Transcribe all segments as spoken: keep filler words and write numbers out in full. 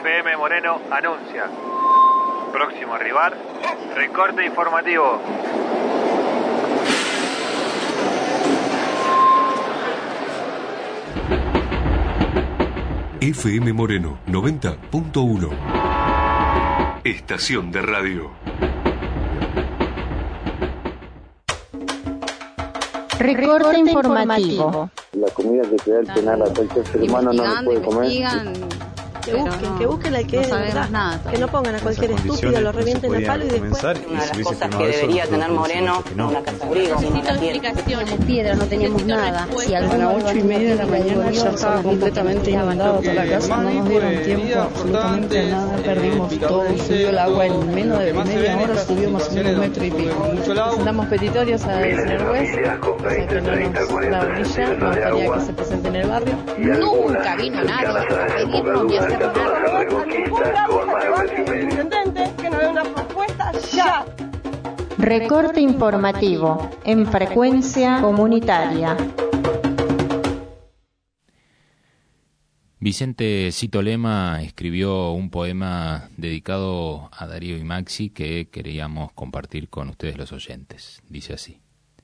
F M Moreno anuncia. Próximo rival, recorte informativo. F M Moreno noventa punto uno. Estación de radio. Recorte informativo. La comida que te da el penal a cualquier ser humano no lo puede comer. Que busquen, no, que busquen al que no es sabemos nada. Que no pongan a cualquier estúpido, lo revienten a palo y después. Una de las cosas que debería tener Moreno, no. una casa abrigo. Necesito explicaciones. Piedra, no teníamos nada. Si a las ocho y media de la mañana ya estaba completamente inundado toda la casa, no nos dieron tiempo absolutamente a nada, perdimos todo, subió el agua en menos de media hora, subió más o menos un metro y pico. Presentamos petitorios al señor juez, o sea que no nos da brilla, nos gustaría que se presente en el barrio. Nunca vino nadie a pedirnos ni a hacer nada. Intendente, que nos dé una propuesta ya. Recorte informativo en frecuencia comunitaria. Vicente Cito Lema escribió un poema dedicado a Darío y Maxi que queríamos compartir con ustedes los oyentes. Dice así: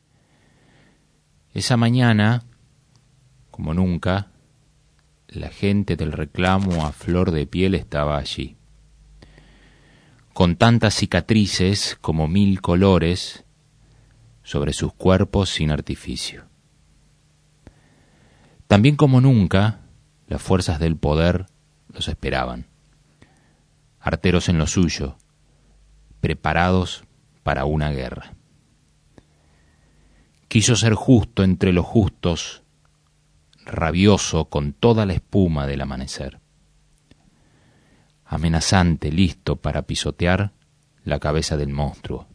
esa mañana, como nunca, la gente del reclamo a flor de piel estaba allí, con tantas cicatrices como mil colores sobre sus cuerpos sin artificio. También como nunca, las fuerzas del poder los esperaban, arteros en lo suyo, preparados para una guerra. Quiso ser justo entre los justos, rabioso con toda la espuma del amanecer, amenazante, listo para pisotear la cabeza del monstruo.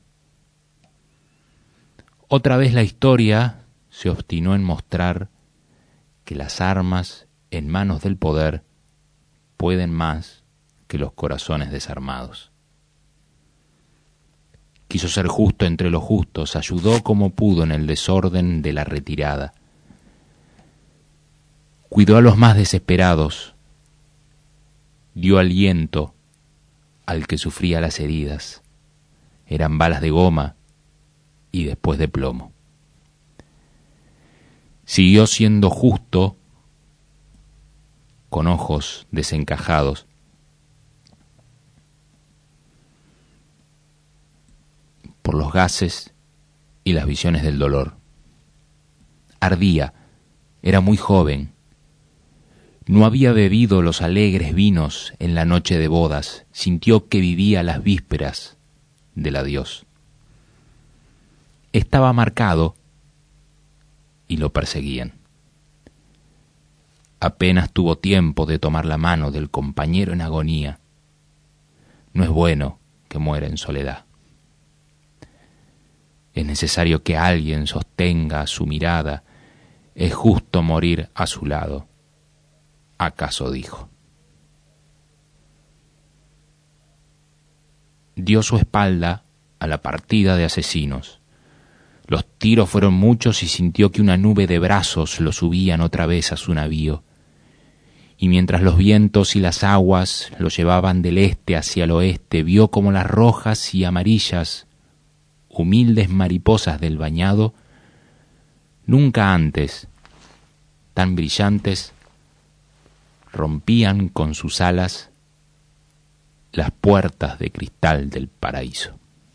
Otra vez la historia se obstinó en mostrar que las armas en manos del poder pueden más que los corazones desarmados. Quiso ser justo entre los justos, ayudó como pudo en el desorden de la retirada. Cuidó a los más desesperados, dio aliento al que sufría las heridas. Eran balas de goma y después de plomo. Siguió siendo justo con ojos desencajados. Por los gases y las visiones del dolor. Ardía, era muy joven. No había bebido los alegres vinos en la noche de bodas, sintió que vivía las vísperas del adiós. Estaba marcado y lo perseguían. Apenas tuvo tiempo de tomar la mano del compañero en agonía. No es bueno que muera en soledad. Es necesario que alguien sostenga su mirada, es justo morir a su lado. ¿Acaso dijo? Dio su espalda a la partida de asesinos. Los tiros fueron muchos y sintió que una nube de brazos lo subían otra vez a su navío. Y mientras los vientos y las aguas lo llevaban del este hacia el oeste, vio como las rojas y amarillas, humildes mariposas del bañado, nunca antes tan brillantes, rompían con sus alas las puertas de cristal del paraíso.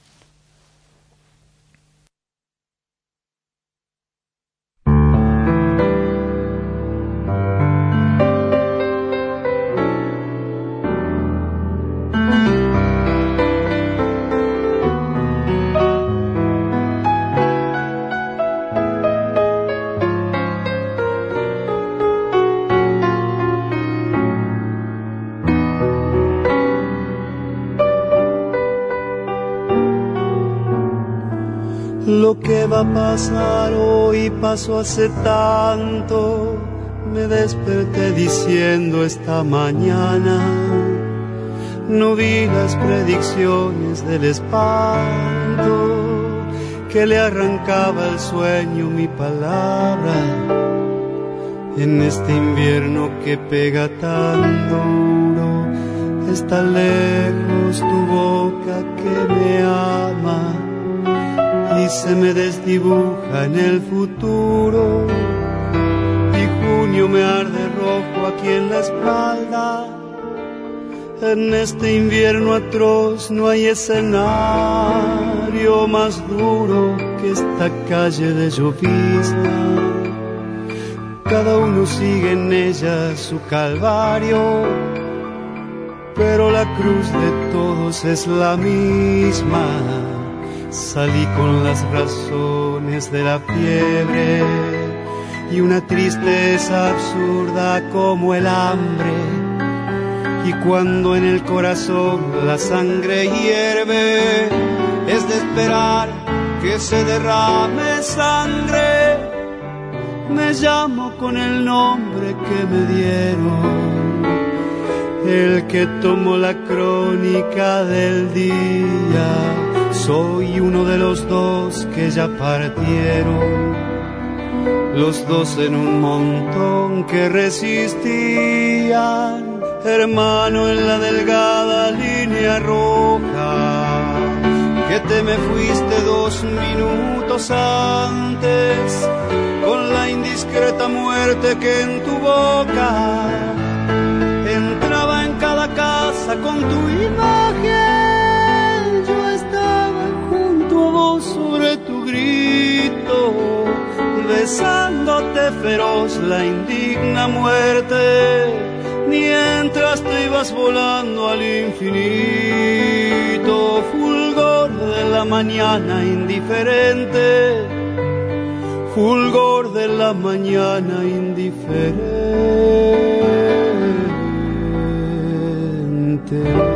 Lo que va a pasar hoy pasó hace tanto, me desperté diciendo esta mañana, no vi las predicciones del espanto, que le arrancaba el sueño mi palabra, en este invierno que pega tan duro. está lejos tu boca que me ama y se me desdibuja en el futuro, y junio me arde rojo aquí en la espalda. En este invierno atroz no hay escenario más duro que esta calle de llovizna. Cada uno sigue en ella su calvario, pero la cruz de todos es la misma. Salí con las razones de la fiebre y una tristeza absurda como el hambre. Y cuando en el corazón la sangre hierve, es de esperar que se derrame sangre. Me llamo con el nombre que me dieron, el que tomó la crónica del día. Soy uno de los dos que ya partieron, los dos en un montón que resistían. Hermano en la delgada línea roja, que te me fuiste dos minutos antes, con la indiscreta muerte que en tu boca entraba en cada casa con tu imagen. Yo estaba junto a vos sobre tu grito, besándote feroz la indigna muerte, mientras te ibas volando al infinito. Fulgor de la mañana indiferente, fulgor de la mañana indiferente.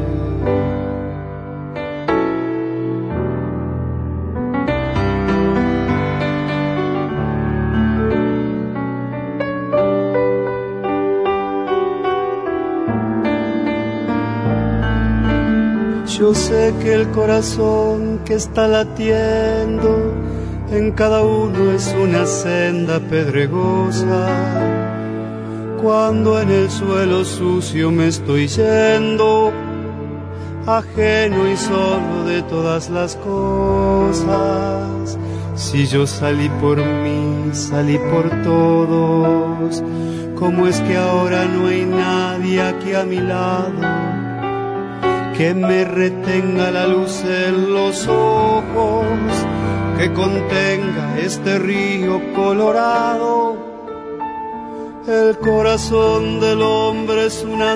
Yo sé que el corazón que está latiendo en cada uno es una senda pedregosa. Cuando en el suelo sucio me estoy yendo, ajeno y solo de todas las cosas. Si yo salí por mí, salí por todos, ¿cómo es que ahora no hay nadie aquí a mi lado que me retenga la luz en los ojos, que contenga este río colorado? El corazón del hombre es una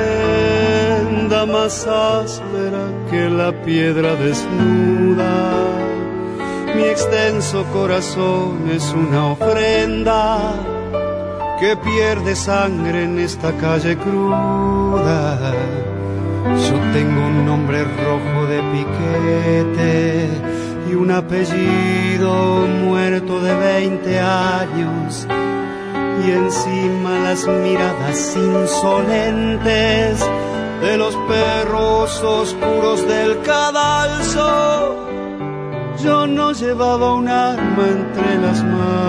senda más áspera que la piedra desnuda. Mi extenso corazón es una ofrenda que pierde sangre en esta calle cruda. Yo tengo un nombre rojo de piquete y un apellido muerto de veinte años, y encima las miradas insolentes de los perros oscuros del cadalso. Yo no llevaba un arma entre las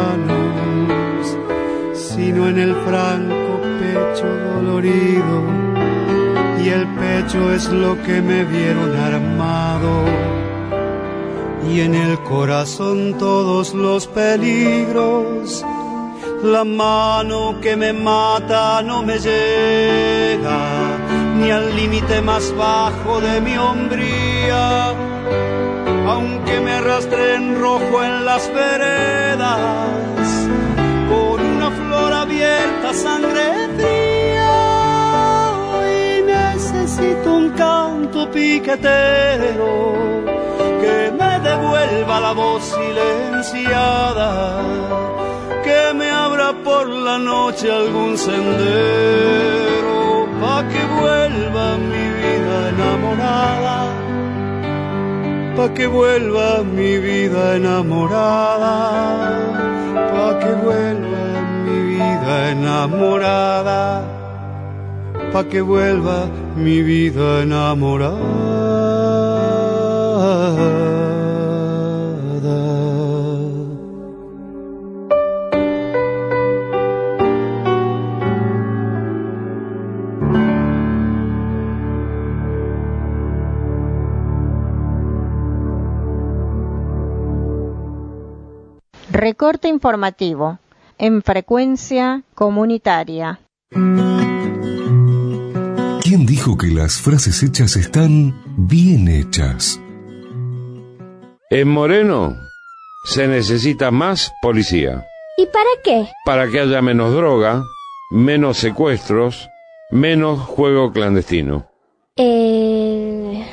manos, sino en el franco pecho dolorido, y el pecho es lo que me vieron armado, y en el corazón todos los peligros. La mano que me mata no me llega ni al límite más bajo de mi hombría, aunque me arrastre en rojo en las veredas, con una flor abierta, sangre fría. Hoy necesito un canto piquetero que me devuelva la voz silenciada, que me abra por la noche algún sendero, pa' que vuelva mi vida enamorada, pa' que vuelva mi vida enamorada, pa' que vuelva mi vida enamorada, pa' que vuelva mi vida enamorada. Recorte informativo en frecuencia comunitaria. ¿Quién dijo que las frases hechas están bien hechas? En Moreno se necesita más policía. ¿Y para qué? Para que haya menos droga, menos secuestros, menos juego clandestino. Eh...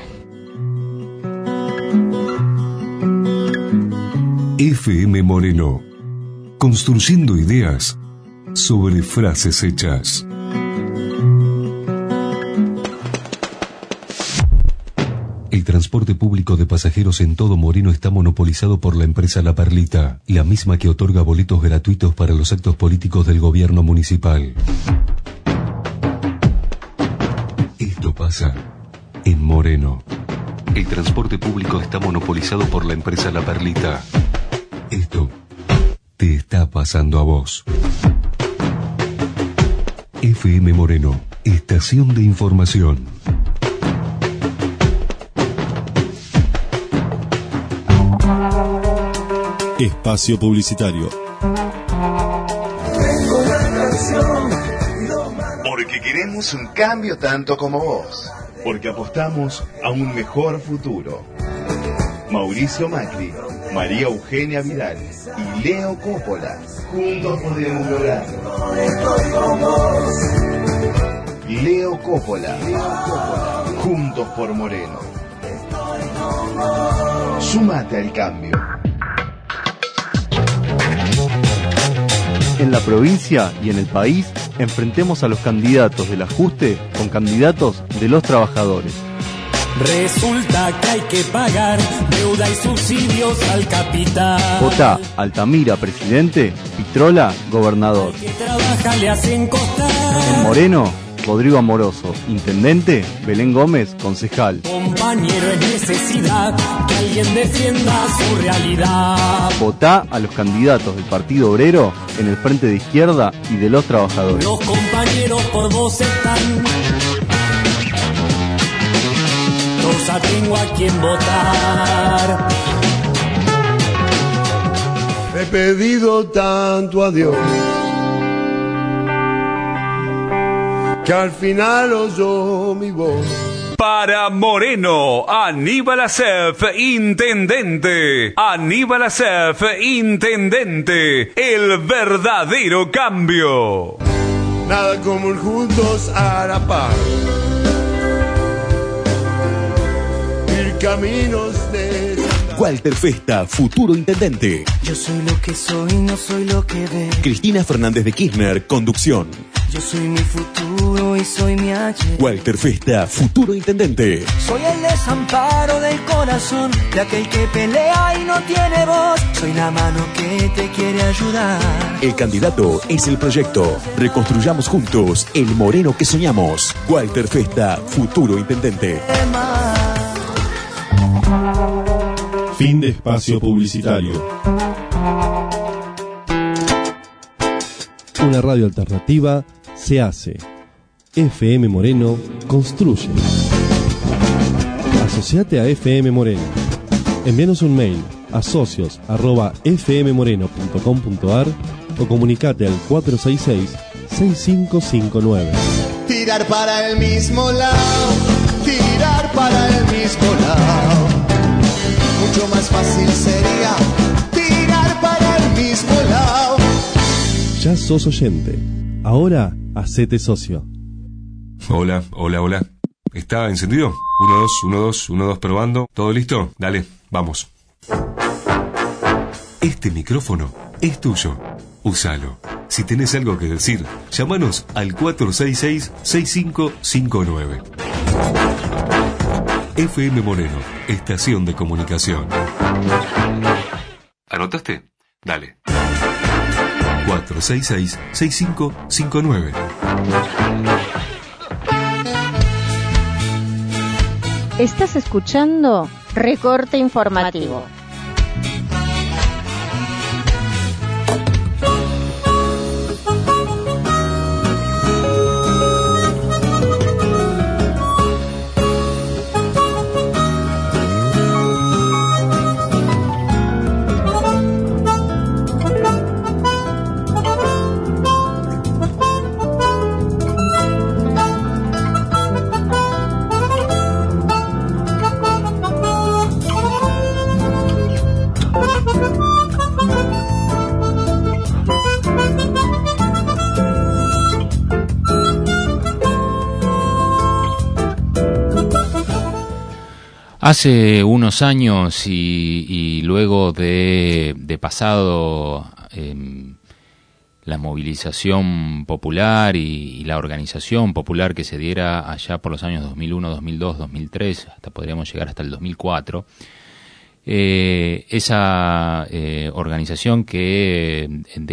F M Moreno, construyendo ideas sobre frases hechas. El transporte público de pasajeros en todo Moreno está monopolizado por la empresa La Perlita, la misma que otorga boletos gratuitos para los actos políticos del gobierno municipal. Esto pasa en Moreno. El transporte público está monopolizado por la empresa La Perlita. Esto te está pasando a vos. F M Moreno, estación de información. Espacio publicitario. Porque queremos un cambio tanto como vos. Porque apostamos a un mejor futuro. Mauricio Macri, María Eugenia Vidal y Leo Coppola. Juntos podemos lograrlo. Leo Coppola. Juntos por Moreno. Súmate al cambio. En la provincia y en el país, enfrentemos a los candidatos del ajuste con candidatos de los trabajadores. Resulta que hay que pagar deuda y subsidios al capital. Vota Altamira, presidente, Pitrola, gobernador. Que trabaja le hacen costar. En Moreno, Rodrigo Amoroso, intendente, Belén Gómez, concejal. Compañero, es necesidad que alguien defienda su realidad. Votá a los candidatos del Partido Obrero en el Frente de Izquierda y de los Trabajadores. Los compañeros por vos están. Rosa, tengo a quien votar. He pedido tanto a Dios que al final oyó mi voz. Para Moreno, Aníbal Acef, intendente. Aníbal Acef, intendente. El verdadero cambio. Nada como el juntos a la par. Ir caminos de... Walter Festa, futuro intendente. Yo soy lo que soy, no soy lo que ve. Cristina Fernández de Kirchner, conducción. Yo soy mi futuro y soy mi ayer. Walter Festa, futuro intendente. Soy el desamparo del corazón de aquel que pelea y no tiene voz. Soy la mano que te quiere ayudar. El candidato es el proyecto. Reconstruyamos juntos el Moreno que soñamos. Walter Festa, futuro intendente. Fin de espacio publicitario. Una radio alternativa se hace. F M Moreno construye. Asociate a F M Moreno. Envíanos un mail a socios arroba f m moreno punto com punto a r o comunicate al cuatro seis seis, seis cinco cinco nueve. Tirar para el mismo lado, tirar para el mismo lado. Mucho más fácil sería tirar para el mismo lado. Ya sos oyente. Ahora, hacete socio. Hola, hola, hola. ¿Está encendido? uno, dos, uno, dos, uno, dos, probando. ¿Todo listo? Dale, vamos. Este micrófono es tuyo. Úsalo. Si tenés algo que decir, llámanos al cuatro seis seis, seis cinco cinco nueve. F M Moreno, estación de comunicación. ¿Anotaste? Dale. cuatro seis seis, seis cinco cinco nueve. Estás escuchando Recorte Informativo. Hace unos años y, y luego de, de pasado eh, la movilización popular y, y la organización popular que se diera allá por los años dos mil uno, dos mil dos, dos mil tres, hasta podríamos llegar hasta el dos mil cuatro, eh, esa eh, organización que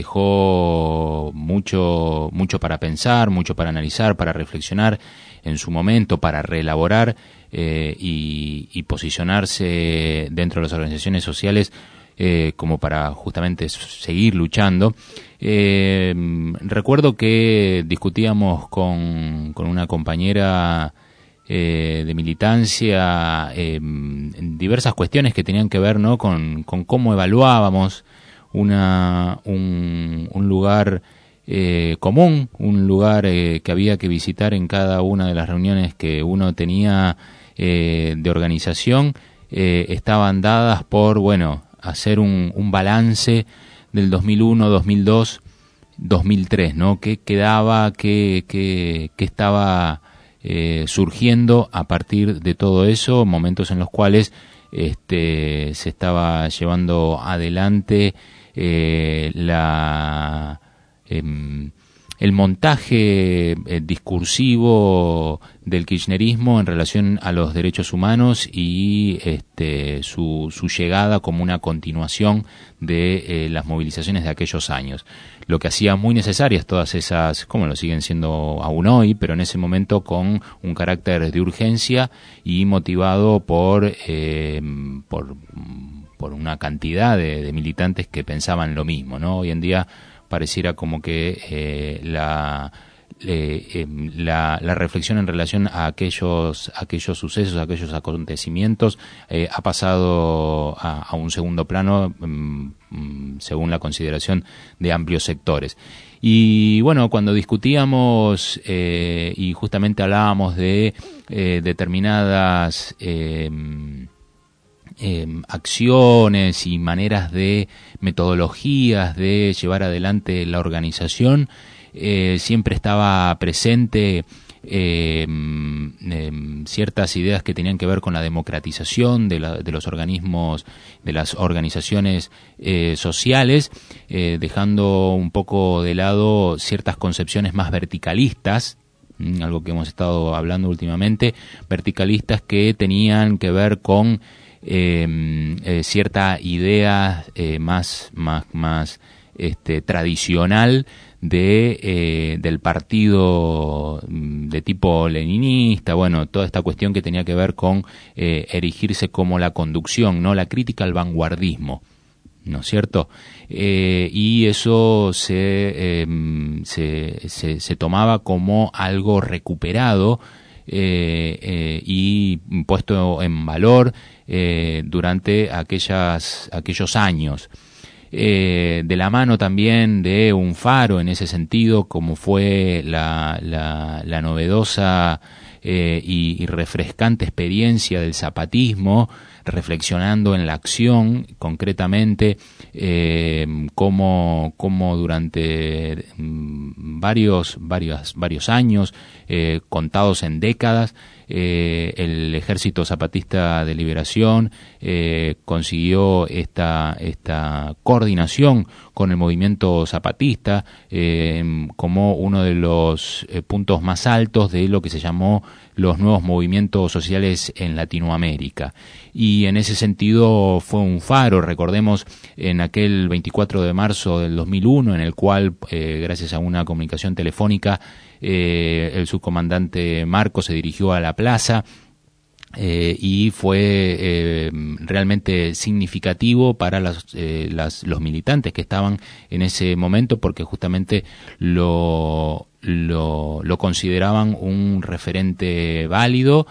dejó mucho, mucho para pensar, mucho para analizar, para reflexionar en su momento, para reelaborar eh, y, y posicionarse dentro de las organizaciones sociales eh, como para justamente seguir luchando. Eh, recuerdo que discutíamos con, con una compañera eh, de militancia eh, diversas cuestiones que tenían que ver, ¿no?, con, con cómo evaluábamos una, un, un lugar Eh, común, un lugar eh, que había que visitar en cada una de las reuniones que uno tenía eh, de organización, eh, estaban dadas por, bueno, hacer un, un balance del dos mil uno, dos mil dos, dos mil tres, ¿no? ¿Qué quedaba, qué, qué, qué estaba eh, surgiendo a partir de todo eso? Momentos en los cuales este, se estaba llevando adelante eh, la... Eh, el montaje eh, discursivo del kirchnerismo en relación a los derechos humanos y este, su, su llegada como una continuación de eh, las movilizaciones de aquellos años, lo que hacía muy necesarias todas esas, como lo siguen siendo aún hoy, pero en ese momento con un carácter de urgencia y motivado por eh, por, por una cantidad de, de militantes que pensaban lo mismo, ¿no? Hoy en día pareciera como que eh, la, eh, eh, la la reflexión en relación a aquellos aquellos sucesos, a aquellos acontecimientos eh, ha pasado a, a un segundo plano mm, según la consideración de amplios sectores. Y bueno, cuando discutíamos eh, y justamente hablábamos de eh, determinadas eh, Eh, acciones y maneras de metodologías de llevar adelante la organización, eh, siempre estaba presente eh, eh, ciertas ideas que tenían que ver con la democratización de, la, de los organismos, de las organizaciones eh, sociales, eh, dejando un poco de lado ciertas concepciones más verticalistas, algo que hemos estado hablando últimamente, verticalistas que tenían que ver con Eh, eh, cierta idea eh, más más más este, tradicional de eh, del partido de tipo leninista, bueno, toda esta cuestión que tenía que ver con eh, erigirse como la conducción, no la crítica al vanguardismo, ¿no es cierto? Eh, y eso se, eh, se, se se tomaba como algo recuperado eh, eh, y puesto en valor Eh, durante aquellas, aquellos años, eh, de la mano también de un faro en ese sentido, como fue la, la, la novedosa eh, y, y refrescante experiencia del zapatismo, reflexionando en la acción concretamente, eh, cómo, cómo durante mm, varios, varios, varios años, eh, contados en décadas, Eh, el Ejército Zapatista de Liberación eh, consiguió esta esta coordinación con el movimiento zapatista eh, como uno de los eh, puntos más altos de lo que se llamó los nuevos movimientos sociales en Latinoamérica. Y en ese sentido fue un faro, recordemos, en aquel veinticuatro de marzo del dos mil uno, en el cual, eh, gracias a una comunicación telefónica, eh, el subcomandante Marcos se dirigió a la plaza eh, y fue eh, realmente significativo para las, eh, las, los militantes que estaban en ese momento, porque justamente lo, lo, lo consideraban un referente válido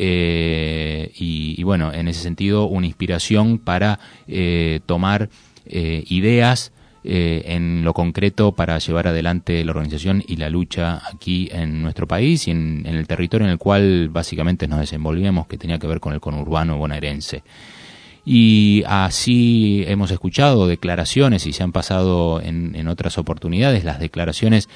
eh, y, y bueno, en ese sentido una inspiración para eh, tomar eh, ideas Eh, en lo concreto para llevar adelante la organización y la lucha aquí en nuestro país y en, en el territorio en el cual básicamente nos desenvolvíamos, que tenía que ver con el conurbano bonaerense. Y así hemos escuchado declaraciones, y se han pasado en, en otras oportunidades, las declaraciones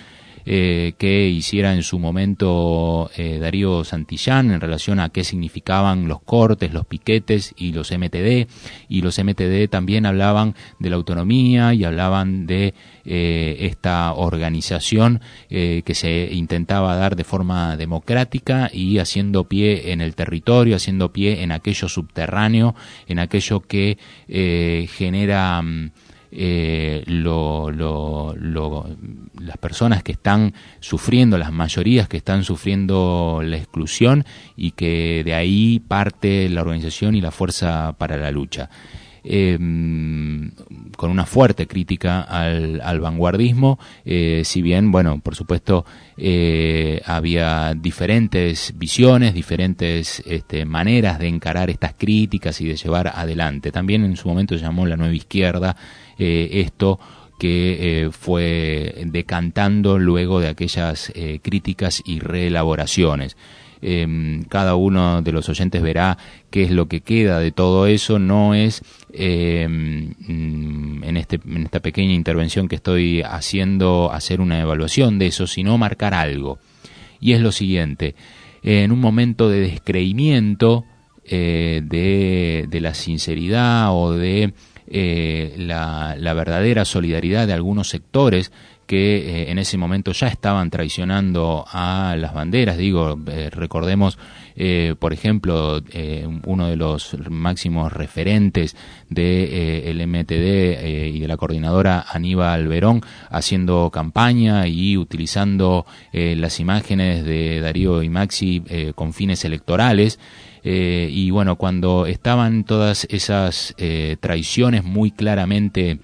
eh, que hiciera en su momento eh, Darío Santillán en relación a qué significaban los cortes, los piquetes y los M T D, y los M T D también hablaban de la autonomía y hablaban de eh, esta organización eh, que se intentaba dar de forma democrática y haciendo pie en el territorio, haciendo pie en aquello subterráneo, en aquello que eh, genera eh, lo, lo, lo, las personas que están sufriendo, las mayorías que están sufriendo la exclusión, y que de ahí parte la organización y la fuerza para la lucha. Eh, con una fuerte crítica al, al vanguardismo, eh, si bien, bueno, por supuesto, eh, había diferentes visiones, diferentes este, maneras de encarar estas críticas y de llevar adelante. También en su momento se llamó la nueva izquierda eh, esto que eh, fue decantando luego de aquellas eh, críticas y reelaboraciones. Eh, cada uno de los oyentes verá qué es lo que queda de todo eso. No es eh, en, este, en esta pequeña intervención que estoy haciendo hacer una evaluación de eso, sino marcar algo. Y es lo siguiente: en un momento de descreimiento eh, de, de la sinceridad o de eh, la, la verdadera solidaridad de algunos sectores que eh, en ese momento ya estaban traicionando a las banderas. Digo, eh, recordemos, eh, por ejemplo, eh, uno de los máximos referentes de eh, el M T D eh, y de la coordinadora Aníbal Verón haciendo campaña y utilizando eh, las imágenes de Darío y Maxi eh, con fines electorales. Eh, y bueno, cuando estaban todas esas eh, traiciones muy claramente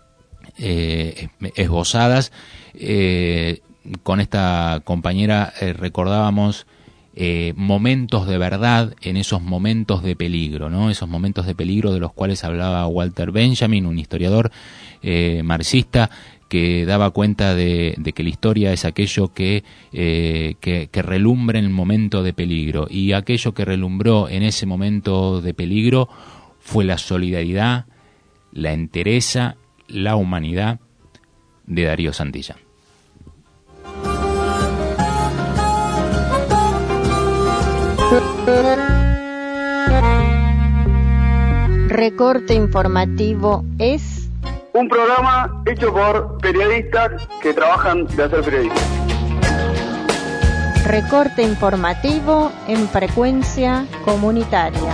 Eh, esbozadas, eh, con esta compañera eh, recordábamos eh, momentos de verdad en esos momentos de peligro, ¿no? Esos momentos de peligro de los cuales hablaba Walter Benjamin, un historiador eh, marxista, que daba cuenta de, de que la historia es aquello que, eh, que, que relumbra en el momento de peligro, y aquello que relumbró en ese momento de peligro fue la solidaridad, la entereza, la humanidad de Darío Santillán. Recorte informativo es un programa hecho por periodistas que trabajan de hacer periodismo. Recorte informativo en frecuencia comunitaria.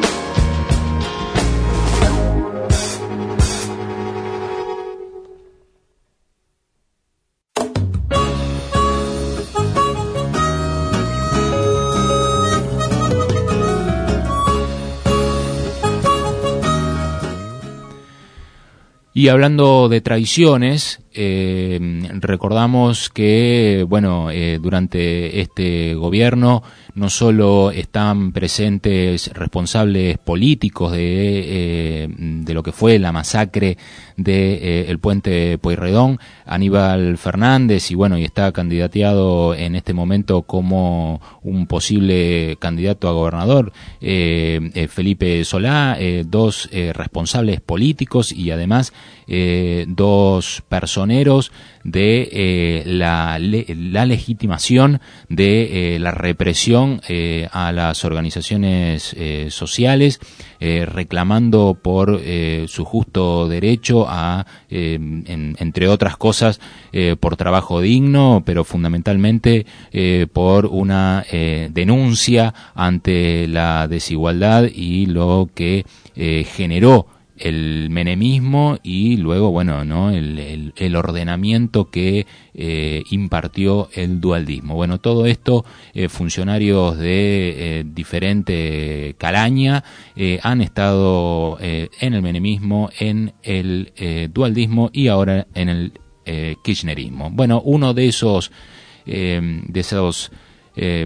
Y hablando de traiciones, eh, recordamos que, bueno, eh, durante este gobierno no solo están presentes responsables políticos de, eh, de lo que fue la masacre de eh, el puente Pueyrredón, Aníbal Fernández, y bueno, y está candidateado en este momento como un posible candidato a gobernador, eh, eh, Felipe Solá, eh, dos eh, responsables políticos y además eh, dos personeros de eh, la, le, la legitimación de eh, la represión eh, a las organizaciones eh, sociales, eh, reclamando por eh, su justo derecho a, eh, en, entre otras cosas, eh, por trabajo digno, pero fundamentalmente eh, por una eh, denuncia ante la desigualdad y lo que eh, generó el menemismo y luego, bueno, no el, el, el ordenamiento que eh, impartió el dualdismo. Bueno, todo esto, eh, funcionarios de eh, diferente calaña eh, han estado eh, en el menemismo, en el eh, dualdismo y ahora en el eh, kirchnerismo. Bueno, uno de esos eh, de esos eh,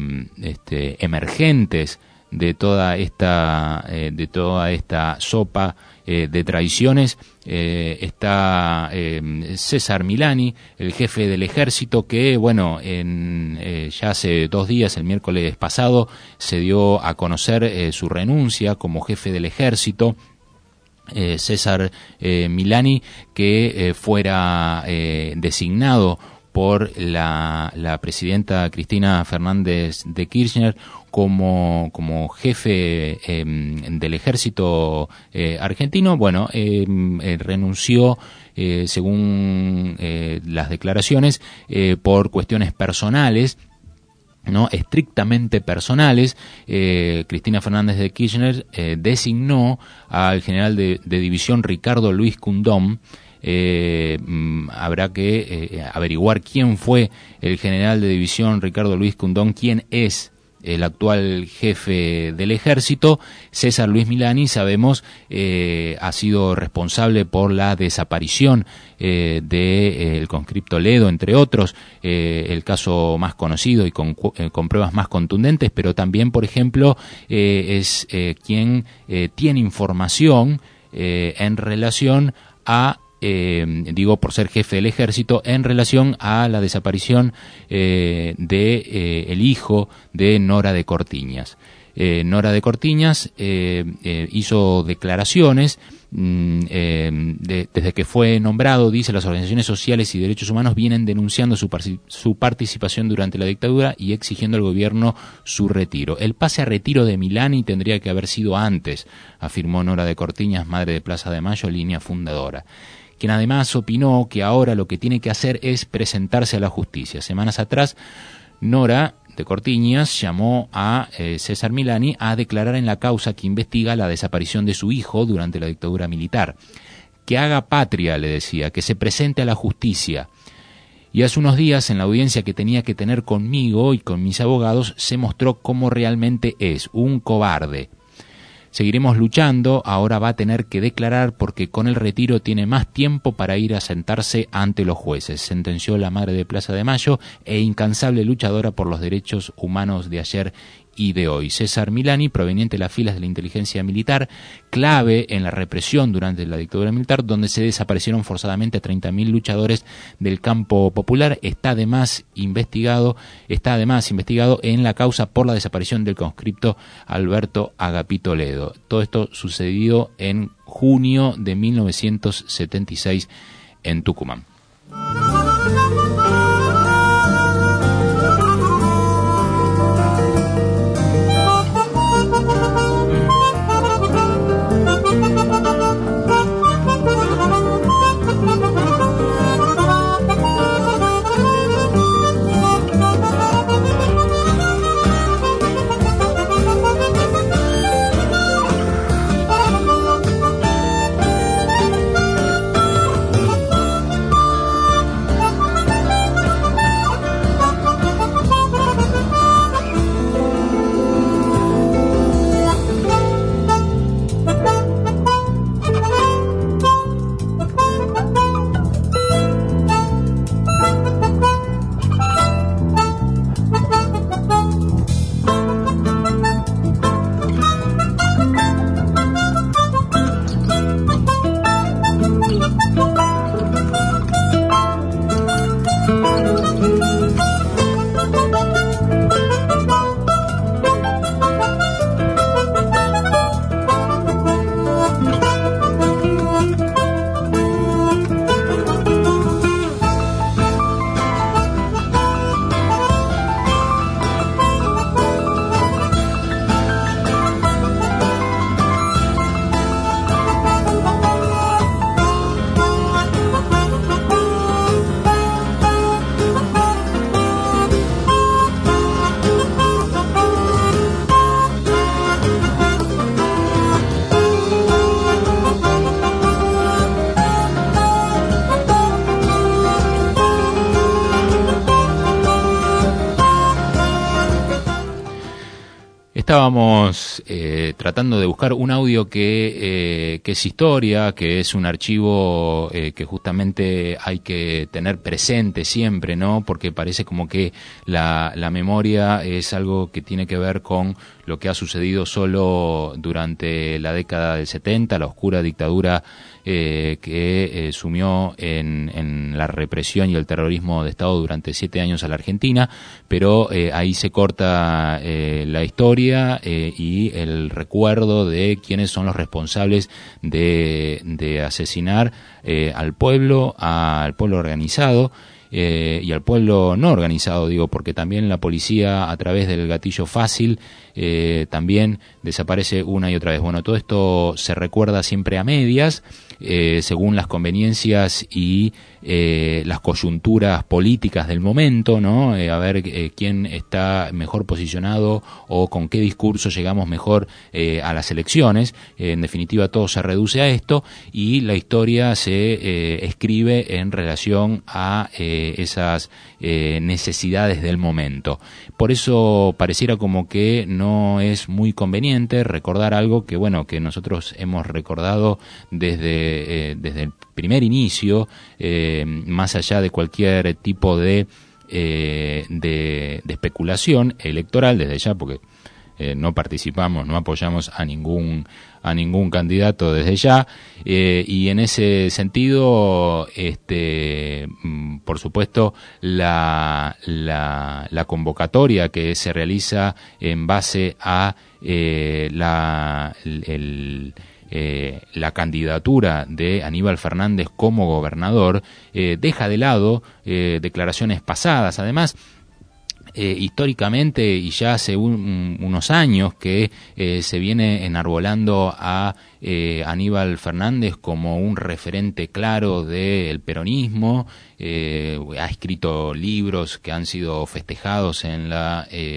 este, emergentes de toda esta eh, de toda esta sopa eh, de traiciones eh, está eh, César Milani, el jefe del ejército, que bueno, en eh, ya hace dos días, el miércoles pasado, se dio a conocer eh, su renuncia como jefe del ejército. eh, César eh, Milani, que eh, fuera eh, designado por por la, la presidenta Cristina Fernández de Kirchner como, como jefe eh, del ejército eh, argentino, bueno, eh, eh, renunció eh, según eh, las declaraciones eh, por cuestiones personales, ¿no? Estrictamente personales. eh, Cristina Fernández de Kirchner eh, designó al general de, de división Ricardo Luis Cundón. Eh, habrá que eh, averiguar quién fue el general de división Ricardo Luis Cundón, quién es el actual jefe del ejército. César Luis Milani, sabemos, eh, ha sido responsable por la desaparición eh, del eh, conscripto Ledo, entre otros, eh, el caso más conocido y con, eh, con pruebas más contundentes, pero también, por ejemplo, eh, es eh, quien eh, tiene información eh, en relación a Eh, digo por ser jefe del ejército, en relación a la desaparición eh, de eh, el hijo de Nora de Cortiñas. Eh, Nora de Cortiñas eh, eh, hizo declaraciones mm, eh, de, desde que fue nombrado. Dice: las organizaciones sociales y derechos humanos vienen denunciando su, su participación durante la dictadura y exigiendo al gobierno su retiro. El pase a retiro de Milani tendría que haber sido antes, afirmó Nora de Cortiñas, madre de Plaza de Mayo, línea fundadora, quien además opinó que ahora lo que tiene que hacer es presentarse a la justicia. Semanas atrás, Nora de Cortiñas llamó a eh, César Milani a declarar en la causa que investiga la desaparición de su hijo durante la dictadura militar. Que haga patria, le decía, que se presente a la justicia. Y hace unos días, en la audiencia que tenía que tener conmigo y con mis abogados, se mostró cómo realmente es, un cobarde. Seguiremos luchando, ahora va a tener que declarar porque con el retiro tiene más tiempo para ir a sentarse ante los jueces, sentenció la madre de Plaza de Mayo e incansable luchadora por los derechos humanos de ayer y de hoy. César Milani, proveniente de las filas de la inteligencia militar, clave en la represión durante la dictadura militar, donde se desaparecieron forzadamente treinta mil luchadores del campo popular, está además investigado, está además investigado en la causa por la desaparición del conscripto Alberto Agapito Ledo. Todo esto sucedido en junio de mil novecientos setenta y seis en Tucumán. Estábamos eh, tratando de buscar un audio que, eh, que es historia, que es un archivo eh, que justamente hay que tener presente siempre, ¿no? Porque parece como que la, la memoria es algo que tiene que ver con lo que ha sucedido solo durante la década del setenta, la oscura dictadura eh, que eh, sumió en, en la represión y el terrorismo de Estado durante siete años a la Argentina, pero eh, ahí se corta eh, la historia eh, y el recuerdo de quiénes son los responsables de, de asesinar eh, al pueblo, al pueblo organizado. eh, y al pueblo no organizado, digo, porque también la policía a través del gatillo fácil eh, también desaparece una y otra vez. Bueno, todo esto se recuerda siempre a medias, eh, según las conveniencias y eh, las coyunturas políticas del momento, ¿no? Eh, a ver eh, quién está mejor posicionado o con qué discurso llegamos mejor eh, a las elecciones. Eh, en definitiva, todo se reduce a esto y la historia se eh, escribe en relación a eh, esas eh, necesidades del momento. Por eso pareciera como que no es muy conveniente recordar algo que, bueno, que nosotros hemos recordado desde, eh, desde el primer inicio, eh, más allá de cualquier tipo de, eh, de, de especulación electoral, desde ya, porque eh, no participamos, no apoyamos a ningún a ningún candidato desde ya, eh, y en ese sentido, este, por supuesto, la, la, la convocatoria que se realiza en base a eh, la, el, eh, la candidatura de Aníbal Fernández como gobernador, eh, deja de lado eh, declaraciones pasadas. Además, Eh, históricamente y ya hace un, unos años que eh, se viene enarbolando a eh, Aníbal Fernández como un referente claro del peronismo, eh, ha escrito libros que han sido festejados en la eh,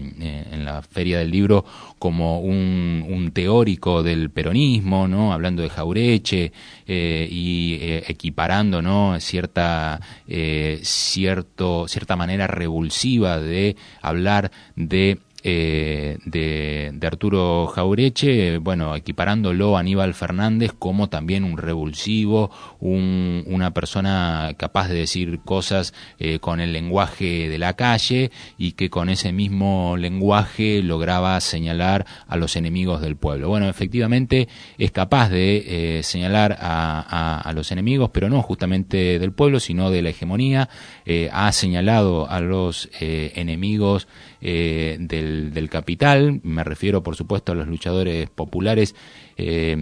en la Feria del Libro como un, un teórico del peronismo, ¿no? Hablando de Jauretche eh, y eh, equiparando, ¿no? cierta eh, cierto cierta manera revulsiva de hablar de Eh, de, de Arturo Jauretche, bueno, equiparándolo a Aníbal Fernández como también un revulsivo, un, una persona capaz de decir cosas eh, con el lenguaje de la calle y que con ese mismo lenguaje lograba señalar a los enemigos del pueblo. Bueno, efectivamente es capaz de eh, señalar a, a, a los enemigos, pero no justamente del pueblo, sino de la hegemonía. Eh, ha señalado a los eh, enemigos eh, del del capital, me refiero por supuesto a los luchadores populares eh,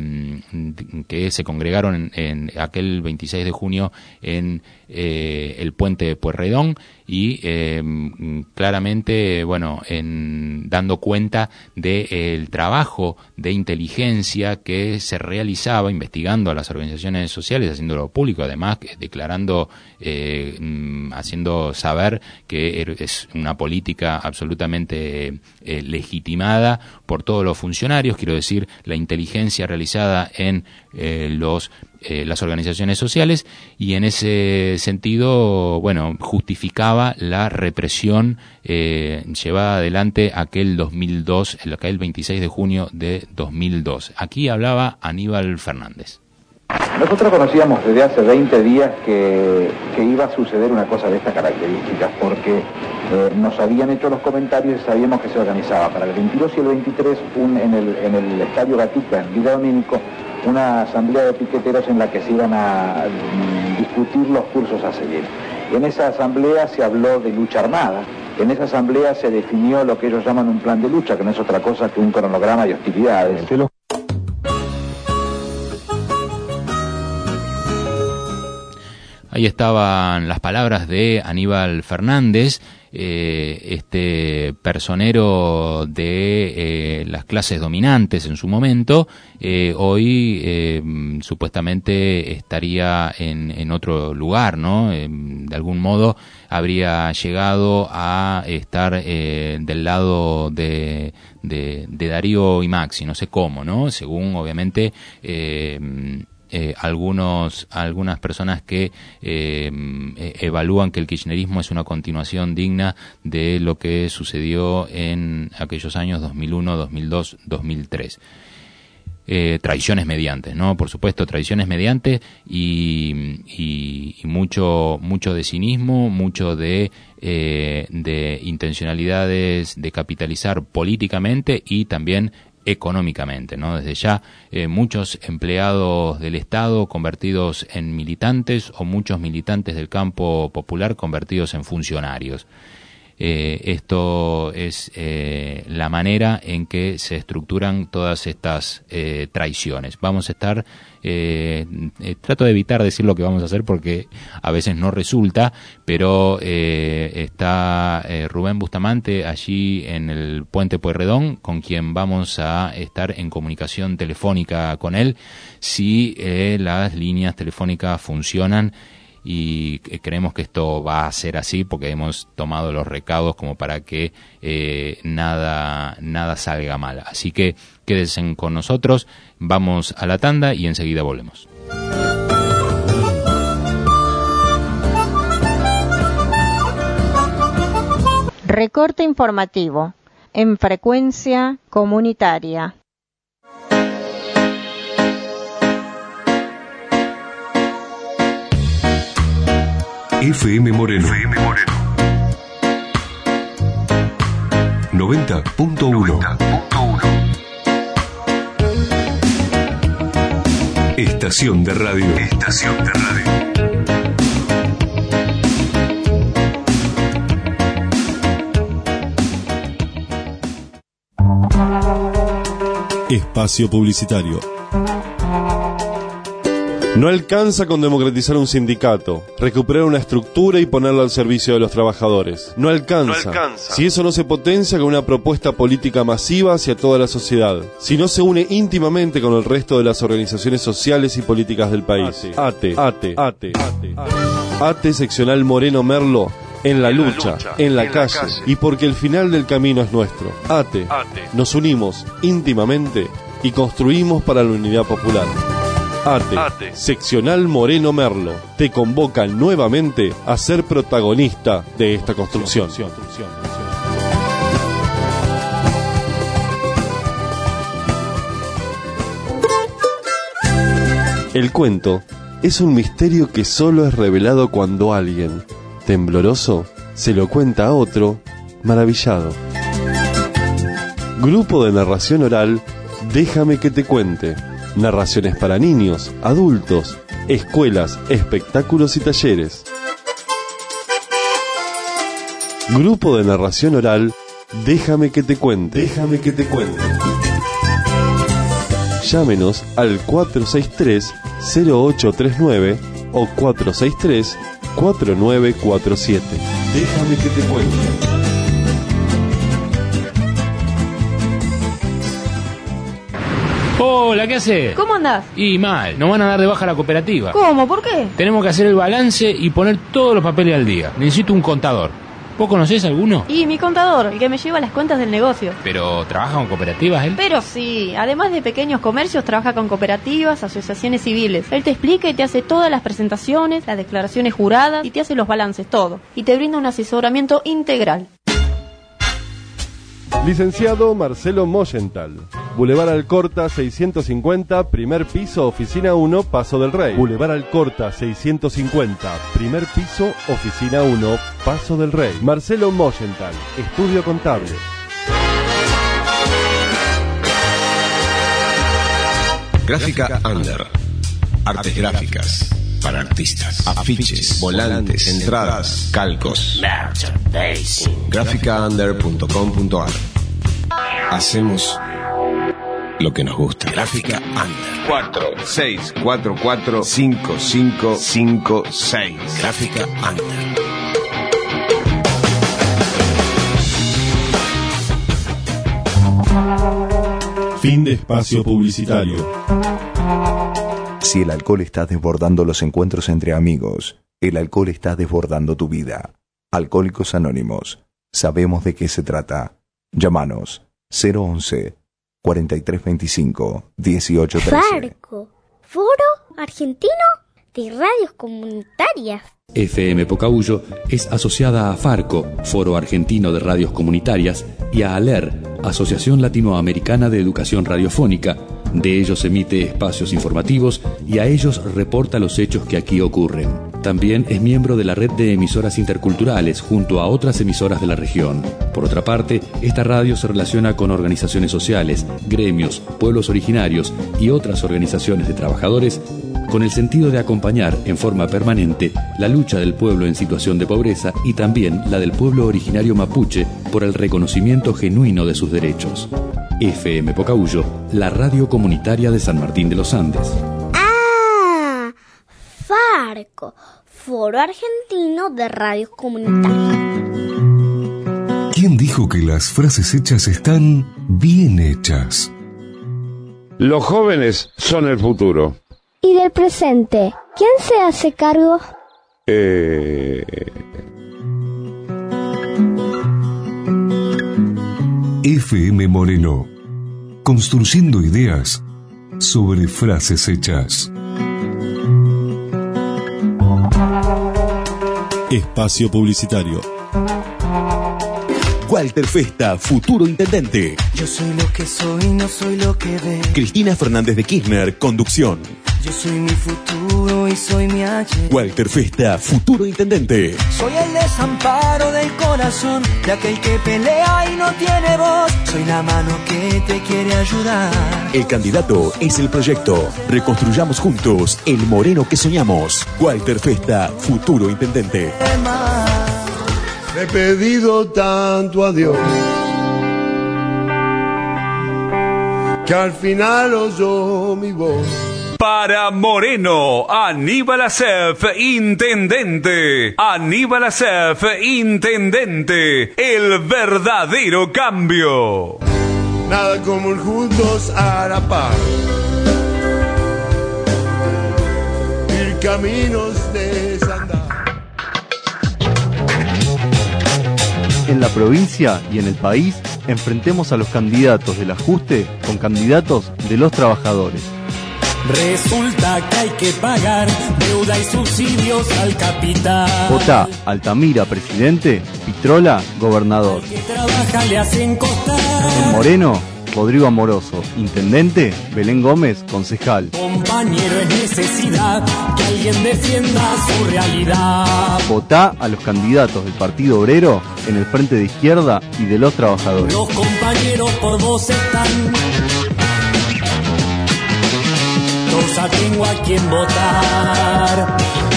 que se congregaron en, en aquel veintiséis de junio en eh, el puente de Pueyrredón y eh, claramente, bueno, en dando cuenta del de trabajo de inteligencia que se realizaba investigando a las organizaciones sociales, haciéndolo público, además declarando, eh, haciendo saber que es una política absolutamente eh, legitimada por todos los funcionarios, quiero decir, la inteligencia realizada en eh, los eh, las organizaciones sociales, y en ese sentido, bueno, justificaba la represión eh, llevada adelante aquel dos mil dos, aquel veintiséis de junio de dos mil dos. Aquí hablaba Aníbal Fernández. Nosotros conocíamos desde hace veinte días que, que iba a suceder una cosa de estas características, porque eh, nos habían hecho los comentarios y sabíamos que se organizaba para el veintidós y el veintitrés un, en, el, en el Estadio Gatica, en Villa Domínico, una asamblea de piqueteros en la que se iban a mm, discutir los cursos a seguir. En esa asamblea se habló de lucha armada, en esa asamblea se definió lo que ellos llaman un plan de lucha, que no es otra cosa que un cronograma de hostilidades. Ahí estaban las palabras de Aníbal Fernández, eh, este personero de eh, las clases dominantes en su momento. Eh, hoy eh, supuestamente estaría en, en otro lugar, ¿no? Eh, de algún modo habría llegado a estar eh, del lado de, de, de Darío y Maxi, no sé cómo, ¿no? Según obviamente eh, Eh, algunos algunas personas que eh, evalúan que el kirchnerismo es una continuación digna de lo que sucedió en aquellos años dos mil uno, dos mil dos, dos mil tres. Eh, traiciones mediante, ¿no? Por supuesto, traiciones mediante y, y, y mucho mucho de cinismo, mucho de eh, de intencionalidades de capitalizar políticamente y también económicamente, ¿no? Desde ya eh, muchos empleados del Estado convertidos en militantes o muchos militantes del campo popular convertidos en funcionarios. Eh, esto es eh, la manera en que se estructuran todas estas eh, traiciones. Vamos a estar, eh, eh, trato de evitar decir lo que vamos a hacer porque a veces no resulta, pero eh, está eh, Rubén Bustamante allí en el Puente Pueyrredón, con quien vamos a estar en comunicación telefónica con él, si eh, las líneas telefónicas funcionan. Y creemos que esto va a ser así porque hemos tomado los recados como para que eh, nada nada salga mal. Así que quédense con nosotros, vamos a la tanda y enseguida volvemos. Recorte informativo en frecuencia comunitaria. F M Moreno. F M Moreno. noventa punto uno. Estación de radio. Estación de radio. Espacio publicitario. No alcanza con democratizar un sindicato, recuperar una estructura y ponerlo al servicio de los trabajadores. No alcanza, no alcanza. Si eso no se potencia con una propuesta política masiva hacia toda la sociedad. Si no se une íntimamente con el resto de las organizaciones sociales y políticas del país. ATE, ATE, ATE, ATE, ATE seccional Moreno Merlo. En la en lucha, la lucha, en, la, en calle, la calle, y porque el final del camino es nuestro. ATE, ATE. Nos unimos íntimamente y construimos para la unidad popular. ATE, ATE, seccional Moreno Merlo, te convoca nuevamente a ser protagonista de esta construcción. El cuento es un misterio que solo es revelado cuando alguien, tembloroso, se lo cuenta a otro, maravillado. Grupo de narración oral, déjame que te cuente. Narraciones para niños, adultos, escuelas, espectáculos y talleres. Grupo de narración oral, déjame que te cuente. Déjame que te cuente. Llámenos al cuatro seis tres, cero ocho tres nueve o cuatro seis tres, cuatro nueve cuatro siete. Déjame que te cuente. Hola, ¿qué haces? ¿Cómo andás? Y mal, nos van a dar de baja la cooperativa. ¿Cómo? ¿Por qué? Tenemos que hacer el balance y poner todos los papeles al día. Necesito un contador. ¿Vos conocés alguno? Y mi contador, el que me lleva las cuentas del negocio. ¿Pero trabaja con cooperativas él? Pero sí, además de pequeños comercios, trabaja con cooperativas, asociaciones civiles. Él te explica y te hace todas las presentaciones, las declaraciones juradas y te hace los balances, todo. Y te brinda un asesoramiento integral. Licenciado Marcelo Moyental, Boulevard Alcorta seiscientos cincuenta, primer piso, oficina uno, Paso del Rey. Boulevard Alcorta seiscientos cincuenta, primer piso, oficina uno, Paso del Rey. Marcelo Moyental, estudio contable. Gráfica Under. Artes gráficas. Para artistas. Afiches, volantes, entradas, calcos. Gráfica under punto com punto ar. Hacemos lo que nos gusta. Gráfica Under. cuatro seis cuatro cuatro cinco cinco cinco seis. Gráfica Under. Fin de espacio publicitario. Si el alcohol está desbordando los encuentros entre amigos, el alcohol está desbordando tu vida. Alcohólicos Anónimos. Sabemos de qué se trata. Llámanos cero once, cuarenta y tres veinticinco, dieciocho trece. Farco, Foro Argentino de Radios Comunitarias. F M Pocahuyo es asociada a Farco, Foro Argentino de Radios Comunitarias, y a ALER, Asociación Latinoamericana de Educación Radiofónica. De ellos emite espacios informativos y a ellos reporta los hechos que aquí ocurren. También es miembro de la red de emisoras interculturales junto a otras emisoras de la región. Por otra parte, esta radio se relaciona con organizaciones sociales, gremios, pueblos originarios y otras organizaciones de trabajadores con el sentido de acompañar en forma permanente la lucha del pueblo en situación de pobreza y también la del pueblo originario mapuche por el reconocimiento genuino de sus derechos. F M Pocahuyo, la radio comunitaria de San Martín de los Andes. ¡Ah! Farco, Foro Argentino de Radios Comunitarias. ¿Quién dijo que las frases hechas están bien hechas? Los jóvenes son el futuro. ¿Y del presente? ¿Quién se hace cargo? Eh... F M Moreno, construyendo ideas sobre frases hechas. Espacio publicitario. Walter Festa, futuro intendente. Yo soy lo que soy, no soy lo que ve. Cristina Fernández de Kirchner, conducción. Yo soy mi futuro y soy mi ayer. Walter Festa, futuro intendente. Soy el desamparo del corazón de aquel que pelea y no tiene voz. Soy la mano que te quiere ayudar. El candidato es el proyecto. Reconstruyamos juntos el Moreno que soñamos. Walter Festa, futuro intendente. He pedido tanto a Dios que al final oyó mi voz. Para Moreno, Aníbal Acef, intendente. Aníbal Acef, intendente. El verdadero cambio. Nada como ir juntos a la par. Ir caminos desandar. En la provincia y en el país, enfrentemos a los candidatos del ajuste con candidatos de los trabajadores. Resulta que hay que pagar deuda y subsidios al capital. Votá Altamira presidente, Pitrola gobernador. Que trabaja le hacen costar. En Moreno, Rodrigo Amoroso, intendente, Belén Gómez, concejal. Compañero, es necesidad que alguien defienda su realidad. Votá a los candidatos del Partido Obrero en el Frente de Izquierda y de los Trabajadores. Los compañeros por vos están. Cosa tengo a quien votar.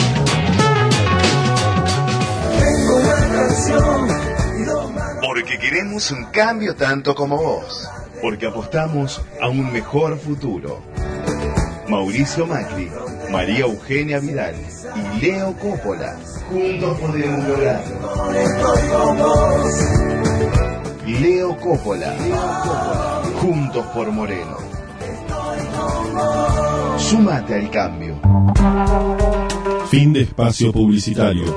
Tengo una canción. Porque queremos un cambio tanto como vos. Porque apostamos a un mejor futuro. Mauricio Macri, María Eugenia Vidal y Leo Coppola, juntos podemos lograrlo. Leo Coppola, juntos por Moreno. Súmate al cambio. Fin de espacio publicitario.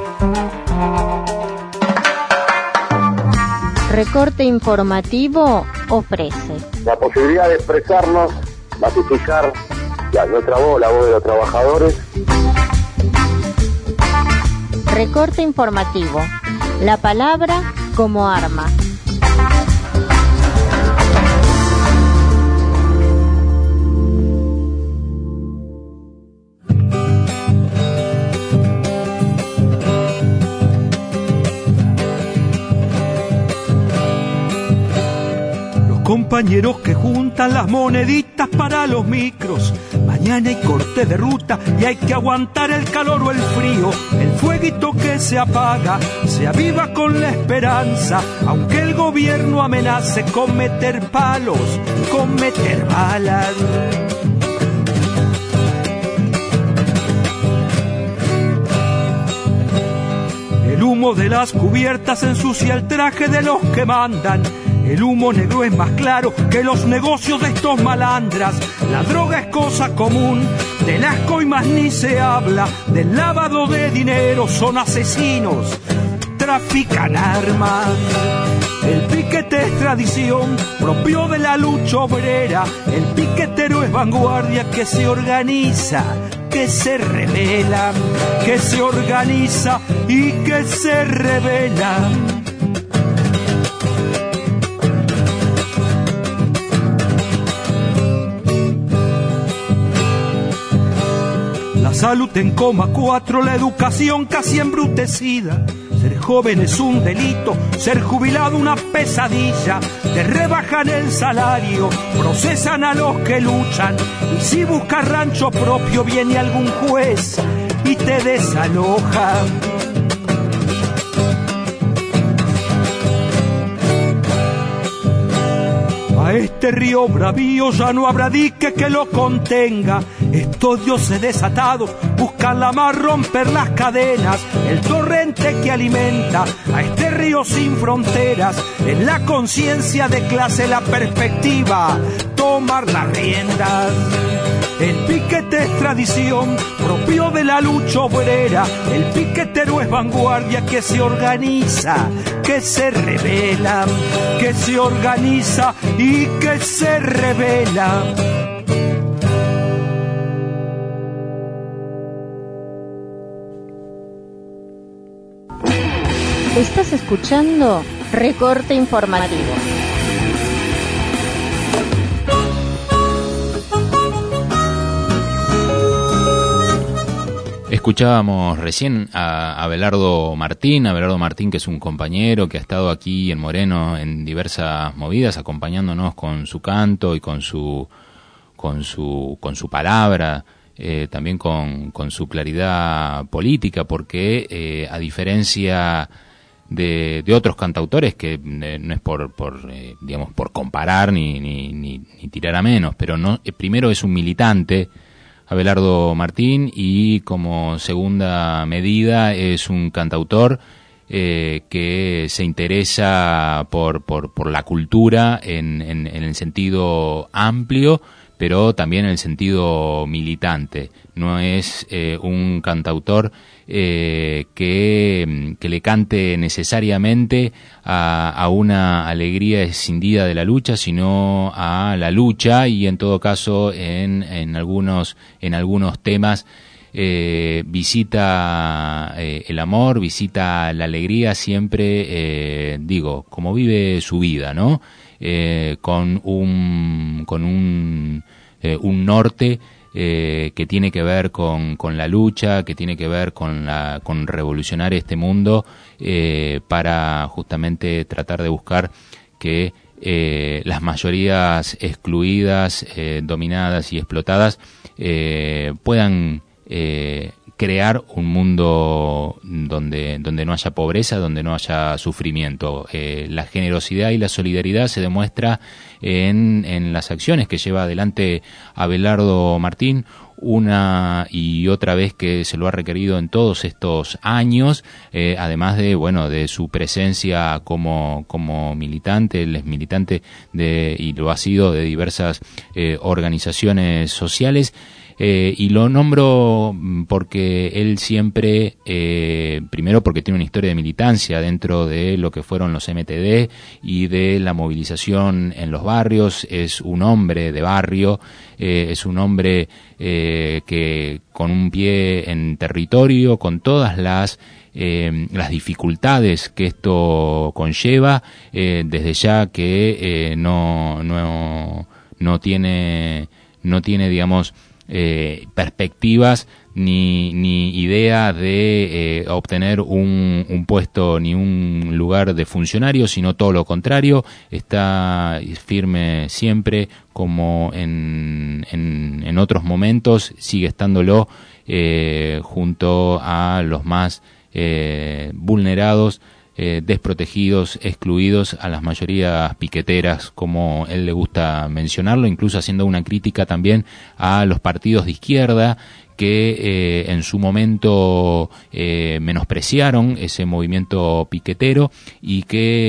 Recorte informativo ofrece la posibilidad de expresarnos, masificar la, nuestra voz, la voz de los trabajadores. Recorte informativo, la palabra como arma. Compañeros que juntan las moneditas para los micros. Mañana hay corte de ruta y hay que aguantar el calor o el frío. El fueguito que se apaga se aviva con la esperanza, aunque el gobierno amenace con meter palos, con meter balas. El humo de las cubiertas ensucia el traje de los que mandan. El humo negro es más claro que los negocios de estos malandras. La droga es cosa común, del asco y más ni se habla. Del lavado de dinero son asesinos, trafican armas. El piquete es tradición propio de la lucha obrera. El piquetero es vanguardia que se organiza, que se revela, que se organiza y que se revela. La salud en coma cuatro, la educación casi embrutecida. Ser joven es un delito, ser jubilado una pesadilla. Te rebajan el salario, procesan a los que luchan. Y si buscas rancho propio viene algún juez y te desaloja. A este río bravío ya no habrá dique que lo contenga. Estos dioses desatados buscan la mar, romper las cadenas. El torrente que alimenta a este río sin fronteras. En la conciencia de clase, la perspectiva, tomar las riendas. El piquete es tradición propio de la lucha obrera. El piquetero es vanguardia que se organiza, que se revela, que se organiza y que se revela. Estás escuchando Recorte Informativo. Escuchábamos recién a Abelardo Martín, Abelardo Martín que es un compañero que ha estado aquí en Moreno en diversas movidas, acompañándonos con su canto y con su con su con su palabra, eh, también con, con su claridad política, porque eh, a diferencia de, de otros cantautores, que eh, no es por, por eh, digamos por comparar ni, ni, ni, ni tirar a menos, pero no eh, primero es un militante, Abelardo Martín, y como segunda medida es un cantautor eh, que se interesa por, por, por la cultura en, en, en el sentido amplio, pero también en el sentido militante. No es eh, un cantautor eh, que, que le cante necesariamente a, a una alegría escindida de la lucha, sino a la lucha, y en todo caso en, en algunos en algunos temas eh, visita eh, el amor, visita la alegría, siempre eh, digo, como vive su vida, ¿no? Eh, con un con un eh, un norte eh, que tiene que ver con, con la lucha, que tiene que ver con la con revolucionar este mundo eh, para justamente tratar de buscar que eh, las mayorías excluidas, eh, dominadas y explotadas eh, puedan eh, crear un mundo donde donde no haya pobreza, donde no haya sufrimiento. Eh, la generosidad y la solidaridad se demuestra en, en las acciones que lleva adelante Abelardo Martín, una y otra vez que se lo ha requerido en todos estos años, eh, además de bueno de su presencia como como militante. Él es militante de y lo ha sido de diversas eh, organizaciones sociales. Eh, y lo nombro porque él siempre, eh, primero porque tiene una historia de militancia dentro de lo que fueron los M T D y de la movilización en los barrios. Es un hombre de barrio, eh, es un hombre eh, que con un pie en territorio, con todas las eh, las dificultades que esto conlleva, eh, desde ya que eh, no no no tiene no tiene digamos Eh, perspectivas ni ni idea de eh, obtener un, un puesto ni un lugar de funcionario, sino todo lo contrario. Está firme siempre, como en en, en otros momentos, sigue estándolo eh, junto a los más eh, vulnerados, Eh, desprotegidos, excluidos, a las mayorías piqueteras, como él le gusta mencionarlo, incluso haciendo una crítica también a los partidos de izquierda que eh, en su momento eh, menospreciaron ese movimiento piquetero, y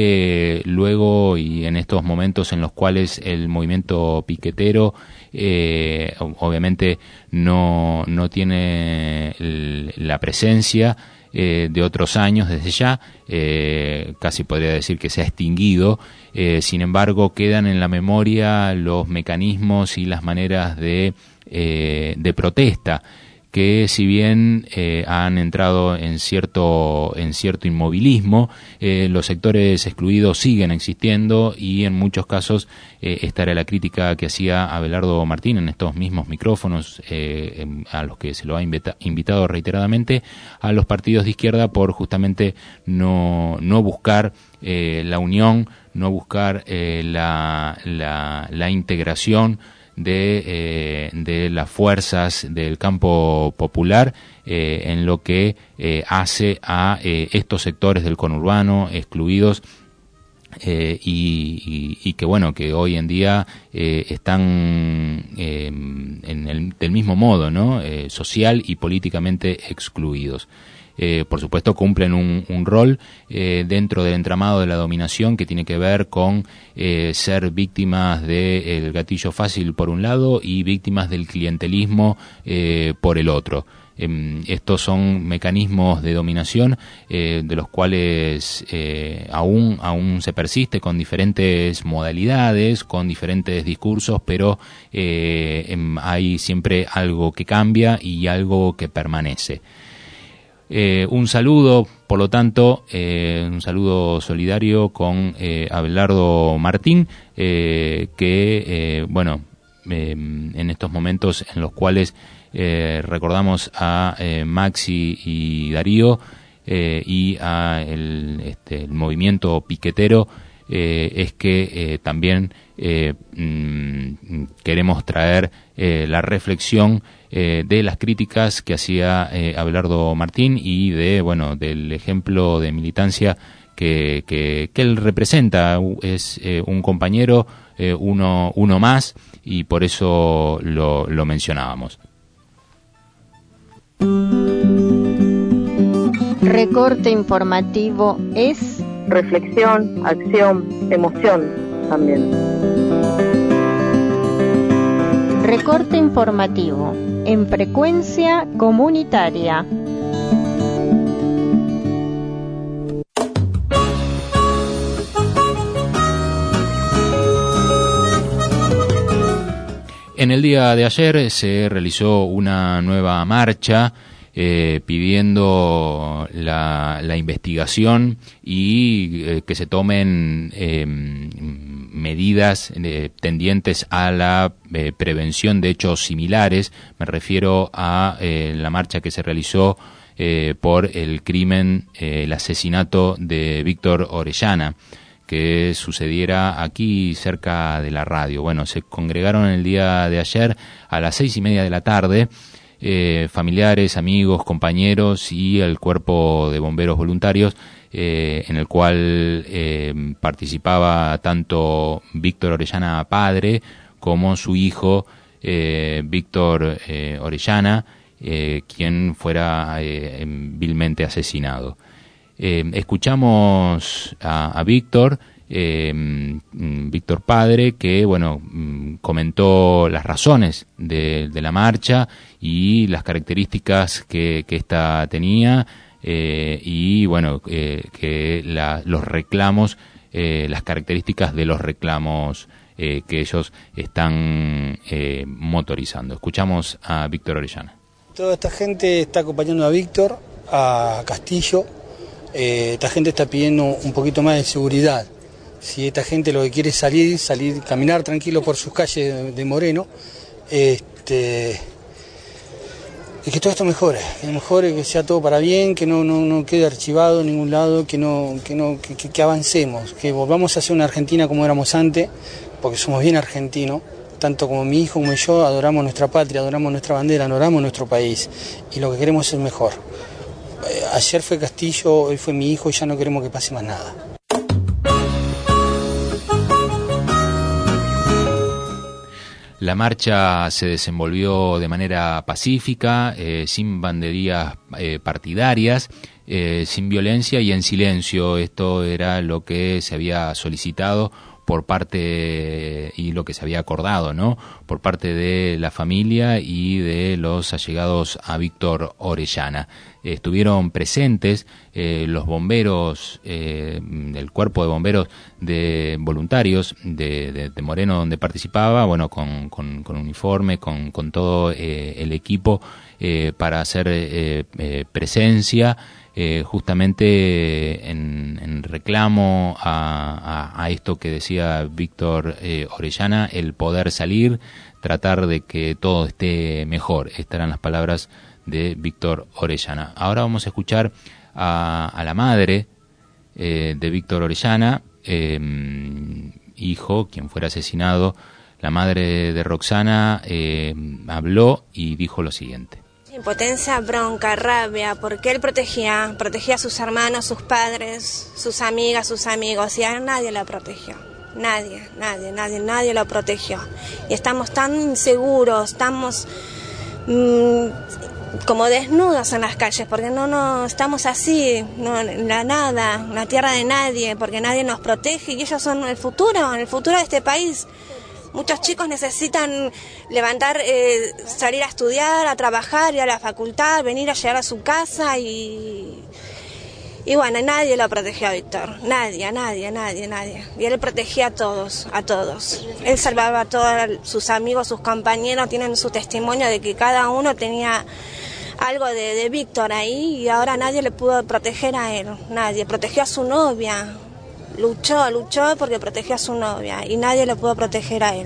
que luego y en estos momentos en los cuales el movimiento piquetero eh, obviamente no, no tiene el, la presencia Eh, de otros años desde ya, eh, casi podría decir que se ha extinguido, eh, sin embargo quedan en la memoria los mecanismos y las maneras de, eh, de protesta que si bien eh, han entrado en cierto en cierto inmovilismo, eh, los sectores excluidos siguen existiendo y en muchos casos eh, esta era la crítica que hacía Abelardo Martín en estos mismos micrófonos eh, a los que se lo ha invita, invitado reiteradamente a los partidos de izquierda por justamente no, no buscar eh, la unión, no buscar eh, la, la, la integración de, eh, de las fuerzas del campo popular eh, en lo que eh, hace a eh, estos sectores del conurbano excluidos eh, y, y, y que bueno, que hoy en día eh, están eh, en el, del mismo modo, ¿no? Eh, social y políticamente excluidos. Eh, por supuesto cumplen un, un rol eh, dentro del entramado de la dominación que tiene que ver con eh, ser víctimas del gatillo fácil por un lado y víctimas del clientelismo eh, por el otro. Eh, estos son mecanismos de dominación eh, de los cuales eh, aún, aún se persiste con diferentes modalidades, con diferentes discursos, pero eh, eh, hay siempre algo que cambia y algo que permanece. Eh, un saludo, por lo tanto, eh, un saludo solidario con eh, Abelardo Martín, eh, que, eh, bueno, eh, en estos momentos en los cuales eh, recordamos a eh, Maxi y Darío eh, y a el, este, el movimiento piquetero, eh, es que eh, también eh, mm, queremos traer eh, la reflexión Eh, de las críticas que hacía eh, Abelardo Martín y de bueno del ejemplo de militancia que, que, que él representa. Es eh, un compañero, eh, uno, uno más, y por eso lo, lo mencionábamos. Recorte informativo es reflexión, acción, emoción también. Recorte informativo en frecuencia comunitaria. En el día de ayer se realizó una nueva marcha eh, pidiendo la, la investigación y eh, que se tomen eh, medidas eh, tendientes a la eh, prevención de hechos similares. Me refiero a eh, la marcha que se realizó eh, por el crimen, eh, el asesinato de Víctor Orellana, que sucediera aquí cerca de la radio. Bueno, se congregaron el día de ayer a las seis y media de la tarde eh, familiares, amigos, compañeros y el cuerpo de bomberos voluntarios, eh, en el cual eh, participaba tanto Víctor Orellana padre como su hijo eh, Víctor eh, Orellana, eh, quien fuera eh, vilmente asesinado. Eh, escuchamos a, a Víctor, eh, Víctor padre, que bueno comentó las razones de, de la marcha y las características que, que esta tenía, eh, y bueno eh, que la, los reclamos, eh, las características de los reclamos eh, que ellos están eh, motorizando. Escuchamos a Víctor Orellana. Toda esta gente está acompañando a Víctor, a Castillo. Eh, esta gente está pidiendo un poquito más de seguridad. Si esta gente lo que quiere es salir, salir, caminar tranquilo por sus calles de, de Moreno, este, y que todo esto mejore, que mejore, que sea todo para bien, que no, no, no quede archivado en ningún lado, que no, que no, que, que, que avancemos, que volvamos a ser una Argentina como éramos antes, porque somos bien argentinos, tanto como mi hijo como yo adoramos nuestra patria, adoramos nuestra bandera, adoramos nuestro país, y lo que queremos es mejor. Ayer fue Castillo, hoy fue mi hijo y ya no queremos que pase más nada. La marcha se desenvolvió de manera pacífica, eh, sin banderías eh, partidarias, eh, sin violencia y en silencio. Esto era lo que se había solicitado por parte, y lo que se había acordado, ¿no?, por parte de la familia y de los allegados a Víctor Orellana. Eh, estuvieron presentes eh, los bomberos, eh, el cuerpo de bomberos de voluntarios de, de, de Moreno, donde participaba, bueno, con, con, con uniforme, con, con todo eh, el equipo eh, para hacer eh, eh, presencia, Eh, justamente en, en reclamo a, a, a esto que decía Víctor eh, Orellana, el poder salir, tratar de que todo esté mejor. Estas eran las palabras de Víctor Orellana. Ahora vamos a escuchar a, a la madre eh, de Víctor Orellana, eh, hijo, quien fuera asesinado. La madre de Roxana eh, habló y dijo lo siguiente. Impotencia, bronca, rabia, porque él protegía, protegía a sus hermanos, sus padres, sus amigas, sus amigos, y a él nadie lo protegió, nadie, nadie, nadie, nadie lo protegió. Y estamos tan inseguros, estamos mmm, como desnudos en las calles, porque no, no, estamos así, no, en la nada, en la tierra de nadie, porque nadie nos protege, y ellos son el futuro, el futuro de este país. Muchos chicos necesitan levantar, eh, salir a estudiar, a trabajar, ir a la facultad, venir a llegar a su casa y... Y bueno, nadie lo protegió a Víctor, nadie, nadie, nadie, nadie. Y él protegía a todos, a todos. Él salvaba a todos sus amigos, sus compañeros, tienen su testimonio de que cada uno tenía algo de, de Víctor ahí, y ahora nadie le pudo proteger a él, nadie. Protegió a su novia. Luchó, luchó porque protegió a su novia y nadie le pudo proteger a él.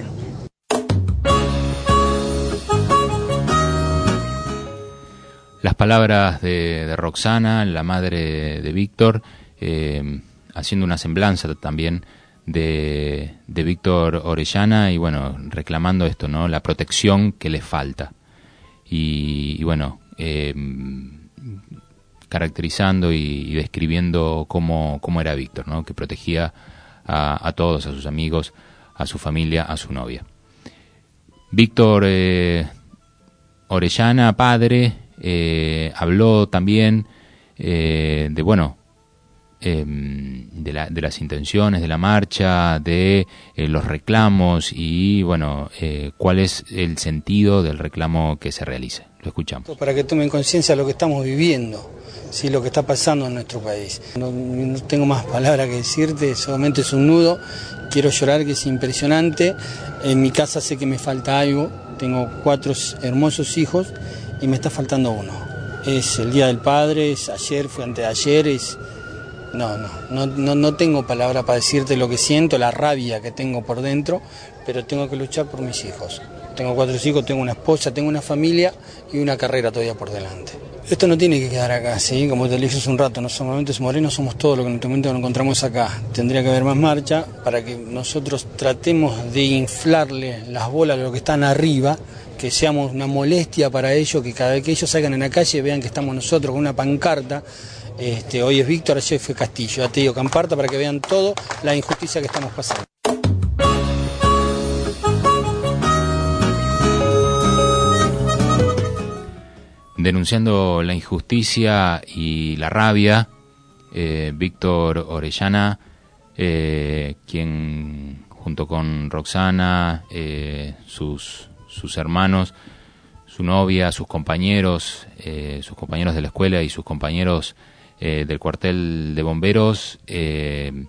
Las palabras de, de Roxana, la madre de Víctor, eh, haciendo una semblanza también de, de Víctor Orellana y bueno, reclamando esto, ¿no?, la protección que le falta. Y, y bueno, eh, caracterizando y, y describiendo cómo, cómo era Víctor, ¿no?, que protegía a, a todos, a sus amigos, a su familia, a su novia. Víctor eh, Orellana, padre, eh, habló también eh, de, bueno, eh, de, la, de las intenciones de la marcha, de eh, los reclamos y, bueno, eh, cuál es el sentido del reclamo que se realice. Lo escuchamos. Para que tomen conciencia de lo que estamos viviendo, sí, lo que está pasando en nuestro país. No, no tengo más palabras que decirte, solamente es un nudo, quiero llorar, que es impresionante. En mi casa sé que me falta algo, tengo cuatro hermosos hijos y me está faltando uno. Es el Día del Padre, es ayer, fue antes de ayer, es... No, no, no, no, no tengo palabra para decirte lo que siento, la rabia que tengo por dentro, pero tengo que luchar por mis hijos. Tengo cuatro hijos, tengo una esposa, tengo una familia y una carrera todavía por delante. Esto no tiene que quedar acá, ¿sí? Como te dije hace un rato, no solamente morenos, somos todo lo que en este momento nos encontramos acá. Tendría que haber más marcha para que nosotros tratemos de inflarle las bolas a los que están arriba, que seamos una molestia para ellos, que cada vez que ellos salgan en la calle vean que estamos nosotros con una pancarta. Este, hoy es Víctor, ayer fue Castillo, ya te digo, comparta para que vean todo la injusticia que estamos pasando. Denunciando la injusticia y la rabia, eh, Víctor Orellana, eh, quien junto con Roxana, eh, sus, sus hermanos, su novia, sus compañeros, eh, sus compañeros de la escuela y sus compañeros eh, del cuartel de bomberos, eh,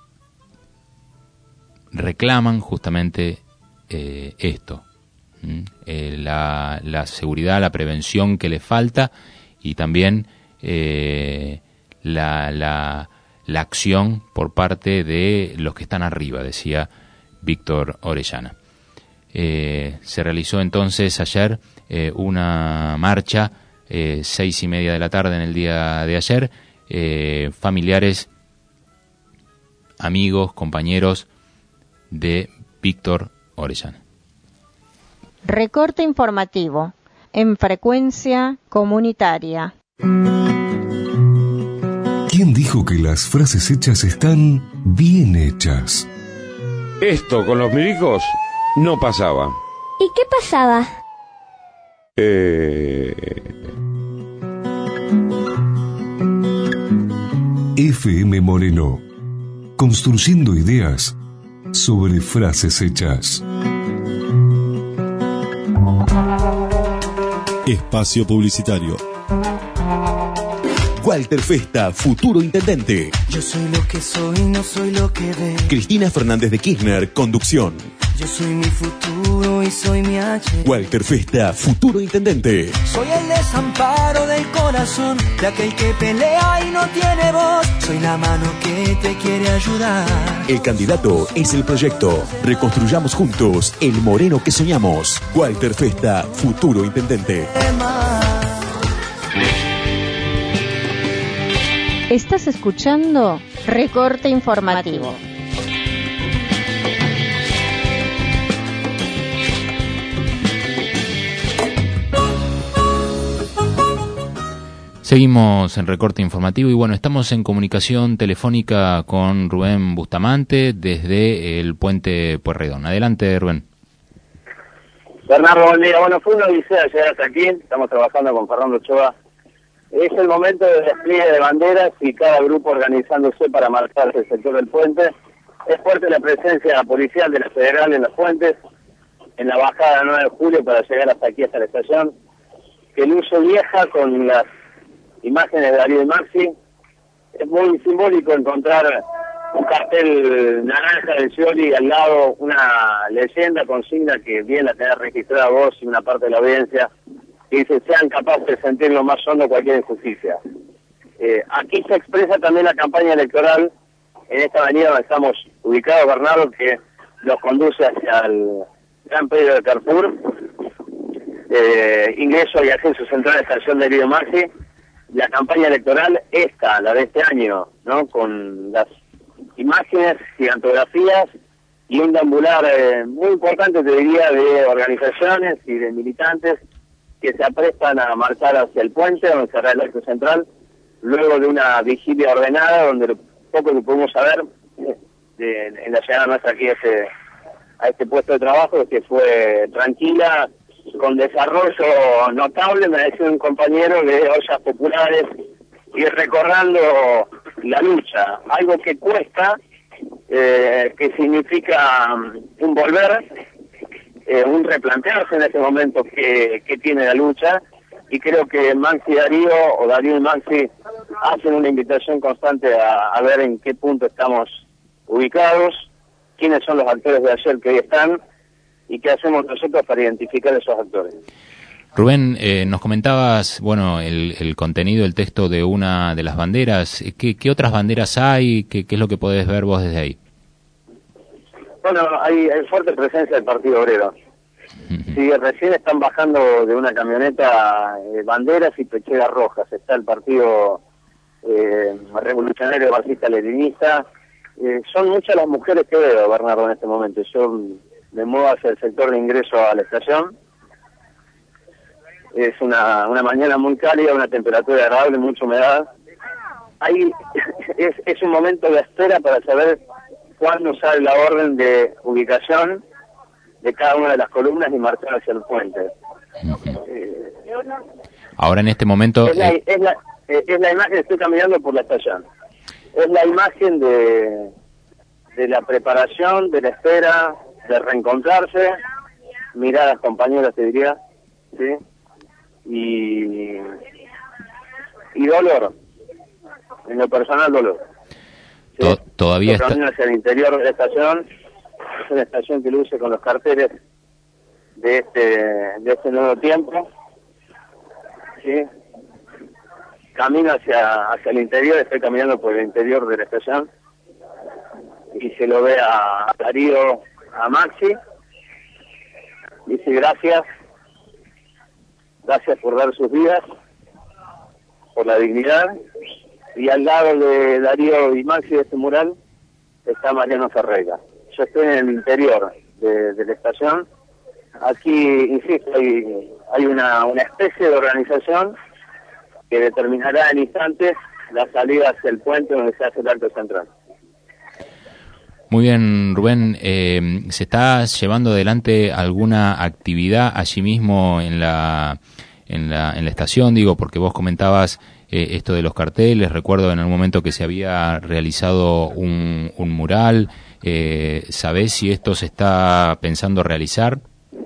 reclaman justamente eh, esto. Eh, la, la seguridad, la prevención que le falta y también eh, la, la, la acción por parte de los que están arriba, decía Víctor Orellana. Eh, se realizó entonces ayer eh, una marcha, eh, seis y media de la tarde en el día de ayer, eh, familiares, amigos, compañeros de Víctor Orellana. Recorte informativo en frecuencia comunitaria. ¿Quién dijo que las frases hechas están bien hechas? Esto con los milicos no pasaba. ¿Y qué pasaba? Eh... F M Moreno. Construyendo ideas sobre frases hechas. Espacio publicitario. Walter Festa, futuro intendente. Yo soy lo que soy, no soy lo que ves. Cristina Fernández de Kirchner, conducción. Yo soy mi futuro y soy mi H. Walter Festa, futuro intendente. Soy el desamparo del corazón de aquel que pelea y no tiene voz. Soy la mano que te quiere ayudar. El candidato es el proyecto. Reconstruyamos juntos el Moreno que soñamos. Walter Festa, futuro intendente. Estás escuchando Recorte Informativo. Seguimos en Recorte Informativo y bueno, estamos en comunicación telefónica con Rubén Bustamante desde el Puente Pueyrredón. Adelante, Rubén. Bernardo, buen día. Bueno, fue una odisea llegar hasta aquí. Estamos trabajando con Fernando Ochoa. Es el momento del despliegue de banderas y cada grupo organizándose para marcar el sector del puente. Es fuerte la presencia policial de la Federal en las puentes, en la bajada nueve de julio para llegar hasta aquí, hasta la estación. Que luce vieja con las imágenes de Darío y Maxi. Es muy simbólico encontrar un cartel naranja de Scioli y al lado una leyenda, consigna que bien la tenés registrada vos y una parte de la audiencia, que dice: sean capaces de sentir lo más hondo cualquier injusticia. Eh, aquí se expresa también la campaña electoral en esta avenida donde estamos ubicados, Bernardo, que nos conduce hacia el Gran Predio de Carrefour, eh, ingreso y acceso central a la estación de Darío y Maxi. La campaña electoral, esta, la de este año, ¿no? Con las imágenes, gigantografías y un deambular eh, muy importante, te diría, de organizaciones y de militantes que se aprestan a marchar hacia el puente, donde será el acto central, luego de una vigilia ordenada, donde lo poco que pudimos saber eh, de, en la llegada nuestra aquí a este, a este puesto de trabajo, es que fue tranquila, con desarrollo notable, me decía un compañero, de ollas populares y recordando la lucha, algo que cuesta, eh, que significa un volver, eh, un replantearse en ese momento que, que tiene la lucha, y creo que Maxi y Darío, o Darío y Maxi, hacen una invitación constante a, a ver en qué punto estamos ubicados, quiénes son los actores de ayer que hoy están, y qué hacemos nosotros para identificar a esos actores. Rubén, eh, nos comentabas, bueno, el, el contenido, el texto de una de las banderas. ¿Qué, qué otras banderas hay? ¿Qué, qué es lo que podés ver vos desde ahí? Bueno, hay, hay fuerte presencia del Partido Obrero. Sí, recién están bajando de una camioneta eh, banderas y pecheras rojas. Está el Partido eh, Revolucionario Marxista-Leninista. Eh, son muchas las mujeres que veo, Bernardo, en este momento. Yo me muevo hacia el sector de ingreso a la estación. Es una, una mañana muy cálida, una temperatura agradable, mucha humedad. Hay, es, es un momento de espera para saber cuándo sale la orden de ubicación de cada una de las columnas y marchar hacia el puente. Eh, Ahora en este momento... Es la, es, la, es la imagen, estoy caminando por la estación. Es la imagen de, de la preparación, de la espera, de reencontrarse, miradas compañeras, te diría, ¿sí? Y, y dolor, en lo personal dolor. ¿Sí? To todavía está... hacia el interior de la estación, es una estación que luce con los carteles de este, de este nuevo tiempo, ¿sí? Camino hacia, hacia el interior, estoy caminando por el interior de la estación, y se lo ve a Darío, a Maxi, dice gracias, gracias por dar sus vidas, por la dignidad, y al lado de Darío y Maxi de este mural está Mariano Ferreira. Yo estoy en el interior de, de la estación. Aquí, insisto, hay, hay una, una especie de organización que determinará en instantes la salida hacia el puente donde se hace el acto central. Muy bien, Rubén. Eh, ¿Se está llevando adelante alguna actividad allí mismo en la en la, en la estación? Digo, porque vos comentabas eh, esto de los carteles. Recuerdo en algún momento que se había realizado un, un mural. Eh, ¿Sabés si esto se está pensando realizar?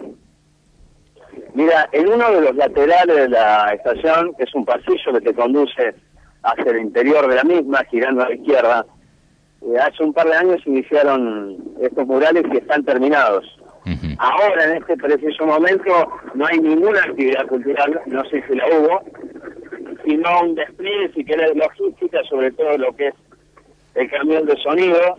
Mira, en uno de los laterales de la estación, que es un pasillo que te conduce hacia el interior de la misma, girando a la izquierda, eh, hace un par de años iniciaron estos murales y están terminados. Uh-huh. Ahora, en este preciso momento, no hay ninguna actividad cultural, no sé si la hubo, sino un despliegue, si querés, logística, sobre todo lo que es el camión de sonido,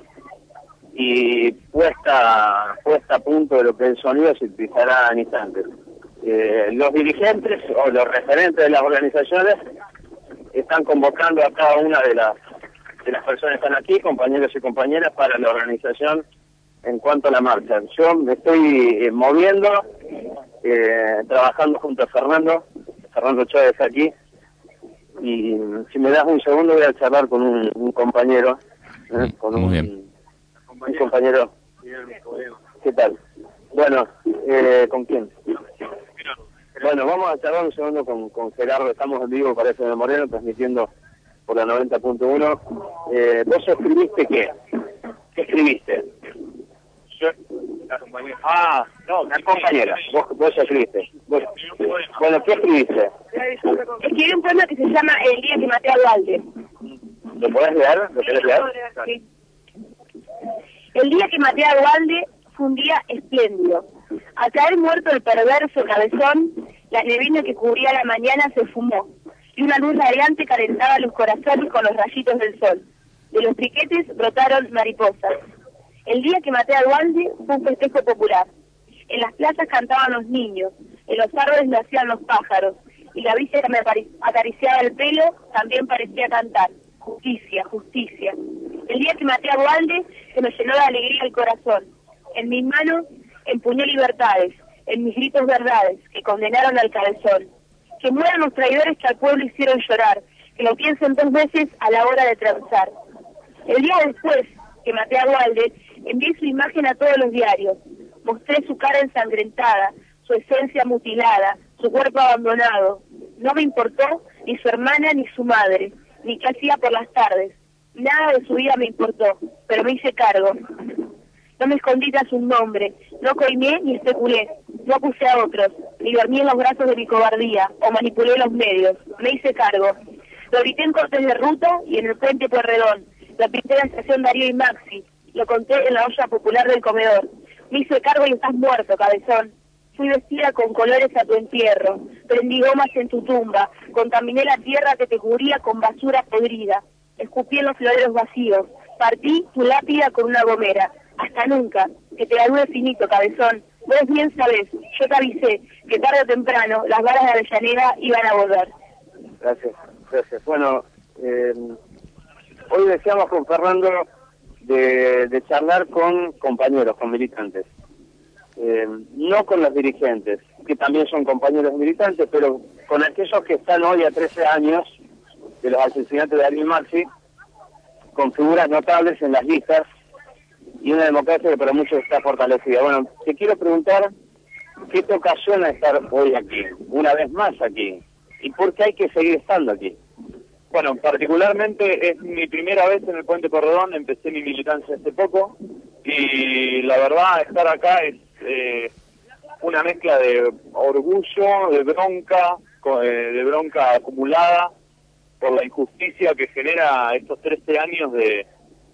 y puesta, puesta a punto de lo que es el sonido se utilizará en instantes. Eh, los dirigentes o los referentes de las organizaciones están convocando a cada una de las de las personas que están aquí, compañeros y compañeras, para la organización en cuanto a la marcha. Yo me estoy eh, moviendo, eh, trabajando junto a Fernando, Fernando Chávez aquí, y si me das un segundo voy a charlar con un, un compañero, ¿eh? con un, un compañero. ¿Qué tal? Bueno, eh, ¿con quién? Bueno, vamos a charlar un segundo con, con Gerardo, estamos en vivo para F M Moreno, transmitiendo por la noventa punto uno. Eh, ¿Vos escribiste qué? ¿Qué escribiste? Yo, la compañera. Ah, no, la compañera. Vos, vos escribiste. Vos, bueno, ¿qué escribiste? Escribí un poema que se llama El día que maté a Dualde. ¿Lo podés leer? ¿Lo querés leer? Sí. El día que maté a Dualde fue un día espléndido. Al caer muerto el perverso cabezón, la neblina que cubría la mañana se fumó, y una luz radiante calentaba los corazones con los rayitos del sol. De los piquetes brotaron mariposas. El día que maté a Dualde fue un festejo popular. En las plazas cantaban los niños, en los árboles nacían los pájaros, y la brisa que me acariciaba el pelo también parecía cantar. Justicia, justicia. El día que maté a Dualde se me llenó de alegría el corazón. En mis manos empuñé libertades, en mis gritos verdades, que condenaron al cabezón. Que mueran los traidores que al pueblo hicieron llorar, que lo piensen dos veces a la hora de transar. El día después que maté a Dualde, envié su imagen a todos los diarios. Mostré su cara ensangrentada, su esencia mutilada, su cuerpo abandonado. No me importó ni su hermana ni su madre, ni qué hacía por las tardes. Nada de su vida me importó, pero me hice cargo. No me escondí tras un nombre, no coimé ni especulé, no acusé a otros, ni dormí en los brazos de mi cobardía, o manipulé los medios. Me hice cargo. Lo grité en cortes de ruta y en el puente Pueyrredón. Lo pinté en la estación Darío y Maxi. Lo conté en la olla popular del comedor. Me hice cargo y estás muerto, cabezón. Fui vestida con colores a tu entierro. Prendí gomas en tu tumba. Contaminé la tierra que te cubría con basura podrida. Escupí en los floreros vacíos. Partí tu lápida con una gomera. Hasta nunca. Que te la dure finito, cabezón. Vos bien sabés, yo te avisé, que tarde o temprano las balas de Avellaneda iban a volver. Gracias, gracias. Bueno, eh, hoy deseamos con Fernando de, de charlar con compañeros, con militantes. Eh, no con los dirigentes, que también son compañeros militantes, pero con aquellos que están hoy a trece años de los asesinatos de Darío y Maxi, con figuras notables en las listas, y una democracia que para muchos está fortalecida. Bueno, te quiero preguntar, ¿qué te ocasiona estar hoy aquí, una vez más aquí? ¿Y por qué hay que seguir estando aquí? Bueno, particularmente es mi primera vez en el Puente Pueyrredón, empecé mi militancia hace poco, y la verdad estar acá es eh, una mezcla de orgullo, de bronca, de bronca acumulada por la injusticia que genera estos trece años de...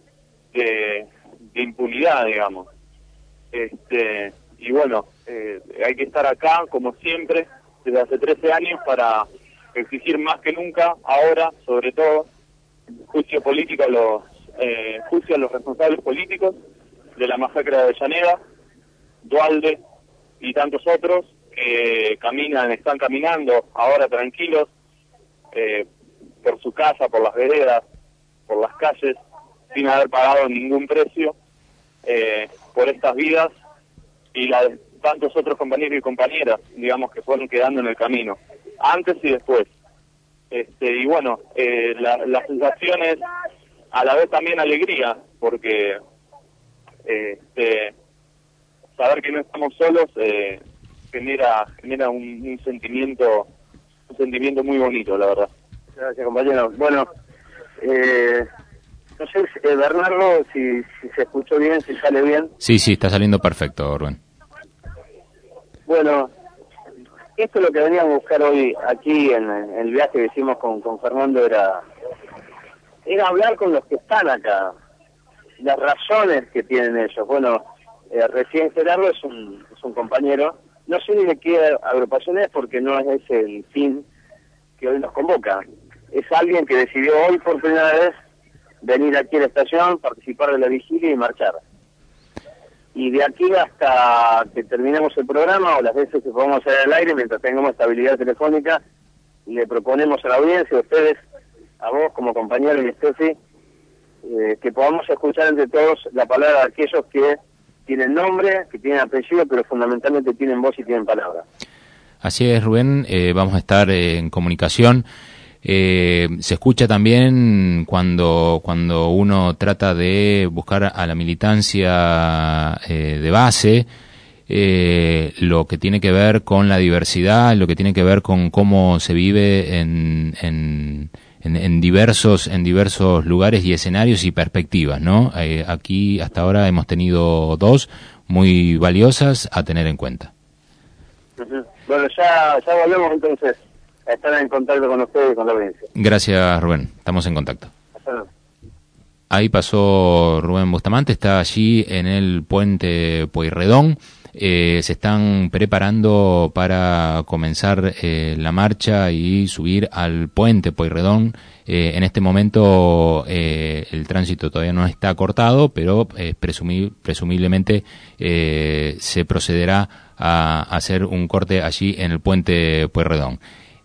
de de impunidad, digamos. Este, y bueno, eh, hay que estar acá, como siempre, desde hace trece años, para exigir más que nunca, ahora, sobre todo, juicio político a los, eh, juicio a los responsables políticos de la masacre de Avellaneda, Dualde y tantos otros que caminan, están caminando ahora tranquilos, eh, por su casa, por las veredas, por las calles, sin haber pagado ningún precio eh, por estas vidas y la de tantos otros compañeros y compañeras, digamos, que fueron quedando en el camino, antes y después. Este, y bueno, eh, la, la sensación es a la vez también alegría, porque eh, este, saber que no estamos solos eh, genera genera un, un sentimiento un sentimiento muy bonito, la verdad. Gracias, compañero. Bueno, eh... No sé, eh, Bernardo, si, si se escuchó bien, si sale bien. Sí, sí, está saliendo perfecto, Rubén. Bueno, esto es lo que veníamos a buscar hoy aquí en, en el viaje que hicimos con, con Fernando, era, era hablar con los que están acá, las razones que tienen ellos. Bueno, eh, recién Gerardo es un, es un compañero, no sé ni de qué agrupación es porque no es ese el fin que hoy nos convoca. Es alguien que decidió hoy por primera vez venir aquí a la estación, participar de la vigilia y marchar. Y de aquí hasta que terminemos el programa, o las veces que podamos hacer al aire, mientras tengamos estabilidad telefónica, le proponemos a la audiencia, a ustedes, a vos como compañero y a Steffi, eh, que podamos escuchar entre todos la palabra de aquellos que tienen nombre, que tienen apellido, pero fundamentalmente tienen voz y tienen palabra. Así es, Rubén, eh, vamos a estar eh, en comunicación. Eh, se escucha también cuando cuando uno trata de buscar a la militancia eh, de base, eh, lo que tiene que ver con la diversidad, lo que tiene que ver con cómo se vive en, en, en, en diversos en diversos lugares y escenarios y perspectivas, ¿no? Eh, aquí hasta ahora hemos tenido dos muy valiosas a tener en cuenta. Uh-huh. Bueno, ya, ya volvemos entonces a estar en contacto con ustedes y con la audiencia. Gracias, Rubén. Estamos en contacto. Hasta luego. Ahí pasó Rubén Bustamante, está allí en el puente Pueyrredón. Eh, se están preparando para comenzar eh, la marcha y subir al puente Pueyrredón. Eh, en este momento eh, el tránsito todavía no está cortado, pero eh, presumib- presumiblemente eh, se procederá a hacer un corte allí en el puente Pueyrredón.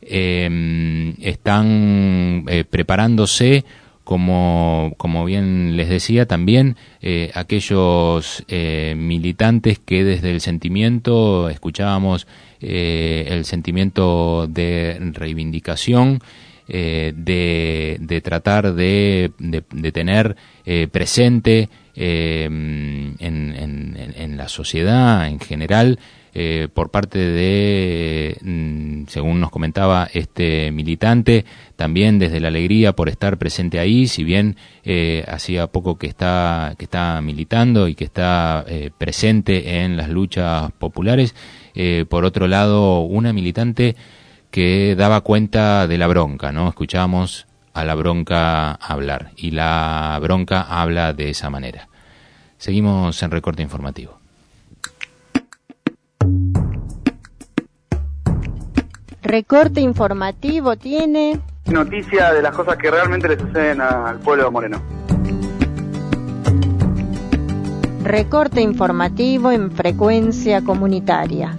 Eh, están eh, preparándose, como como bien les decía, también eh, aquellos eh, militantes que desde el sentimiento, escuchábamos eh, el sentimiento de reivindicación, eh, de, de tratar de, de, de tener eh, presente eh, en, en, en la sociedad en general, Eh, por parte de, mm, según nos comentaba este militante, también desde la alegría por estar presente ahí, si bien eh, hacía poco que está que está militando y que está eh, presente en las luchas populares, eh, por otro lado, una militante que daba cuenta de la bronca, ¿no? Escuchábamos a la bronca hablar, y la bronca habla de esa manera. Seguimos en Recorte Informativo. Recorte Informativo tiene noticia de las cosas que realmente le suceden al pueblo de Moreno. Recorte Informativo en frecuencia comunitaria.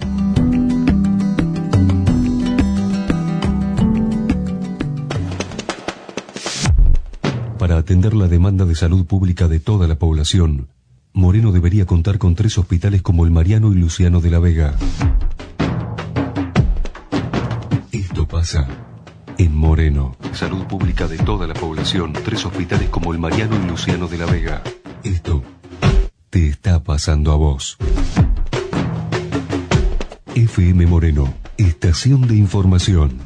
Para atender la demanda de salud pública de toda la población, Moreno debería contar con tres hospitales como el Mariano y Luciano de la Vega. Esto pasa en Moreno. Salud pública de toda la población, tres hospitales como el Mariano y Luciano de la Vega. Esto te está pasando a vos. F M Moreno, estación de información.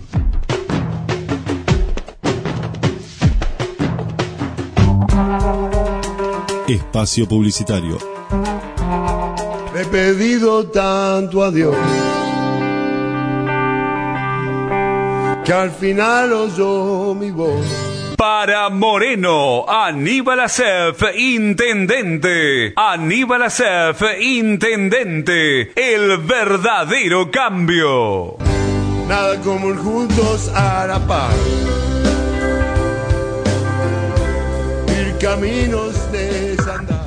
Espacio publicitario. He pedido tanto a Dios que al final oyó mi voz. Para Moreno, Aníbal Acef, intendente. Aníbal Acef, intendente. El verdadero cambio. Nada como ir juntos a la paz. Ir caminos de sandal.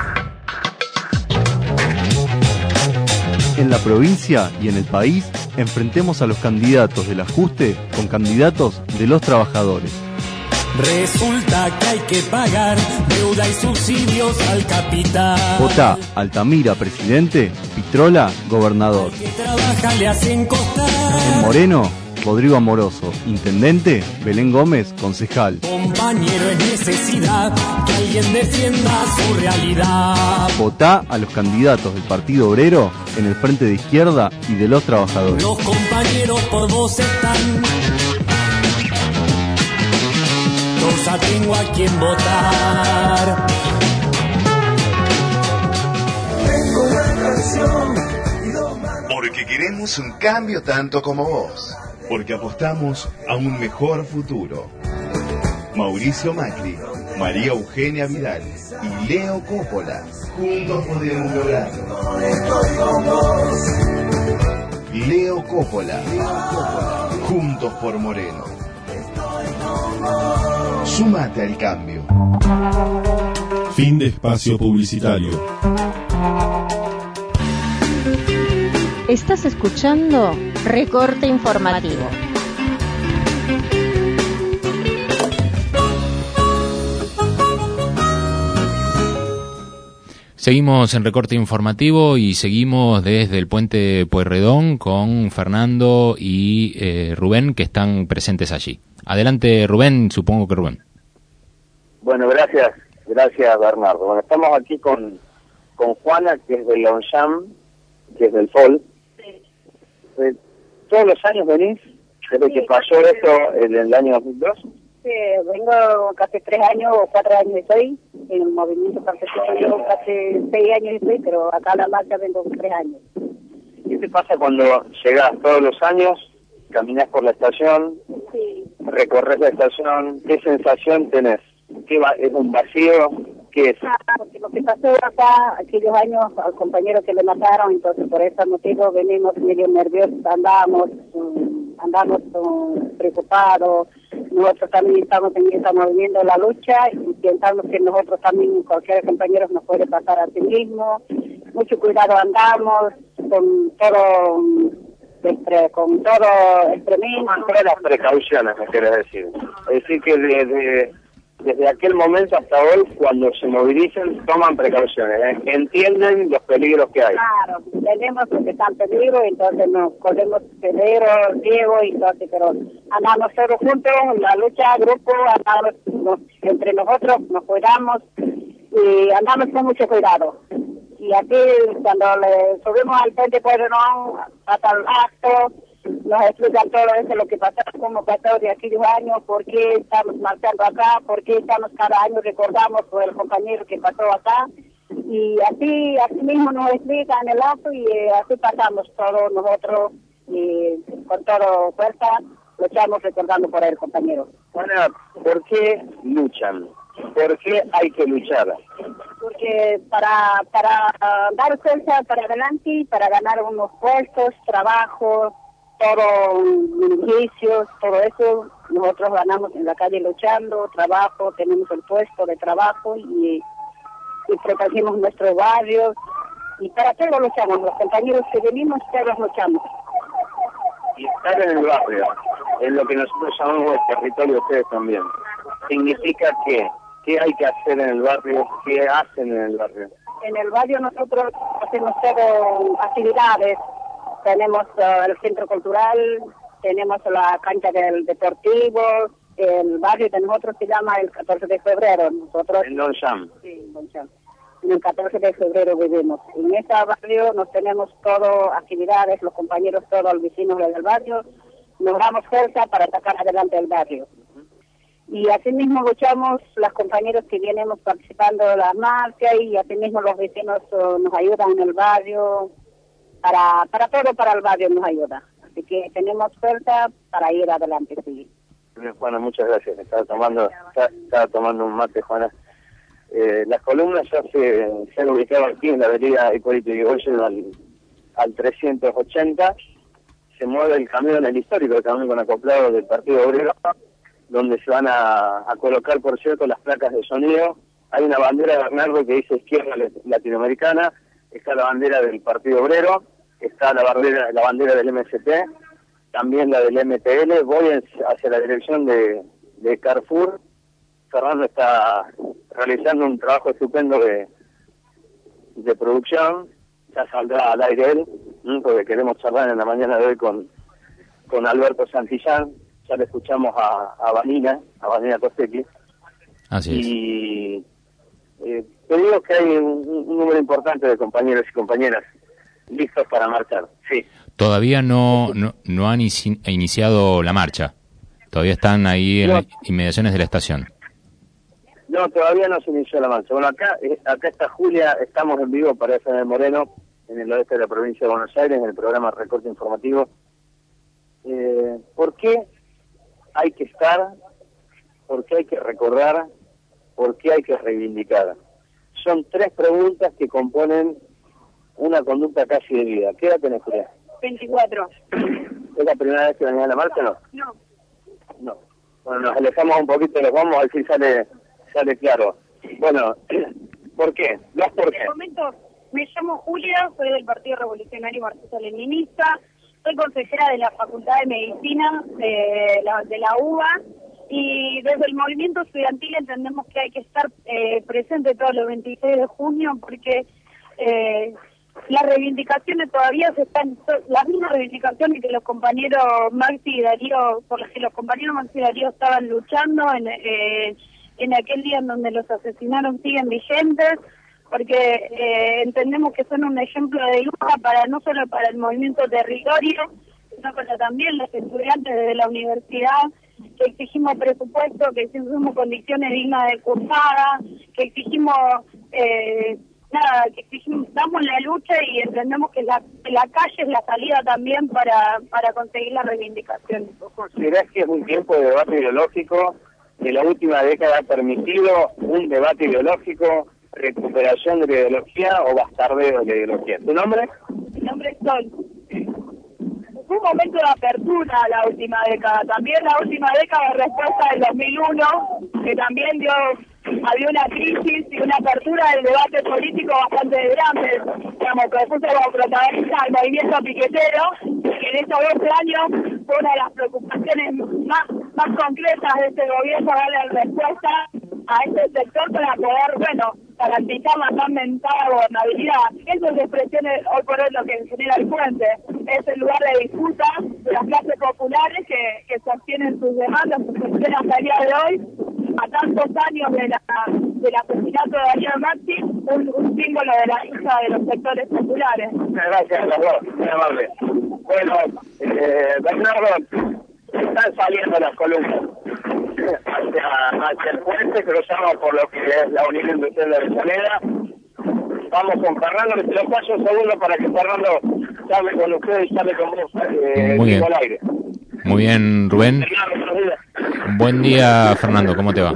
En la provincia y en el país, enfrentemos a los candidatos del ajuste con candidatos de los trabajadores. Resulta que hay que pagar deuda y subsidios al capital. Votá Altamira presidente, Pitrola gobernador. Que trabaja le hacen costar. En Moreno, Rodrigo Amoroso, intendente, Belén Gómez, concejal. Compañero, es necesidad que alguien defienda su realidad. Votá a los candidatos del Partido Obrero en el Frente de Izquierda y de los Trabajadores. Los compañeros por vos están. Mendoza tengo a quien votar. Tengo una canción. Porque queremos un cambio tanto como vos. Porque apostamos a un mejor futuro. Mauricio Macri, María Eugenia Vidal y Leo Coppola. Juntos podemos lograrlo. Estoy con vos. Leo Coppola. Juntos por Moreno. Súmate al cambio. Fin de espacio publicitario. Estás escuchando Recorte Informativo. Seguimos en Recorte Informativo y seguimos desde el Puente Pueyrredón con Fernando y eh, Rubén, que están presentes allí. Adelante, Rubén, supongo que Rubén. Bueno, gracias, gracias Bernardo. Bueno, estamos aquí con, con Juana, que es del Longchamp, que es del F O L. Sí. Eh, ¿Todos los años venís? ¿Desde sí, que pasó esto en el año dos mil dos? Sí, vengo casi tres años o cuatro años estoy en el movimiento participativo, casi seis años estoy, pero acá a la marcha vengo tres años. ¿Qué te pasa cuando llegás todos los años, caminás por la estación, sí, recorres la estación, qué sensación tenés? ¿Qué va, ¿Es un vacío? ¿Qué es? Ah, porque lo que pasó acá, aquellos años, al compañero que le mataron, entonces por ese motivo venimos medio nerviosos, andamos, um, andamos um, preocupados. Nosotros también estamos en esta movimiento la lucha y pensamos que nosotros también, cualquier compañero nos puede pasar a sí mismo. Mucho cuidado andamos, con todo, este, con todo extremismo. Todas las precauciones, me quieres decir. Es decir, que desde, desde aquel momento hasta hoy, cuando se movilizan, toman precauciones, ¿eh? Entienden los peligros que hay. Claro, entendemos lo que está en peligro, entonces nos corremos Pedro, Diego, y entonces, pero andamos todos juntos, la lucha, grupo, andamos nos, entre nosotros, nos cuidamos y andamos con mucho cuidado. Y aquí, cuando le subimos al Puente Pueyrredón, hasta el acto, nos explican todo eso, lo que pasó, cómo pasó de aquellos años, por qué estamos marchando acá, por qué estamos cada año recordamos por el compañero que pasó acá. Y así, así mismo nos explican el acto y eh, así pasamos todos nosotros y con toda fuerza luchamos recordando por el compañero. Bueno, ¿por qué luchan? ¿Por qué hay que luchar? Porque para para dar fuerza para adelante, para ganar unos puestos, trabajo, todo, beneficios, todo eso, nosotros ganamos en la calle luchando, trabajo, tenemos el puesto de trabajo y, y protegemos nuestros barrios y para todos luchamos, los compañeros que venimos todos luchamos. Y estar en el barrio, en lo que nosotros llamamos el territorio, ustedes también, significa que ¿qué hay que hacer en el barrio? ¿Qué hacen en el barrio? En el barrio nosotros hacemos todo actividades. Tenemos uh, el centro cultural, tenemos la cancha del deportivo, el barrio de nosotros se llama el catorce de febrero. Nosotros, en Longchamp. Sí, en Longchamp. En el catorce de febrero vivimos. En ese barrio nos tenemos todo actividades, los compañeros, todos los vecinos del barrio, nos damos fuerza para sacar adelante el barrio. Y así mismo luchamos las compañeros que vienemos participando de la marcha y así mismo los vecinos uh, nos ayudan en el barrio. Para para todo, para el barrio nos ayuda. Así que tenemos fuerza para ir adelante, sí. Juana, muchas gracias. Estaba tomando estaba, estaba tomando un mate, Juana. Eh, las columnas ya se, se han ubicado aquí en la avenida Hipólito Yrigoyen al, al trescientos ochenta. Se mueve el camión en el histórico, el camión con acoplado del Partido Obrero, donde se van a, a colocar, por cierto, las placas de sonido. Hay una bandera de Bernardo que dice Izquierda Latinoamericana, está la bandera del Partido Obrero, está la bandera, la bandera del M S T, también la del M T L. Voy hacia la dirección de, de Carrefour. Fernando está realizando un trabajo estupendo de, de producción. Ya saldrá al aire él, porque queremos charlar en la mañana de hoy con, con Alberto Santillán. Ya le escuchamos a, a Vanina, a Vanina Costecchi. Así es. Y eh, te digo que hay un, un número importante de compañeros y compañeras listos para marchar. Sí. Todavía no, no, no han inici- iniciado la marcha. Todavía están ahí en no. las inmediaciones de la estación. No, todavía no se inició la marcha. Bueno, acá eh, acá está Julia, estamos en vivo para F M Moreno, en el oeste de la provincia de Buenos Aires, en el programa Recorte Informativo. Eh, ¿Por qué hay que estar? ¿Por qué hay que recordar? ¿Por qué hay que reivindicar? Son tres preguntas que componen una conducta casi de vida. ¿Qué edad tenés, Julia? veinticuatro. ¿Es la primera vez que venís a la marcha o no? No. No. Bueno, nos alejamos un poquito y nos vamos a ver si sale, sale claro. Bueno, ¿por qué? ¿Dos por qué? En momento, me llamo Julia, soy del Partido Revolucionario Marxista-Leninista, soy consejera de la Facultad de Medicina de la, de la U B A, y desde el movimiento estudiantil entendemos que hay que estar eh, presente todos los veintiséis de junio porque eh, las reivindicaciones todavía se están, las mismas reivindicaciones que los compañeros Maxi y Darío, por las que los compañeros Maxi y Darío estaban luchando en, eh, en aquel día en donde los asesinaron siguen vigentes, porque eh, entendemos que son un ejemplo de lucha para no solo para el movimiento territorio, sino para también los estudiantes de la universidad, que exigimos presupuesto, que exigimos condiciones dignas de cursada, que exigimos, eh, nada, que exigimos, damos la lucha y entendemos que la, que la calle es la salida también para, para conseguir la reivindicación. ¿Vos considerás que es un tiempo de debate ideológico, que la última década ha permitido un debate ideológico, recuperación de la ideología o bastardeo de la ideología? ¿Tu nombre? Mi nombre es Sol. Fue un momento de apertura la última década. También la última década de respuesta del dos mil uno, que también dio, había una crisis y una apertura del debate político bastante grande, digamos, que puso como protagonista al movimiento piquetero, que en estos doce años fue una de las preocupaciones más, más concretas de este gobierno, darle respuesta a este sector para poder, bueno, garantizar la tan mentada gobernabilidad. Eso es expresiones hoy por hoy lo que genera el puente. Es el lugar de disputa de las clases populares que, que sostienen sus demandas, sus cuestiones hasta el día de hoy, a tantos años de la, del asesinato de Darío Maxi, un, un símbolo de la lucha de los sectores populares. Muchas gracias a los dos, muy amable. Bueno, eh, Bernardo, están saliendo las columnas hacia, hacia el puente, cruzamos por lo que es la Unión Industrial de Avellaneda. Vamos con Fernando, que se lo paso un segundo para que Fernando llame con ustedes y llame con vos eh, Muy bien. al aire. Muy bien, Rubén. Buen día, Fernando, ¿cómo te va?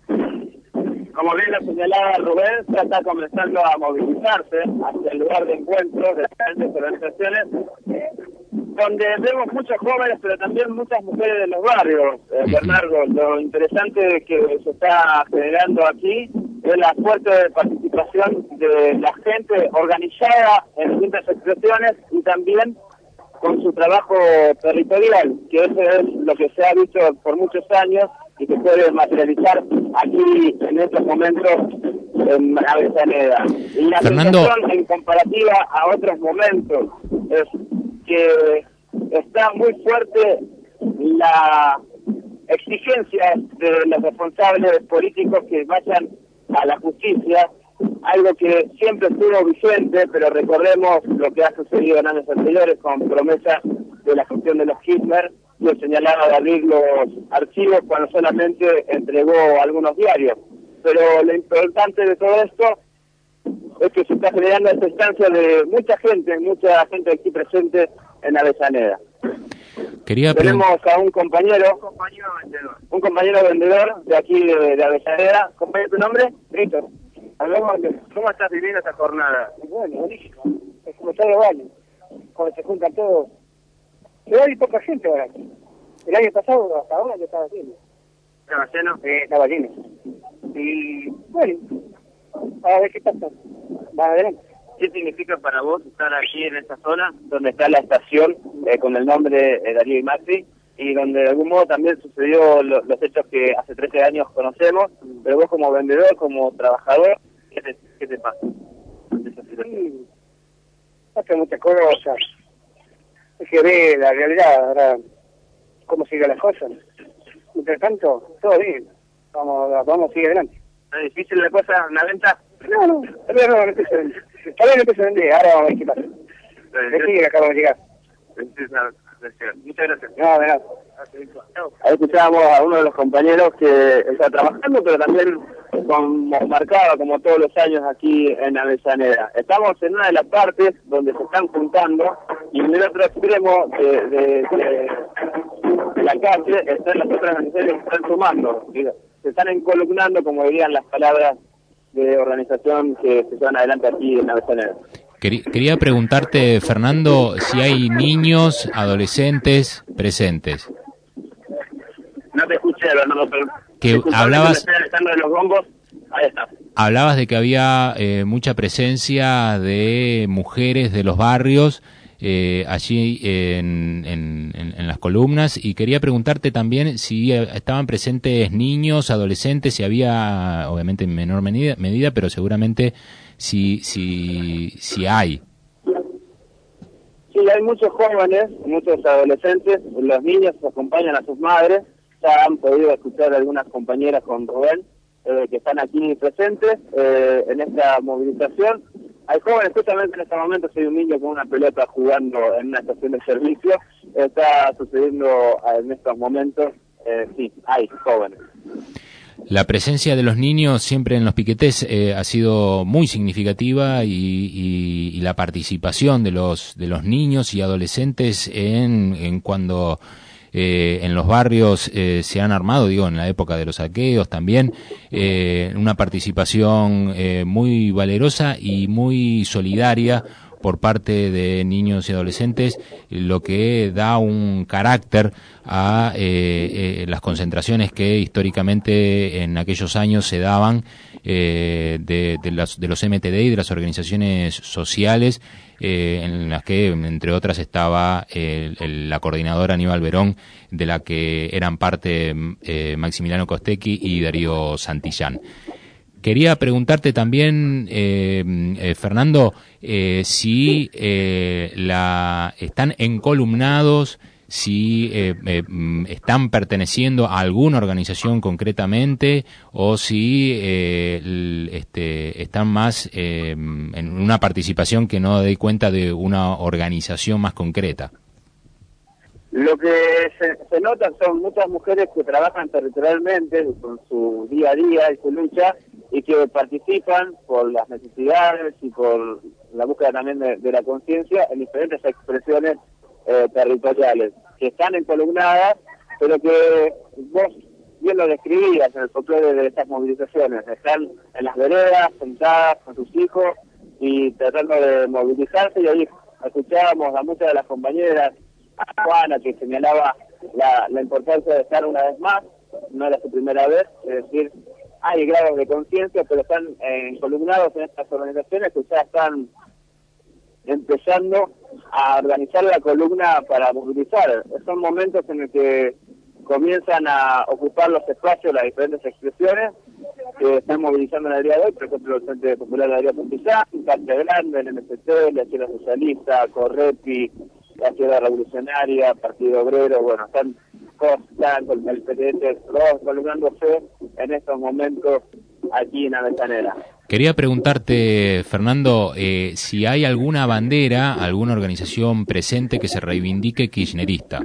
Como bien lo señalaba Rubén, ya está comenzando a movilizarse hacia el lugar de encuentro de las diferentes organizaciones, donde vemos muchos jóvenes, pero también muchas mujeres de los barrios. Eh, Bernardo, lo interesante que se está generando aquí es la fuerte participación de la gente organizada en distintas expresiones y también con su trabajo territorial, que eso es lo que se ha visto por muchos años y que puede materializar aquí en estos momentos en Avellaneda. Y la Fernando, sensación en comparativa a otros momentos es que está muy fuerte la exigencia de los responsables políticos que vayan a la justicia, algo que siempre estuvo vigente, pero recordemos lo que ha sucedido en años anteriores con promesa de la gestión de los Kirchner, que señalaba de abrir los archivos cuando solamente entregó algunos diarios. Pero lo importante de todo esto es que se está generando esta instancia de mucha gente, mucha gente aquí presente en Avellaneda. Quería Tenemos a un compañero, un compañero vendedor, un compañero vendedor de aquí de, de Avellaneda. ¿Compañero, tu nombre? Víctor. Hablamos de cómo estás viviendo esta jornada. Bueno, buenísimo. Es como todos los años, cuando se juntan todos. Pero hay poca gente ahora. El año pasado, hasta ahora, yo estaba haciendo. ¿Estaba lleno? Eh, estaba lleno. Y bueno, a ver qué pasa. Va adelante. ¿Qué significa para vos estar aquí en esta zona, donde está la estación eh, con el nombre de Darío y Maxi, y donde de algún modo también sucedió lo, los hechos que hace trece años conocemos, pero vos como vendedor, como trabajador, ¿qué te, qué te pasa? Sí, pasa muchas cosas. Hay que ver la realidad, ahora, cómo siguen las cosas. Mientras tanto, todo bien. Vamos, vamos a seguir adelante. ¿Es difícil la cosa en la venta? No, no, todavía no, no empieza a vender. Todavía no empieza a vender, ahora vamos a ver qué pasa. Es que acabamos de llegar. atención. Muchas gracias. No, de nada. Ahí escuchábamos a uno de los compañeros que está trabajando, pero también como marcaba, como todos los años aquí en Avellaneda. Estamos en una de las partes donde se están juntando y en el otro extremo de, de, de, de la calle están las otras organizaciones que están sumando. Se están encolumnando, como dirían las palabras de organización que se llevan adelante aquí en Avellaneda. Quería preguntarte, Fernando, si hay niños, adolescentes presentes. No te escuché, Bernardo, pero... Que hablabas... De los bombos. Ahí está. Hablabas de que había eh, mucha presencia de mujeres de los barrios eh, allí en, en, en las columnas, y quería preguntarte también si estaban presentes niños, adolescentes, si había, obviamente en menor medida, medida pero seguramente si, si, si hay. Sí, hay muchos jóvenes, muchos adolescentes, los niños acompañan a sus madres. Ya han podido escuchar algunas compañeras con Rubén eh, que están aquí presentes eh, en esta movilización. Hay jóvenes, justamente en este momento, si hay un niño con una pelota jugando en una estación de servicio, está sucediendo en estos momentos, eh, sí, hay jóvenes. La presencia de los niños siempre en los piquetes eh, ha sido muy significativa y, y, y la participación de los de los niños y adolescentes en, en cuando eh, en los barrios eh, se han armado, digo, en la época de los saqueos también, eh, una participación eh, muy valerosa y muy solidaria por parte de niños y adolescentes, lo que da un carácter a eh, eh, las concentraciones que históricamente en aquellos años se daban eh, de, de, las, de los M T D y de las organizaciones sociales, eh, en las que, entre otras, estaba eh, el, la coordinadora Aníbal Verón, de la que eran parte eh, Maximiliano Costecchi y Darío Santillán. Quería preguntarte también, eh, eh, Fernando, eh, si eh, la están encolumnados, si eh, eh, están perteneciendo a alguna organización concretamente, o si eh, el, este, están más eh, en una participación que no dé cuenta de una organización más concreta. Lo que se, se nota son muchas mujeres que trabajan territorialmente con su día a día y su lucha, y que participan por las necesidades y por la búsqueda también de, de la conciencia en diferentes expresiones eh, territoriales, que están encolumnadas, pero que vos bien lo describías en el folclore de estas movilizaciones. Están en las veredas, sentadas con sus hijos y tratando de movilizarse, y ahí escuchábamos a muchas de las compañeras, a Juana, que señalaba la, la importancia de estar una vez más, no era su primera vez, es decir, hay grados de conciencia, pero están eh, encolumnados en estas organizaciones que ya están empezando a organizar la columna para movilizar. Son momentos en los que comienzan a ocupar los espacios las diferentes expresiones que están movilizando en el día de hoy, por ejemplo, el Frente Popular de Darío Santillán, Patria Grande, el M S T, la Izquierda Socialista, Correpi, la Izquierda Revolucionaria, Partido Obrero, bueno, están Costa, con el P T S, todos columnándose en estos momentos aquí en Avellaneda. Quería preguntarte, Fernando, eh, si hay alguna bandera, alguna organización presente que se reivindique kirchnerista.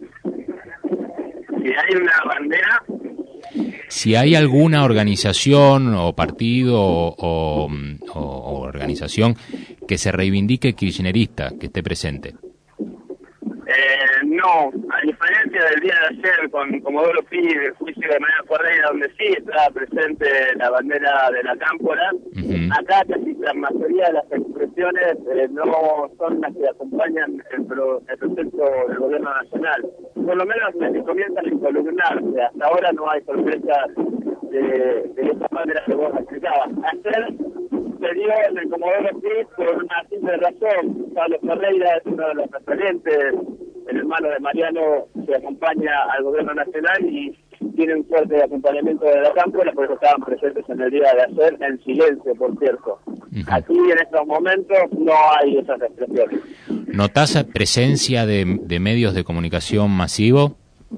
Si hay una bandera... Si hay alguna organización o partido o, o, o organización que se reivindique kirchnerista, que esté presente. Eh, no, a diferencia del día de ayer con Comodoro Pi, el juicio de María Correa, donde sí estaba presente la bandera de la Cámpora, uh-huh. Acá casi la mayoría de las expresiones eh, no son las que acompañan el, pro, el proceso del gobierno nacional. Por lo menos las que comienzan a incolumnarse. Hasta ahora no hay sorpresa de, de esta manera que vos explicabas. Ayer se dio en el Comodoro Pi por una simple razón. Pablo Ferreira es uno de los referentes, el hermano de Mariano, que acompaña al gobierno nacional y tiene un fuerte acompañamiento de la Cámpora, por eso estaban presentes en el día de ayer, en silencio, por cierto. Uh-huh. Aquí en estos momentos no hay esas expresiones. ¿Notás presencia de, de medios de comunicación masivos?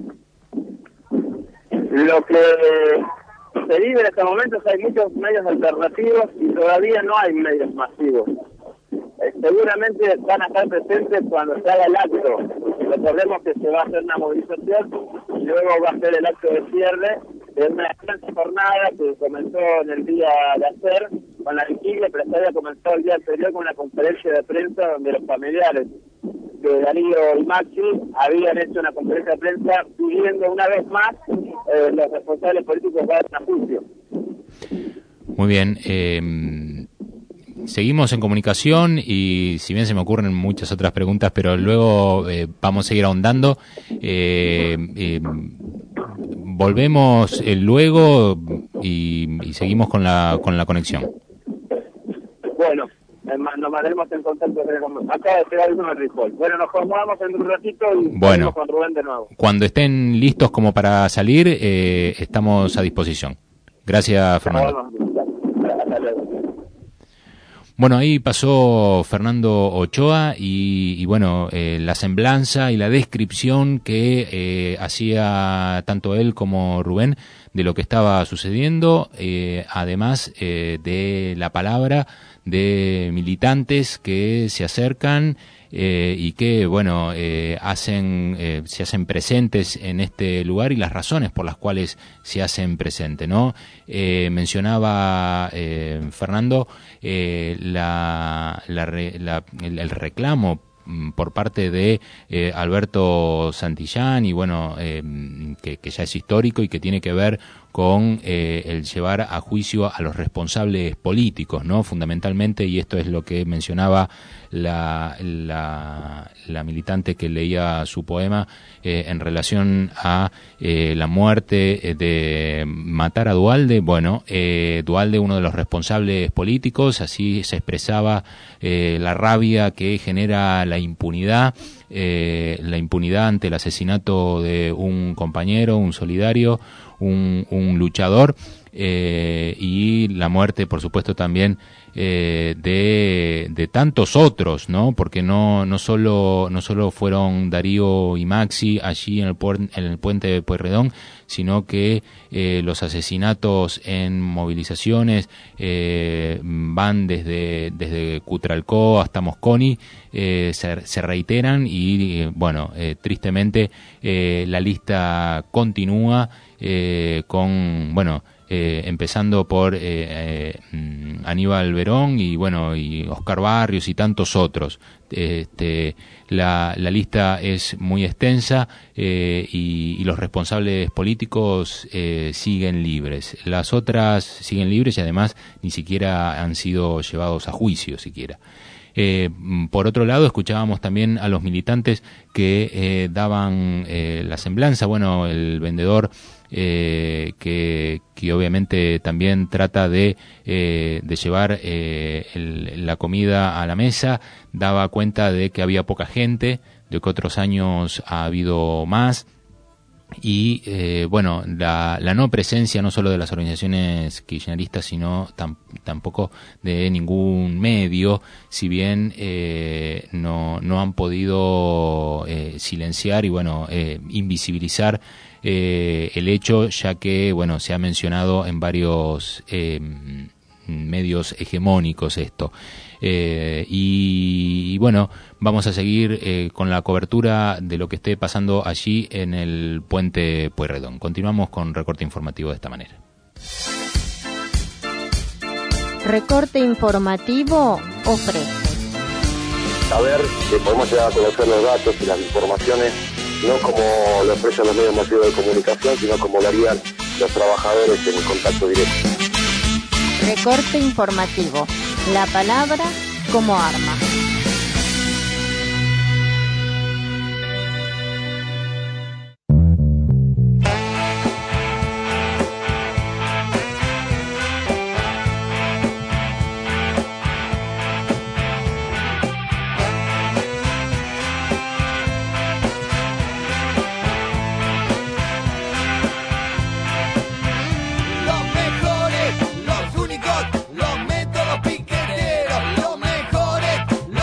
Lo que se vive en estos momentos, hay muchos medios alternativos y todavía no hay medios masivos. Eh, seguramente van a estar presentes cuando se haga el acto. Recordemos que se va a hacer una movilización y luego va a ser el acto de cierre de una extensa jornada que comenzó en el día de ayer con la vigilia, pero esta había comenzado el día anterior con una conferencia de prensa donde los familiares de Darío y Maxi habían hecho una conferencia de prensa pidiendo una vez más eh, los responsables políticos vayan a juicio. Muy bien. Eh, seguimos en comunicación y si bien se me ocurren muchas otras preguntas, pero luego eh, vamos a seguir ahondando. Eh, eh, volvemos eh, luego y, y seguimos con la con la conexión. Bueno, nos mandaremos en contacto con... Acá de pegar uno en Ripoll. Bueno, nos acomodamos en un ratito y bueno, con Rubén de nuevo. Cuando estén listos como para salir, eh, estamos a disposición. Gracias, Fernando. Bueno, ahí pasó Fernando Ochoa y, y bueno, eh, la semblanza y la descripción que eh, hacía tanto él como Rubén de lo que estaba sucediendo, eh, además eh, de la palabra de militantes que se acercan eh, y que, bueno, eh, hacen, eh, se hacen presentes en este lugar y las razones por las cuales se hacen presentes, ¿no? Eh, mencionaba eh, Fernando eh, la, la, la, el, el reclamo por parte de eh, Alberto Santillán y bueno, eh, que, que ya es histórico y que tiene que ver con eh, el llevar a juicio a los responsables políticos, ¿no? Fundamentalmente, y esto es lo que mencionaba la, la, la militante que leía su poema eh, en relación a eh, la muerte de matar a Duhalde. Bueno, eh, Duhalde, uno de los responsables políticos, así se expresaba eh, la rabia que genera la impunidad, eh, la impunidad ante el asesinato de un compañero, un solidario, un, un luchador, eh, y la muerte, por supuesto, también eh, de, de tantos otros, ¿no? Porque no no solo no solo fueron Darío y Maxi allí en el, puer, en el puente de Pueyrredón, sino que eh, los asesinatos en movilizaciones eh, van desde desde Cutralcó hasta Mosconi, eh, se, se reiteran y eh, bueno, eh, tristemente eh, la lista continúa eh, con, bueno, Eh, empezando por eh, eh, Aníbal Verón y bueno, y Oscar Barrios y tantos otros. Este, la, la lista es muy extensa eh, y, y los responsables políticos eh, siguen libres. Las otras siguen libres y además ni siquiera han sido llevados a juicio siquiera. Eh, por otro lado, escuchábamos también a los militantes que eh, daban eh, la semblanza. Bueno, el vendedor eh, que, que obviamente también trata de, eh, de llevar eh, el, la comida a la mesa, daba cuenta de que había poca gente, de que otros años ha habido más. Y eh, bueno, la, la no presencia no solo de las organizaciones kirchneristas, sino tam, tampoco de ningún medio, si bien eh, no, no han podido eh, silenciar y bueno, eh, invisibilizar eh, el hecho, ya que bueno, se ha mencionado en varios eh, medios hegemónicos esto. Eh, y, y bueno, vamos a seguir eh, con la cobertura de lo que esté pasando allí en el puente Pueyrredón. Continuamos con recorte informativo de esta manera. Recorte informativo ofrece saber que podemos llegar a conocer los datos y las informaciones no como lo expresan los medios masivos de comunicación, sino como lo harían los trabajadores en contacto directo. Recorte informativo. La palabra como arma. Los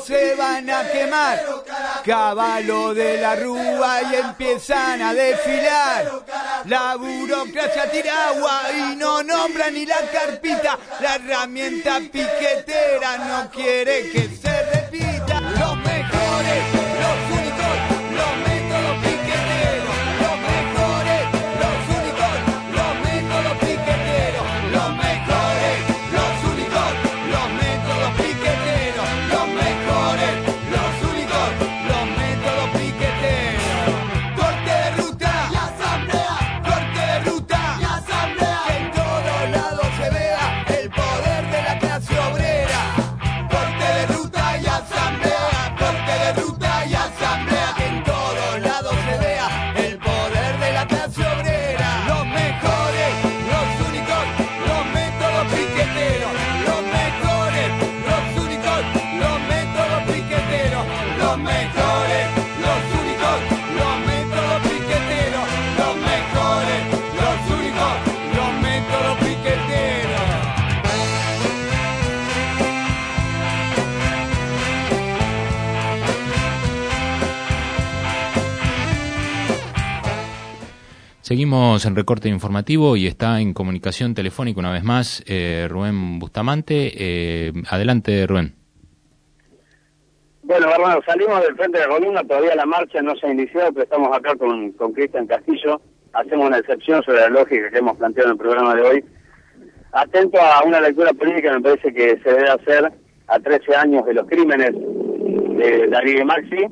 se van a quemar. Caballo de la Rúa y empiezan a desfilar. La burocracia tira agua y no nombra ni la carpita. La herramienta piquetera no quiere que se repita. Los mejores, los únicos, los métodos piqueteros. Los mejores, los únicos, los métodos piqueteros. Los mejores, los únicos, los métodos piqueteros. Los mejores, los únicos, los métodos piqueteros. Corte de ruta y asamblea. Corte de ruta y asamblea. Que en todos lados se vea el poder de la clase obrera. Corte de ruta y asamblea. Corte de ruta y asamblea. Que en todos lados se vea el poder de la clase obrera. Los mejores, los únicos, los métodos piqueteros. Los mejores, los únicos, los métodos piqueteros. Los mejores, los únicos, los métodos piqueteros. Los mejores, los únicos, los métodos piqueteros. Seguimos en recorte informativo y está en comunicación telefónica una vez más eh, Rubén Bustamante. Eh, adelante, Rubén. Bueno, hermano, salimos del frente de la columna, todavía la marcha no se ha iniciado, pero estamos acá con, con Cristian Castillo. Hacemos una excepción sobre la lógica que hemos planteado en el programa de hoy. Atento a una lectura política, me parece que se debe hacer a trece años de los crímenes de Darío y Maxi.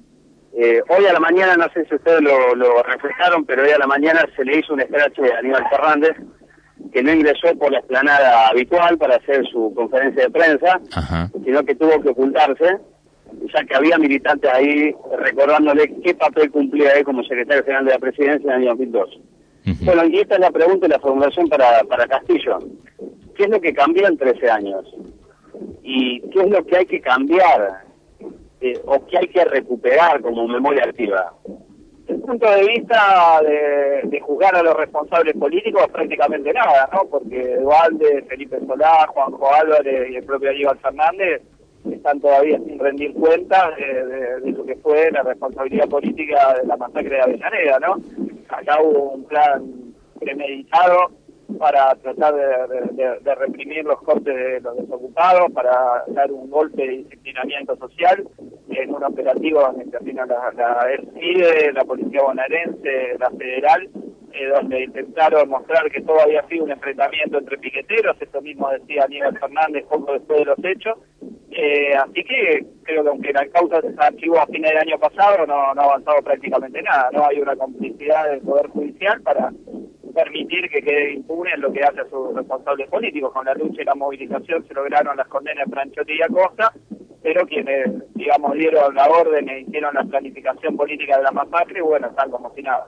Eh, hoy a la mañana, no sé si ustedes lo, lo reflejaron, pero hoy a la mañana se le hizo un escrache a Aníbal Fernández, que no ingresó por la explanada habitual para hacer su conferencia de prensa, Ajá. sino que tuvo que ocultarse, ya que había militantes ahí recordándole qué papel cumplía él como secretario general de la presidencia en el año dos mil dos. Uh-huh. Bueno, y esta es la pregunta y la formulación para, para Castillo. ¿Qué es lo que cambió en trece años? ¿Y qué es lo que hay que cambiar eh, o qué hay que recuperar como memoria activa? Desde el punto de vista de, de juzgar a los responsables políticos, prácticamente nada, ¿no? Porque Dualde, Felipe Solá, Juanjo Álvarez y el propio Aníbal Fernández están todavía sin rendir cuentas de, de, de lo que fue la responsabilidad política de la masacre de Avellaneda, ¿no? Acá hubo un plan premeditado para tratar de, de, de reprimir los cortes de los desocupados, para dar un golpe de disciplinamiento social en un operativo donde intervino la, la E R C I D E, la Policía Bonaerense, la Federal, eh, donde intentaron mostrar que todo había sido un enfrentamiento entre piqueteros. Esto mismo decía Aníbal Fernández poco después de los hechos. Eh, así que creo que aunque la causa se archivó a fines del año pasado, no, no ha avanzado prácticamente nada. No hay una complicidad del Poder Judicial para permitir que quede impune en lo que hace a sus responsables políticos. Con la lucha y la movilización se lograron las condenas de Franchotti y Acosta, pero quienes, digamos, dieron la orden e hicieron la planificación política de la masacre, bueno, están como si nada.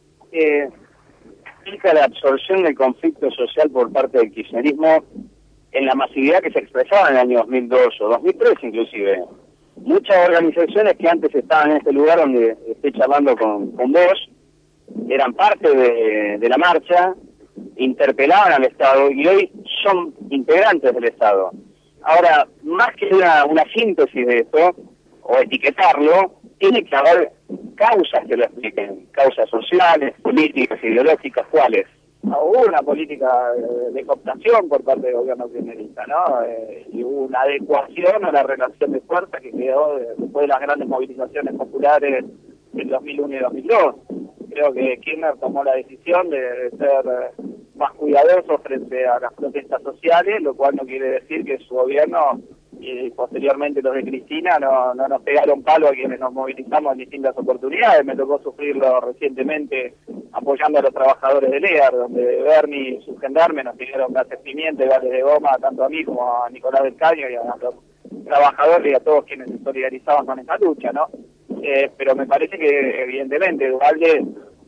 Eh, explica la absorción del conflicto social por parte del kirchnerismo en la masividad que se expresaba en el año dos mil dos o dos mil tres inclusive. Muchas organizaciones que antes estaban en este lugar donde estoy charlando con, con vos, eran parte de, de la marcha, interpelaban al Estado y hoy son integrantes del Estado. Ahora, más que una, una síntesis de esto, o etiquetarlo, tiene que haber causas que lo expliquen, causas sociales, políticas, ideológicas, ¿cuáles? Hubo una política de, de cooptación por parte del gobierno kirchnerista, ¿no? Eh, y hubo una adecuación a la relación de fuerza que quedó de, después de las grandes movilizaciones populares del dos mil uno y dos mil dos. Creo que Kirchner tomó la decisión de, de ser eh, más cuidadoso frente a las protestas sociales, lo cual no quiere decir que su gobierno y posteriormente los de Cristina no, no nos pegaron palo a quienes nos movilizamos en distintas oportunidades. Me tocó sufrirlo recientemente apoyando a los trabajadores del E A R, donde Bernie y sus gendarmes nos pidieron gases pimienta y vales de goma tanto a mí como a Nicolás del Caño y a los trabajadores y a todos quienes se solidarizaban con esta lucha, ¿no? Eh, pero me parece que evidentemente Dualde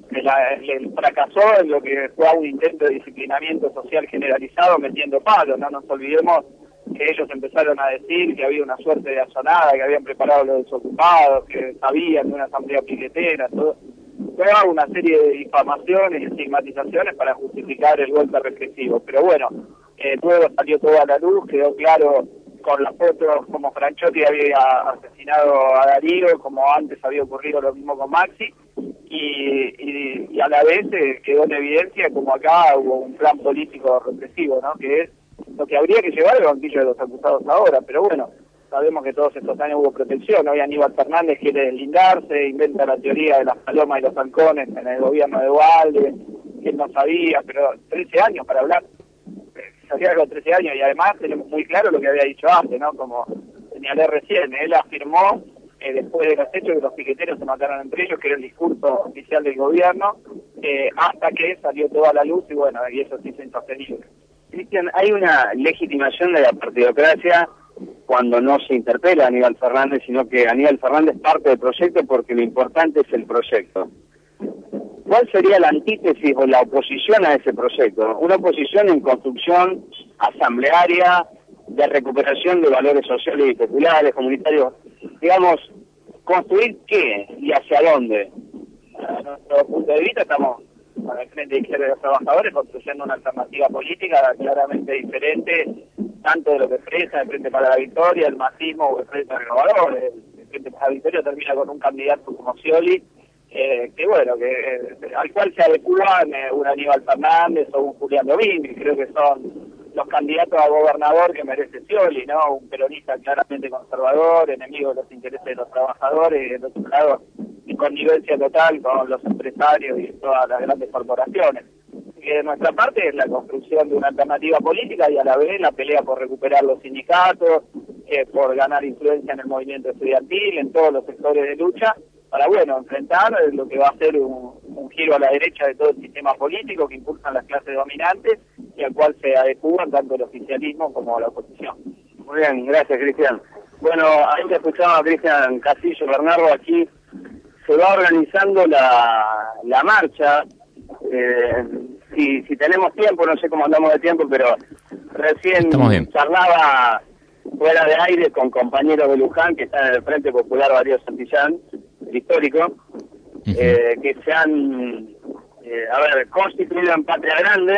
el fracasó en lo que fue un intento de disciplinamiento social generalizado metiendo palos. No nos olvidemos que ellos empezaron a decir que había una suerte de asonada, que habían preparado los desocupados, que sabían de una asamblea piquetera, todo. Toda una serie de difamaciones y estigmatizaciones para justificar el golpe represivo. Pero bueno, eh, luego salió toda la luz, quedó claro con las fotos como Franchotti había asesinado a Darío, como antes había ocurrido lo mismo con Maxi, y, y, y a la vez eh, quedó en evidencia como acá hubo un plan político represivo, ¿no? Que es lo que habría que llevar el banquillo de los acusados ahora, pero bueno, sabemos que todos estos años hubo protección. Hoy Aníbal Fernández quiere deslindarse, inventa la teoría de las palomas y los halcones en el gobierno de Duhalde, que él no sabía, pero trece años para hablar, salía con trece años, y además tenemos muy claro lo que había dicho antes, ¿no? Como señalé recién, él afirmó eh, después de los hechos que los piqueteros se mataron entre ellos, que era el discurso oficial del gobierno, eh, hasta que salió toda la luz, y bueno, y eso sí es insostenible. Cristian, hay una legitimación de la partidocracia cuando no se interpela a Aníbal Fernández, sino que Aníbal Fernández parte del proyecto porque lo importante es el proyecto. ¿Cuál sería la antítesis o la oposición a ese proyecto? Una oposición en construcción asamblearia, de recuperación de valores sociales y populares, comunitarios. Digamos, ¿construir qué y hacia dónde? A nuestro punto de vista estamos con el Frente de Izquierda de los Trabajadores construyendo una alternativa política claramente diferente, tanto de lo que expresa el Frente para la Victoria, el masismo o el Frente Renovador. El Frente para la Victoria termina con un candidato como Scioli, eh, que bueno, que eh, al cual se adecúan eh, un Aníbal Fernández o un Julián Domínguez, creo que son los candidatos a gobernador que merece Scioli, ¿no? Un peronista claramente conservador, enemigo de los intereses de los trabajadores, y del otro lado, en connivencia total con los empresarios y todas las grandes corporaciones. Y de nuestra parte es la construcción de una alternativa política y a la vez la pelea por recuperar los sindicatos, eh, por ganar influencia en el movimiento estudiantil, en todos los sectores de lucha, para, bueno, enfrentar lo que va a ser un, un giro a la derecha de todo el sistema político que impulsan las clases dominantes y al cual se adecúan tanto el oficialismo como la oposición. Muy bien, gracias, Cristian. Bueno, ahí te escuchaba a Cristian Castillo, Bernardo, aquí se va organizando la, la marcha. Eh, si, si tenemos tiempo, no sé cómo andamos de tiempo, pero recién charlaba fuera de aire con compañeros de Luján que están en el Frente Popular Darío Santillán, el histórico, uh-huh. eh, que se han, eh, a ver, constituido en Patria Grande,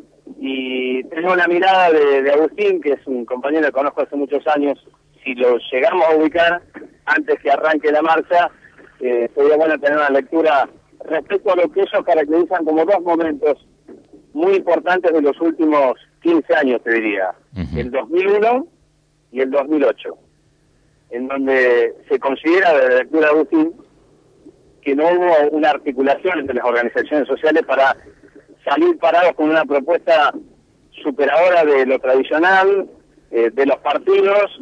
y tengo la mirada de, de Agustín, que es un compañero que conozco hace muchos años. Si lo llegamos a ubicar antes que arranque la marcha, eh, sería bueno tener una lectura respecto a lo que ellos caracterizan como dos momentos muy importantes de los últimos quince años, te diría. Uh-huh. El dos mil uno y el dos mil ocho, en donde se considera, de la lectura de Agustín, que no hubo una articulación entre las organizaciones sociales para salir parados con una propuesta superadora de lo tradicional, eh, de los partidos.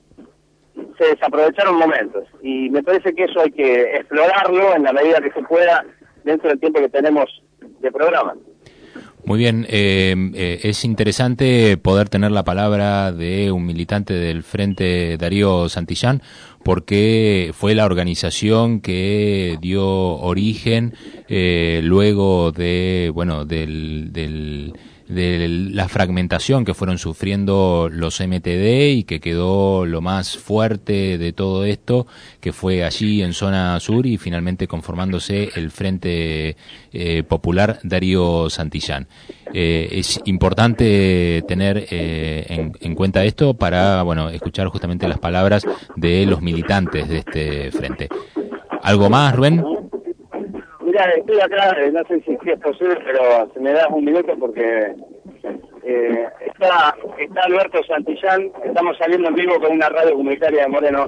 Se desaprovecharon momentos, y me parece que eso hay que explorarlo en la medida que se pueda dentro del tiempo que tenemos de programa. Muy bien, eh, eh, es interesante poder tener la palabra de un militante del Frente Darío Santillán, porque fue la organización que dio origen eh, luego de, bueno, del, del de la fragmentación que fueron sufriendo los M T D, y que quedó lo más fuerte de todo esto, que fue allí en zona sur, y finalmente conformándose el Frente eh, Popular Darío Santillán. Eh, es importante tener eh, en, en cuenta esto para, bueno, escuchar justamente las palabras de los militantes de este frente. ¿Algo más, Rubén? Mira, estoy acá, no sé si es posible, pero se me da un minuto porque eh, está, está Alberto Santillán, estamos saliendo en vivo con una radio comunitaria de Moreno,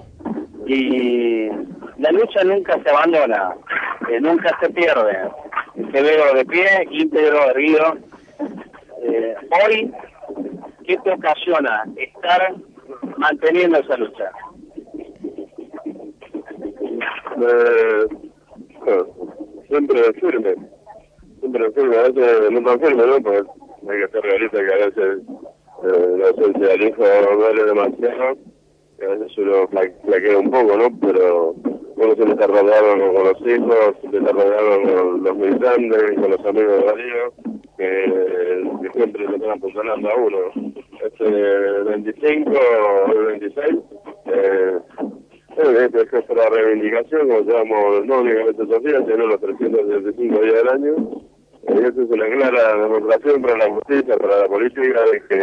y la lucha nunca se abandona, eh, nunca se pierde. Se veo de pie, íntegro, erguido. Eh, hoy, ¿qué te ocasiona estar manteniendo esa lucha? Eh, bueno, siempre firme, siempre firme, a veces no tan firme, ¿no? Porque hay que ser realista, que a veces eh, la ausencia del hijo duele demasiado, y a veces uno flaquea un poco, ¿no? Pero uno siempre está rodeado con los hijos, siempre está rodeado con los militantes, con los amigos de Darío, que, que siempre lo están apuntalando a uno. Este veinticinco o el veintiséis, eh, Este es nuestra reivindicación, como llamamos, no únicamente esos días, sino los trescientos sesenta y cinco días del año. Y eso es una clara demostración para la justicia, para la política, de que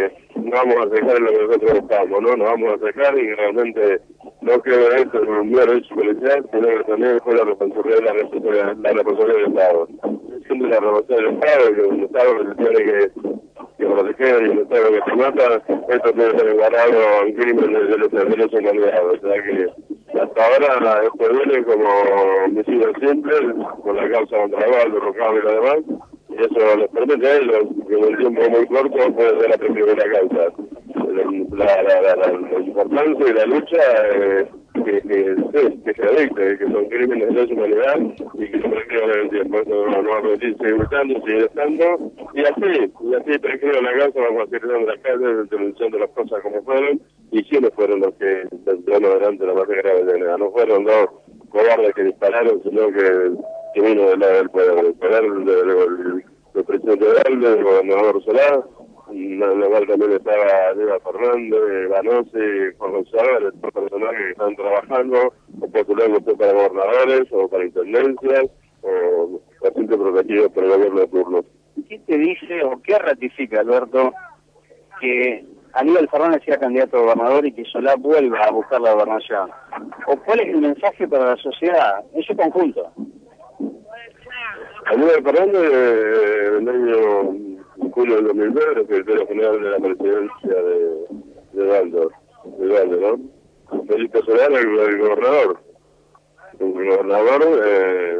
no vamos a dejar lo que nosotros buscamos, ¿no? Nos vamos a dejar y que realmente no quede esto en un mero hecho policial, sino que también fue la responsabilidad de la responsabilidad, la responsabilidad del Estado. Siempre la responsabilidad del Estado, que un Estado que se tiene que, que proteger y un Estado que se mata, esto tiene que ser igualado a un crimen de derechos humanos. O sea que hasta ahora esto viene como homicidio simple, con la causa contra el derrocado y lo demás, y eso les permite a ellos, que en un tiempo muy corto puede ser la primera causa. La, la, la, la, la importancia y la lucha eh, que, que, sí, que se adicte, que son crímenes de lesa humanidad y que se prescriban en el tiempo. Eso no, no va a permitir seguir luchando, seguir estando, y así, y así prescriban la causa, vamos a seguir dando la calle, denunciando las cosas como fueron, y quiénes fueron los que tendrán adelante la más grave de la no fueron dos cobardes que dispararon, sino que, que vino del lado del poder, el poder del, del presidente Valde, del gobernador Solá, en la cual también estaba Eva Fernández, Banose, Juan González, los personajes que están trabajando, o postulando para gobernadores, o para intendencias, o pacientes protegidos por el gobierno de turno. ¿Qué te dice o qué ratifica, Alberto, que Aníbal Fernández sea candidato a gobernador y que Solá vuelva a buscar la gobernación? ¿O cuál es el mensaje para la sociedad en su conjunto? Aníbal Fernández, eh, el año en julio del dos mil nueve, el secretario general de la presidencia de, de Valdo, de Valdo, ¿no? Felipe Solá, el, el gobernador, un gobernador eh,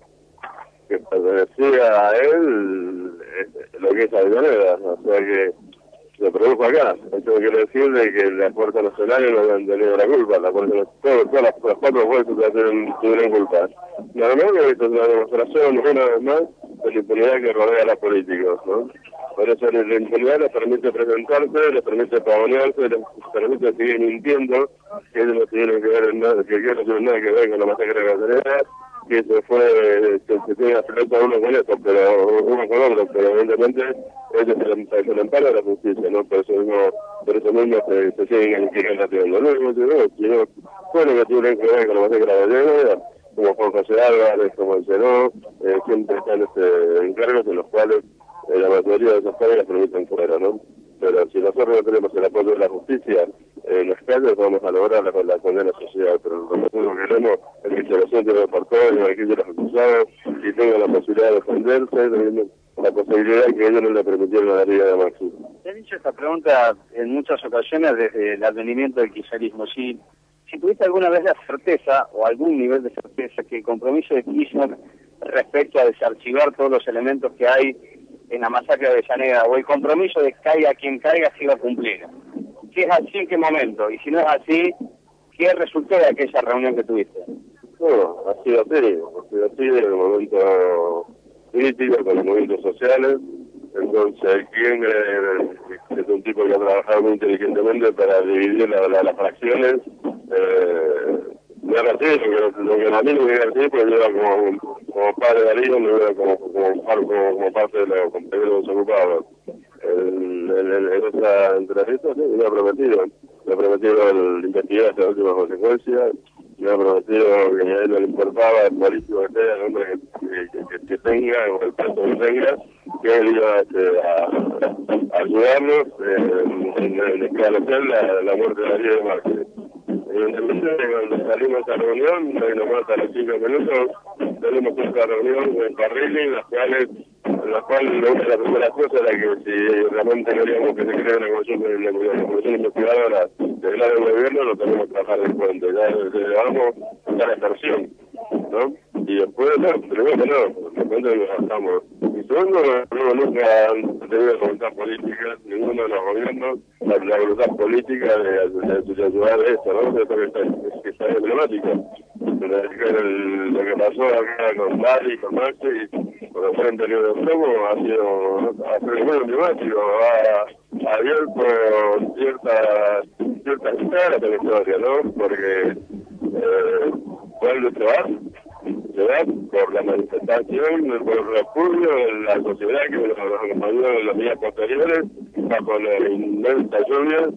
que pertenecía a él, eh, lo que es Avellaneda, o sea que se produjo acá. Esto quiere decir de que las fuerzas nacionales no han tenido la culpa, la fuerza, todas, todas las, las cuatro fuerzas tuvieron culpa. Nada más que esto es una demostración, una vez más, de la impunidad que rodea a los políticos, ¿no? Por eso la impunidad les permite presentarse, les permite pavonearse, les permite seguir mintiendo, que ellos no tienen que ver en nada, que ellos no tienen nada que ver con la masacre de Cacería, que se fue, que se tiene afecto a uno con esto, pero uno con otro, pero evidentemente ellos se le empara la justicia, ¿no? Por eso mismo, por eso mismo se, se siguen haciendo. No, no, no, sino, bueno, que tienen que ver con la masacre de Cacería, como Juan José Álvarez, como el Senó, eh, siempre están este, encargos en los cuales eh, la mayoría de esas cargas las permiten fuera, ¿no? Pero si nosotros no tenemos el apoyo de la justicia eh, en las calles, vamos a lograr la, la condena social. Pero lo que nosotros queremos es que se lo sienten por todos, y que los acusados y tengan la posibilidad de defenderse, teniendo la posibilidad que ellos no le permitieron a la Liga de Maxi. Te he dicho esta pregunta en muchas ocasiones desde el advenimiento del kirchnerismo. Si, si tuviste alguna vez la certeza, o algún nivel de certeza, que el compromiso de Kirchner respecto a desarchivar todos los elementos que hay en la masacre de Avellaneda, o el compromiso de caiga quien caiga, se iba a cumplir. Si es así, ¿en qué momento? Y si no es así, ¿qué resultó de aquella reunión que tuviste? Bueno, ha sido así, ha sido así en el momento crítico, con los movimientos sociales. Entonces, quien eh, es un tipo que ha trabajado muy inteligentemente para dividir la, la, las fracciones. Eh, no era así, porque lo que a mí no era así, pues yo era como, como padre de Darío, no era como, como, como, como parte de los compañeros ocupados. En, en, en esa entrevista, sí, me ha prometido, me ha prometido el investigar hasta las últimas consecuencias, me ha prometido que a él no le importaba el político que sea, el hombre que, que, que, que tenga, o el puesto que tenga, que él iba este, a, a ayudarnos eh, en, en esclarecer la, la muerte de Darío de Márquez. Evidentemente, cuando salimos a esa reunión, nomás a los cinco minutos, salimos a esa reunión en Carrilli, en las cuales, en las cuales la primera cosa era que si realmente queríamos que se cree una comisión, una comisión investigadora del lado del gobierno, lo tenemos que trabajar en cuenta. Ya llevamos a la extorsión, ¿no? Y después, no, primero que no, después nos gastamos. Y segundo, no, nunca han tenido voluntad política, ninguno de los gobiernos, la, la voluntad política de, de, de, de ayudar a esto, ¿no? Esto que está, que está emblemático. El, lo que pasó acá con Mari, con Maxi, con el Frente Libre de Fuego, ha sido, ha sido muy emblemático, ha, ha abierto ciertas ciertas caras de la historia, ¿no? Porque eh, vuelve a trabajar, se va por la manifestación, por el repudio de la sociedad que nos acompañó en los días posteriores, bajo la inmensa lluvia,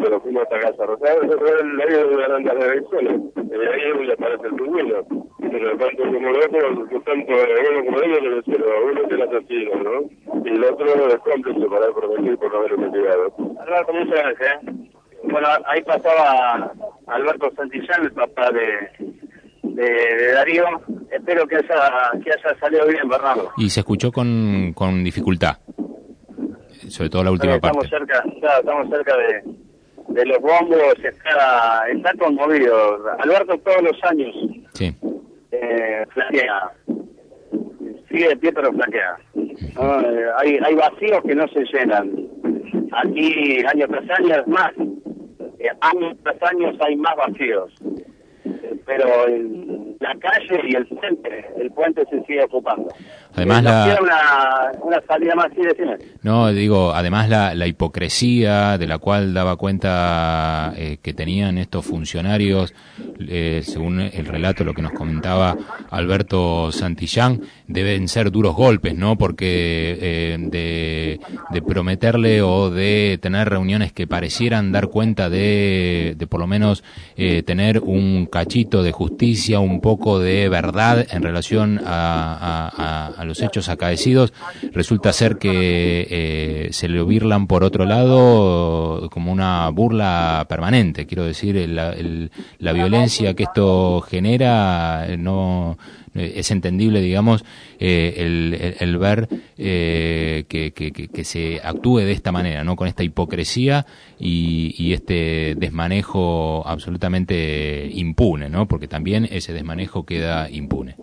cuando nos fuimos hasta Casa Rosada, el área de Aranda de Venezuela, y ahí es donde aparece el pingüino. Pero tanto como el otro, tanto uno como ellos debe ser uno que era asesino, ¿no? Y el otro es cómplice para prometer por no haber investigado. Alberto, muchas gracias. Bueno, ahí pasaba Alberto Santillán, el papá de, de, de Darío. Espero que haya, que haya salido bien, Bernardo. Y se escuchó con, con dificultad, sobre todo la última sí, estamos parte. Cerca, ya, estamos cerca de, de los bombos, está, está conmovido. Alberto todos los años sí. eh, flaquea, sigue de pie pero flaquea. ¿No? Eh, hay, hay vacíos que no se llenan. Aquí año tras año es más, eh, año tras año hay más vacíos. Eh, pero el, la calle y el puente, el puente se sigue ocupando. Además, eh, la... una, una salida más, sí, decime. No, digo, además la, la hipocresía de la cual daba cuenta eh, que tenían estos funcionarios, eh, según el relato, lo que nos comentaba Alberto Santillán, deben ser duros golpes, ¿no? Porque eh, de, de prometerle o de tener reuniones que parecieran dar cuenta de, de por lo menos eh, tener un cachito de justicia, un poco de verdad en relación a, a, a los hechos acaecidos, resulta ser que eh, se le birlan por otro lado como una burla permanente. Quiero decir, el, el, la violencia que esto genera no es entendible, digamos, eh, el, el, el ver eh, que, que, que se actúe de esta manera, ¿no? Con esta hipocresía y, y este desmanejo absolutamente impune, ¿no? Porque también ese desmanejo queda impune.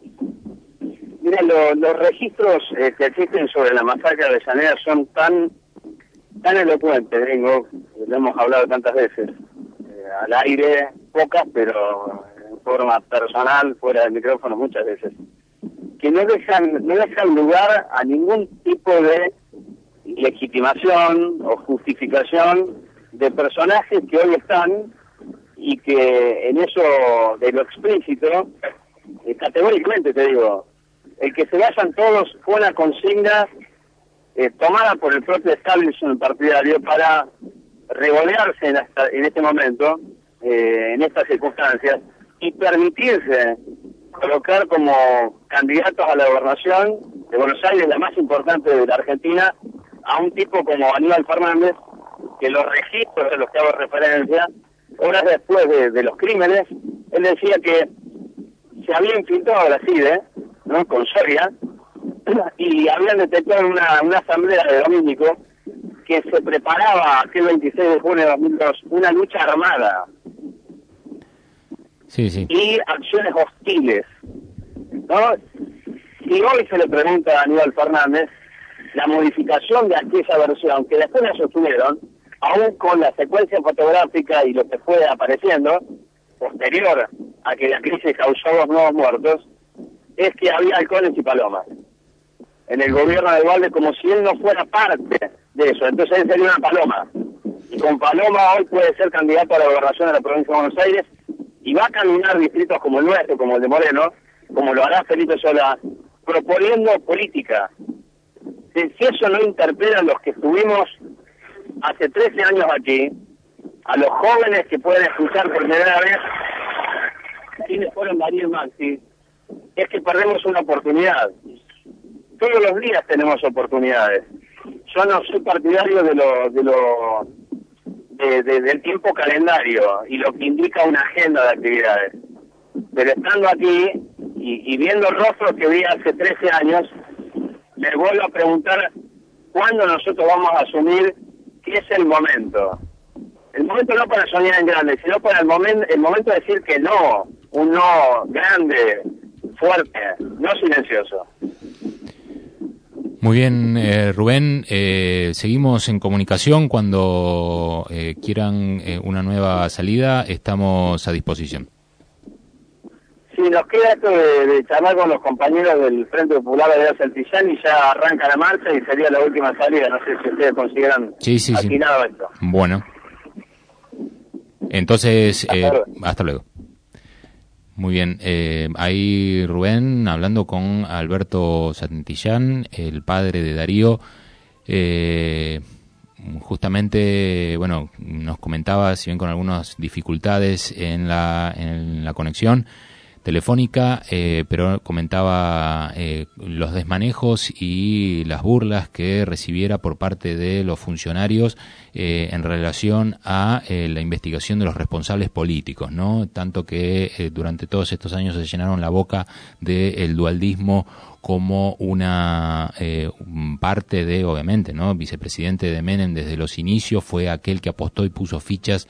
Mira, lo, los registros eh, que existen sobre la masacre de Llanera son tan tan elocuentes, digo, lo hemos hablado tantas veces, eh, al aire pocas, pero en forma personal, fuera del micrófono muchas veces, que no dejan, no dejan lugar a ningún tipo de legitimación o justificación de personajes que hoy están y que en eso de lo explícito, eh, categóricamente te digo, el que se vayan todos fue una consigna eh, tomada por el propio establishment partidario para regolearse en, hasta, en este momento, eh, en estas circunstancias, y permitirse colocar como candidatos a la gobernación de Buenos Aires, la más importante de la Argentina, a un tipo como Aníbal Fernández, que los registros de los que hago referencia, horas después de, de los crímenes, él decía que se había infiltrado a Brasil, ¿eh? ¿no? Con Soria, y habían detectado una, una asamblea de Domínico que se preparaba aquel veintiséis de junio de dos mil dos una lucha armada sí, sí. y acciones hostiles, ¿no? Y hoy se le pregunta a Aníbal Fernández la modificación de aquella versión, que después la sostuvieron, aún con la secuencia fotográfica y lo que fue apareciendo, posterior a que la crisis causó dos nuevos muertos, es que había halcones y palomas en el gobierno de Dualde, como si él no fuera parte de eso. Entonces él sería una paloma, y con paloma hoy puede ser candidato a la gobernación de la provincia de Buenos Aires y va a caminar distritos como el nuestro, como el de Moreno, como lo hará Felipe Solá, proponiendo política. Si eso no interpela a los que estuvimos hace trece años aquí, a los jóvenes que pueden escuchar por primera vez quiénes fueron Darío y Maxi, es que perdemos una oportunidad. Todos los días tenemos oportunidades. Yo no soy partidario de lo, de lo, de, de, del tiempo calendario y lo que indica una agenda de actividades. Pero estando aquí y, y viendo rostros que vi hace trece años, me vuelvo a preguntar cuándo nosotros vamos a asumir que es el momento. El momento no para soñar en grande, sino para el momento, el momento de decir que no, un no grande, fuerte, no silencioso. Muy bien, eh, Rubén, eh, seguimos en comunicación. Cuando eh, quieran eh, una nueva salida, estamos a disposición. Sí, nos queda esto de, de charlar con los compañeros del Frente Popular de Santillán y ya arranca la marcha y sería la última salida. No sé si ustedes consideran sí, sí, atinado sí. esto. Bueno, entonces, hasta, eh, luego. hasta luego. Muy bien, eh, ahí Rubén hablando con Alberto Santillán, el padre de Darío, eh, justamente, bueno, nos comentaba, si bien con algunas dificultades en la, en la conexión telefónica, eh, pero comentaba eh, los desmanejos y las burlas que recibiera por parte de los funcionarios eh, en relación a eh, la investigación de los responsables políticos, ¿no? Tanto que eh, durante todos estos años se llenaron la boca del dualdismo como una eh, parte de, obviamente, ¿no? Vicepresidente de Menem desde los inicios, fue aquel que apostó y puso fichas,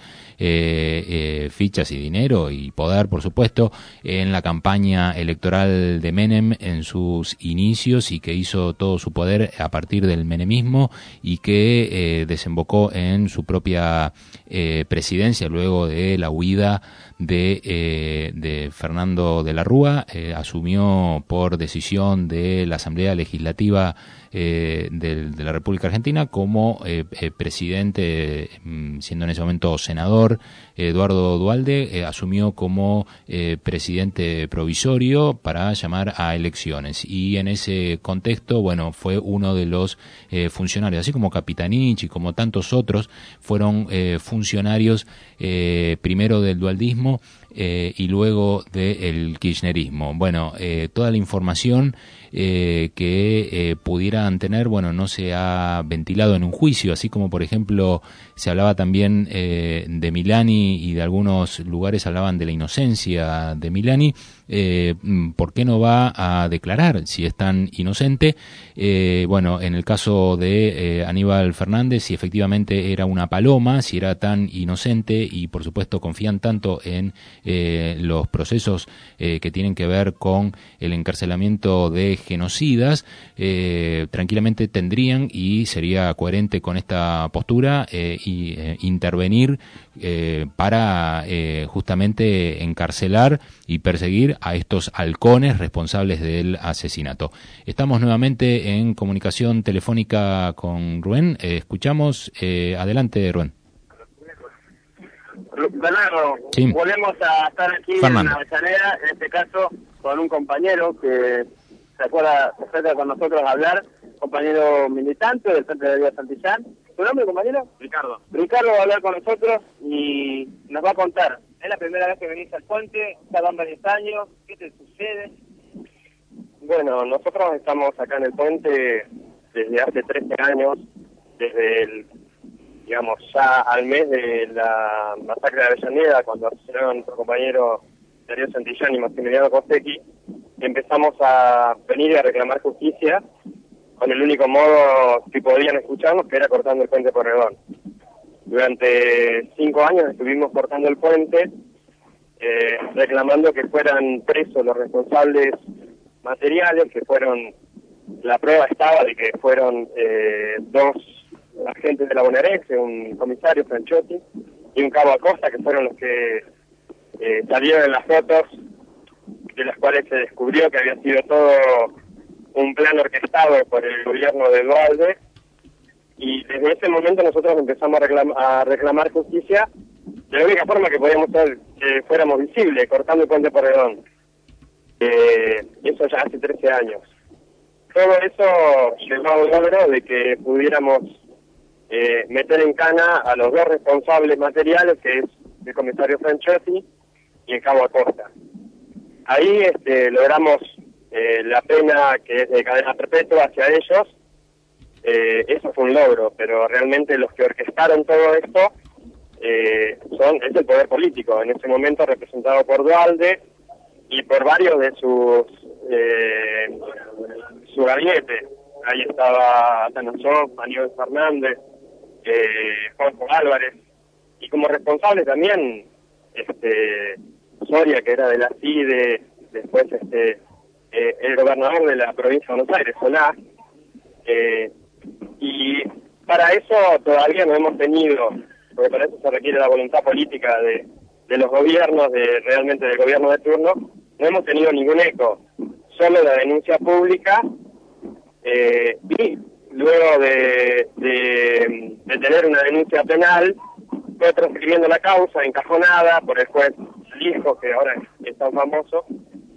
eh, eh, fichas y dinero y poder, por supuesto, en la campaña electoral de Menem en sus inicios, y que hizo todo su poder a partir del menemismo, y que eh, desembocó en su propia eh, presidencia luego de la huida de, eh, de Fernando de la Rúa. Eh, asumió por decisión de la Asamblea Legislativa eh, de, de la República Argentina como eh, eh, presidente, eh, siendo en ese momento senador. Eduardo Duhalde eh, asumió como eh, presidente provisorio para llamar a elecciones, y en ese contexto, bueno, fue uno de los eh, funcionarios, así como Capitanich y como tantos otros, fueron eh, funcionarios eh, primero del dualdismo eh, y luego del kirchnerismo. Bueno, eh, toda la información eh, que eh, pudieran tener, bueno, no se ha ventilado en un juicio, así como, por ejemplo, se hablaba también eh, de Milani, y de algunos lugares hablaban de la inocencia de Milani. Eh, ¿por qué no va a declarar si es tan inocente? Eh, bueno, en el caso de eh, Aníbal Fernández, si efectivamente era una paloma, si era tan inocente, y por supuesto confían tanto en eh, los procesos eh, que tienen que ver con el encarcelamiento de genocidas, eh, tranquilamente tendrían, y sería coherente con esta postura, eh, y eh, intervenir eh, para eh, justamente encarcelar y perseguir a estos halcones responsables del asesinato. Estamos nuevamente en comunicación telefónica con Rubén. Eh, escuchamos. Eh, adelante, Rubén. Bernardo, sí. Volvemos a estar aquí Fernando. en Avellaneda, en este caso con un compañero que se acuerda, se acerca con nosotros a hablar, compañero militante del Frente de Vida Santillán. ¿Tu nombre, compañero? Ricardo. Ricardo va a hablar con nosotros y nos va a contar. ¿Es la primera vez que venís al puente? ¿Ya van varios años? ¿Qué te sucede? Bueno, nosotros estamos acá en el puente desde hace trece años, desde el, digamos, ya al mes de la masacre de Avellaneda, cuando asesinaron a nuestro compañero Darío Santillán y Maximiliano Costecchi, empezamos a venir y a reclamar justicia con el único modo que podían escucharnos, que era cortando el puente Porredón. Durante cinco años estuvimos cortando el puente, eh, reclamando que fueran presos los responsables materiales, que fueron, la prueba estaba de que fueron eh, dos agentes de la bonaerense, un comisario Franchotti y un cabo Acosta, que fueron los que eh, salieron en las fotos, de las cuales se descubrió que había sido todo un plan orquestado por el gobierno de Duhalde. Y desde ese momento nosotros empezamos a, reclam a reclamar justicia de la única forma que podíamos ser que fuéramos visibles, cortando el puente Porredón. Eh, eso ya hace trece años. Todo eso llevó a un logro de que pudiéramos eh, meter en cana a los dos responsables materiales, que es el comisario Franchotti y el cabo Acosta. Ahí este, logramos eh, la pena que es de cadena perpetua hacia ellos. Eh, eso fue un logro, pero realmente los que orquestaron todo esto eh, son es el poder político, en ese momento representado por Duhalde y por varios de sus eh, su gabinete. Ahí estaba Tanasov, Aníbal Fernández, eh, Juanjo Álvarez, y como responsable también este Soria, que era de la C I D E, después este eh, el gobernador de la provincia de Buenos Aires, Solá. Eh, y para eso todavía no hemos tenido, porque para eso se requiere la voluntad política de, de los gobiernos, de realmente del gobierno de turno, no hemos tenido ningún eco, solo la denuncia pública, eh, y luego de, de, de tener una denuncia penal, fue transcribiendo la causa encajonada por el juez Lijo, que ahora es tan famoso,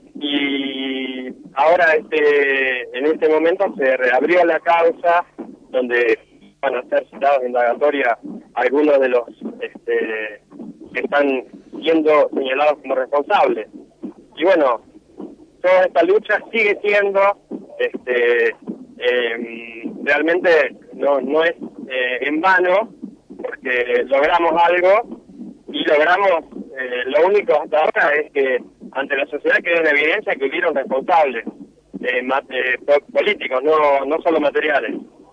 y ahora este en este momento se reabrió la causa, donde van a ser citados de indagatoria algunos de los este, que están siendo señalados como responsables. Y bueno, toda esta lucha sigue siendo, este, eh, realmente no, no es eh, en vano, porque logramos algo y logramos, eh, lo único hasta ahora es que ante la sociedad quedó en evidencia que hubieron responsables eh, eh, políticos, no, no solo materiales.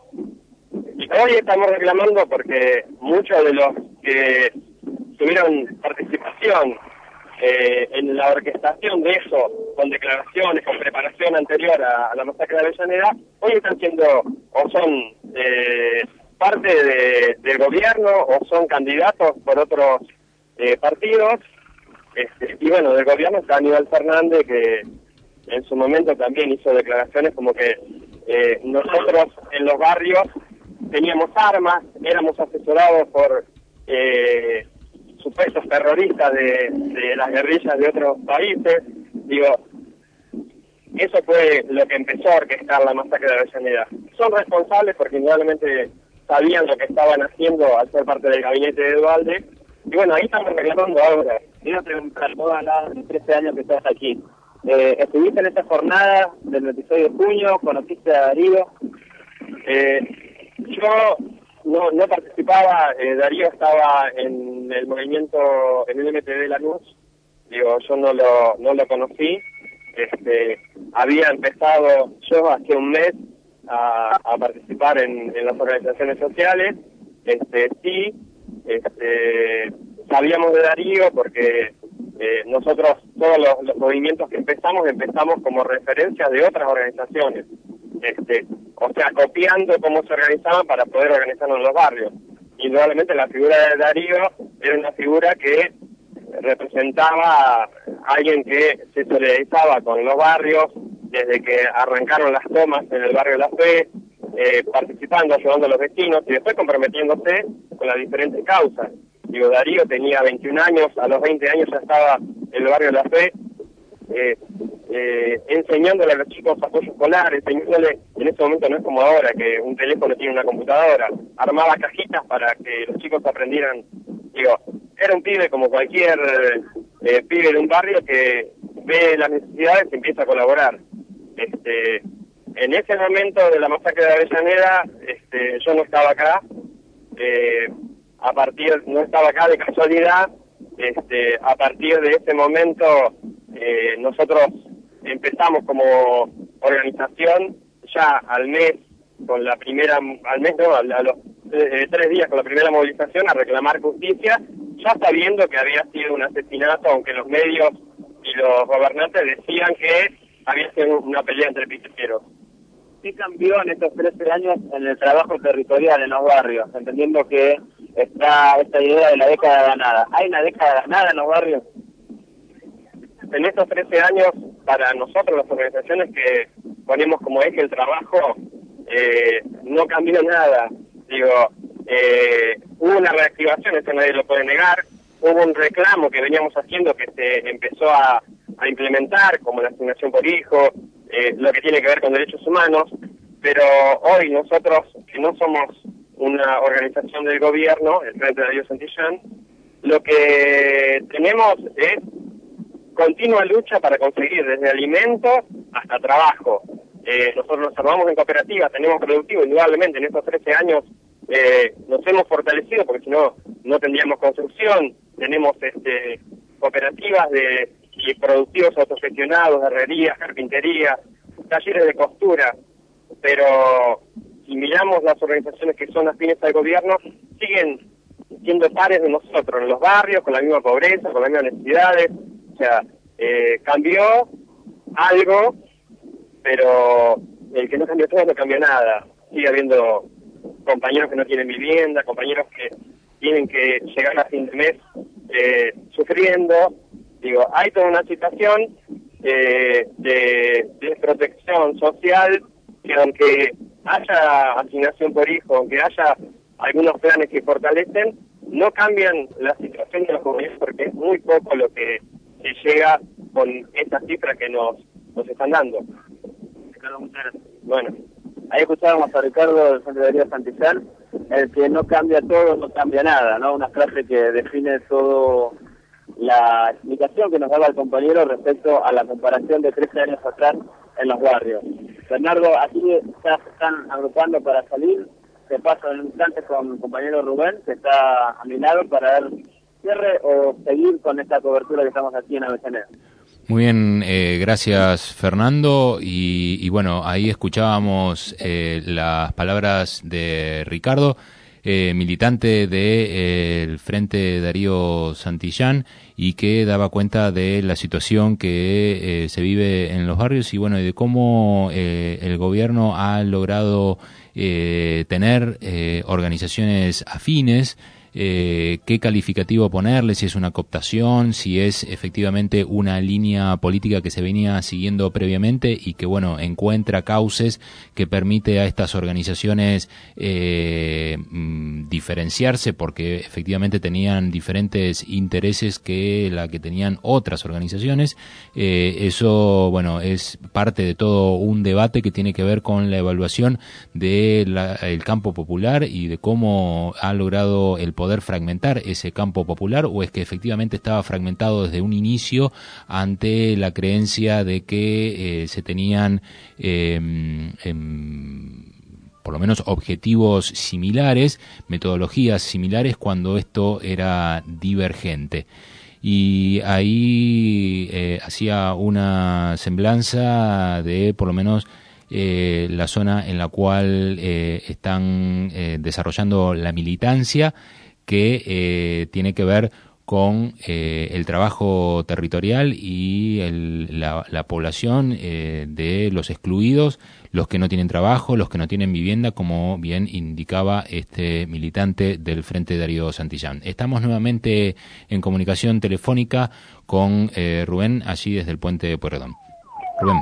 Y hoy estamos reclamando porque muchos de los que tuvieron participación eh, en la orquestación de eso, con declaraciones, con preparación anterior a, a la masacre de Avellaneda, hoy están siendo o son eh, parte de, del gobierno o son candidatos por otros eh, partidos. Este, y bueno, del gobierno está Aníbal Fernández, que en su momento también hizo declaraciones como que eh, nosotros en los barrios teníamos armas, éramos asesorados por eh, supuestos terroristas de, de las guerrillas de otros países. Digo, eso fue lo que empezó a orquestar la masacre de Avellaneda. Son responsables porque indudablemente sabían lo que estaban haciendo al ser parte del gabinete de Duhalde. Y bueno, ahí estamos reclamando ahora. Quiero preguntar, vos hablabas de trece años que estás aquí. Eh, ¿Estuviste en esa jornada del veintiséis de junio? ¿Conociste a Darío? Eh, yo no, no participaba, eh, Darío estaba en el movimiento, en el M P D Lanús. Digo, yo no lo, no lo conocí. Este, había empezado yo hace un mes a, a participar en, en las organizaciones sociales. Este, sí, este, sabíamos de Darío porque eh, nosotros, todos los, los movimientos que empezamos, empezamos como referencias de otras organizaciones. Este, o sea, copiando cómo se organizaban para poder organizarnos en los barrios. Indudablemente la figura de Darío era una figura que representaba a alguien que se solidarizaba con los barrios desde que arrancaron las tomas en el barrio La Fe, eh, participando, ayudando a los vecinos y después comprometiéndose con las diferentes causas. Digo, Darío tenía veintiún años, a los veinte años ya estaba en el barrio La Fe, eh, eh, enseñándole a los chicos apoyo escolar, enseñándole, en ese momento no es como ahora, que un teléfono tiene una computadora, armaba cajitas para que los chicos aprendieran. Digo, era un pibe como cualquier eh, pibe de un barrio que ve las necesidades y empieza a colaborar. Este, en ese momento de la masacre de Avellaneda, este, yo no estaba acá, eh, a partir, no estaba acá de casualidad, este, a partir de ese momento eh, nosotros empezamos como organización ya al mes, con la primera, al mes no, a, a los eh, tres días con la primera movilización a reclamar justicia, ya sabiendo que había sido un asesinato, aunque los medios y los gobernantes decían que había sido una pelea entre piqueteros. ¿Qué cambió en estos trece años en el trabajo territorial en los barrios? Entendiendo que está esta idea de la década ganada. ¿Hay una década ganada en los barrios? En estos trece años, para nosotros, las organizaciones que ponemos como eje el trabajo, eh, no cambió nada. Digo, eh, hubo una reactivación, eso nadie lo puede negar. Hubo un reclamo que veníamos haciendo que se empezó a, a implementar, como la asignación por hijo, eh, lo que tiene que ver con derechos humanos, pero hoy nosotros, que no somos una organización del gobierno, el Frente de Darío Santillán, lo que tenemos es continua lucha para conseguir desde alimentos hasta trabajo. Eh, nosotros nos armamos en cooperativas, tenemos productivo, indudablemente en estos trece años eh, nos hemos fortalecido porque si no, no tendríamos construcción. Tenemos este, cooperativas de y productivos autogestionados, herrerías, carpinterías, talleres de costura, pero si miramos las organizaciones que son afines al gobierno, siguen siendo pares de nosotros, en los barrios, con la misma pobreza, con las mismas necesidades. O sea, eh, cambió algo, pero el que no cambió todo no cambió nada. Sigue habiendo compañeros que no tienen vivienda, compañeros que tienen que llegar a fin de mes eh, sufriendo. Digo, hay toda una situación eh, de, de protección social que aunque haya asignación por hijo, aunque haya algunos planes que fortalecen, no cambian la situación de los jóvenes porque es muy poco lo que se llega con estas cifras que nos, nos están dando. Ricardo, muchas gracias. Bueno. Ahí escuchábamos a Ricardo del Frente de Darío Santillán. el que no cambia todo, no cambia nada, ¿no? Una frase que define todo la explicación que nos daba el compañero respecto a la comparación de trece años atrás en los barrios. Bernardo, aquí ya se están agrupando para salir. Te paso en un instante con mi compañero Rubén, que está a mi lado, para dar cierre o seguir con esta cobertura que estamos aquí en Avellaneda. Muy bien, eh, gracias Fernando. Y, y bueno, ahí escuchábamos eh, las palabras de Ricardo, eh, militante del eh, Frente Darío Santillán, y que daba cuenta de la situación que eh, se vive en los barrios y bueno, y de cómo eh, el gobierno ha logrado eh, tener eh, organizaciones afines. Eh, qué calificativo ponerle, si es una cooptación, si es efectivamente una línea política que se venía siguiendo previamente y que, bueno, encuentra cauces que permite a estas organizaciones eh, mm, diferenciarse porque efectivamente tenían diferentes intereses que la que tenían otras organizaciones. Eh, eso, bueno, es parte de todo un debate que tiene que ver con la evaluación del campo popular y de cómo ha logrado el poder poder fragmentar ese campo popular, o es que efectivamente estaba fragmentado desde un inicio ante la creencia de que eh, se tenían eh, eh, por lo menos objetivos similares, metodologías similares, cuando esto era divergente. Y ahí eh, hacía una semblanza de por lo menos eh, la zona en la cual eh, están eh, desarrollando la militancia, que eh, tiene que ver con eh, el trabajo territorial y el, la, la población eh, de los excluidos, los que no tienen trabajo, los que no tienen vivienda, como bien indicaba este militante del Frente Darío Santillán. Estamos nuevamente en comunicación telefónica con eh, Rubén, allí desde el puente de Pueyrredón. Rubén.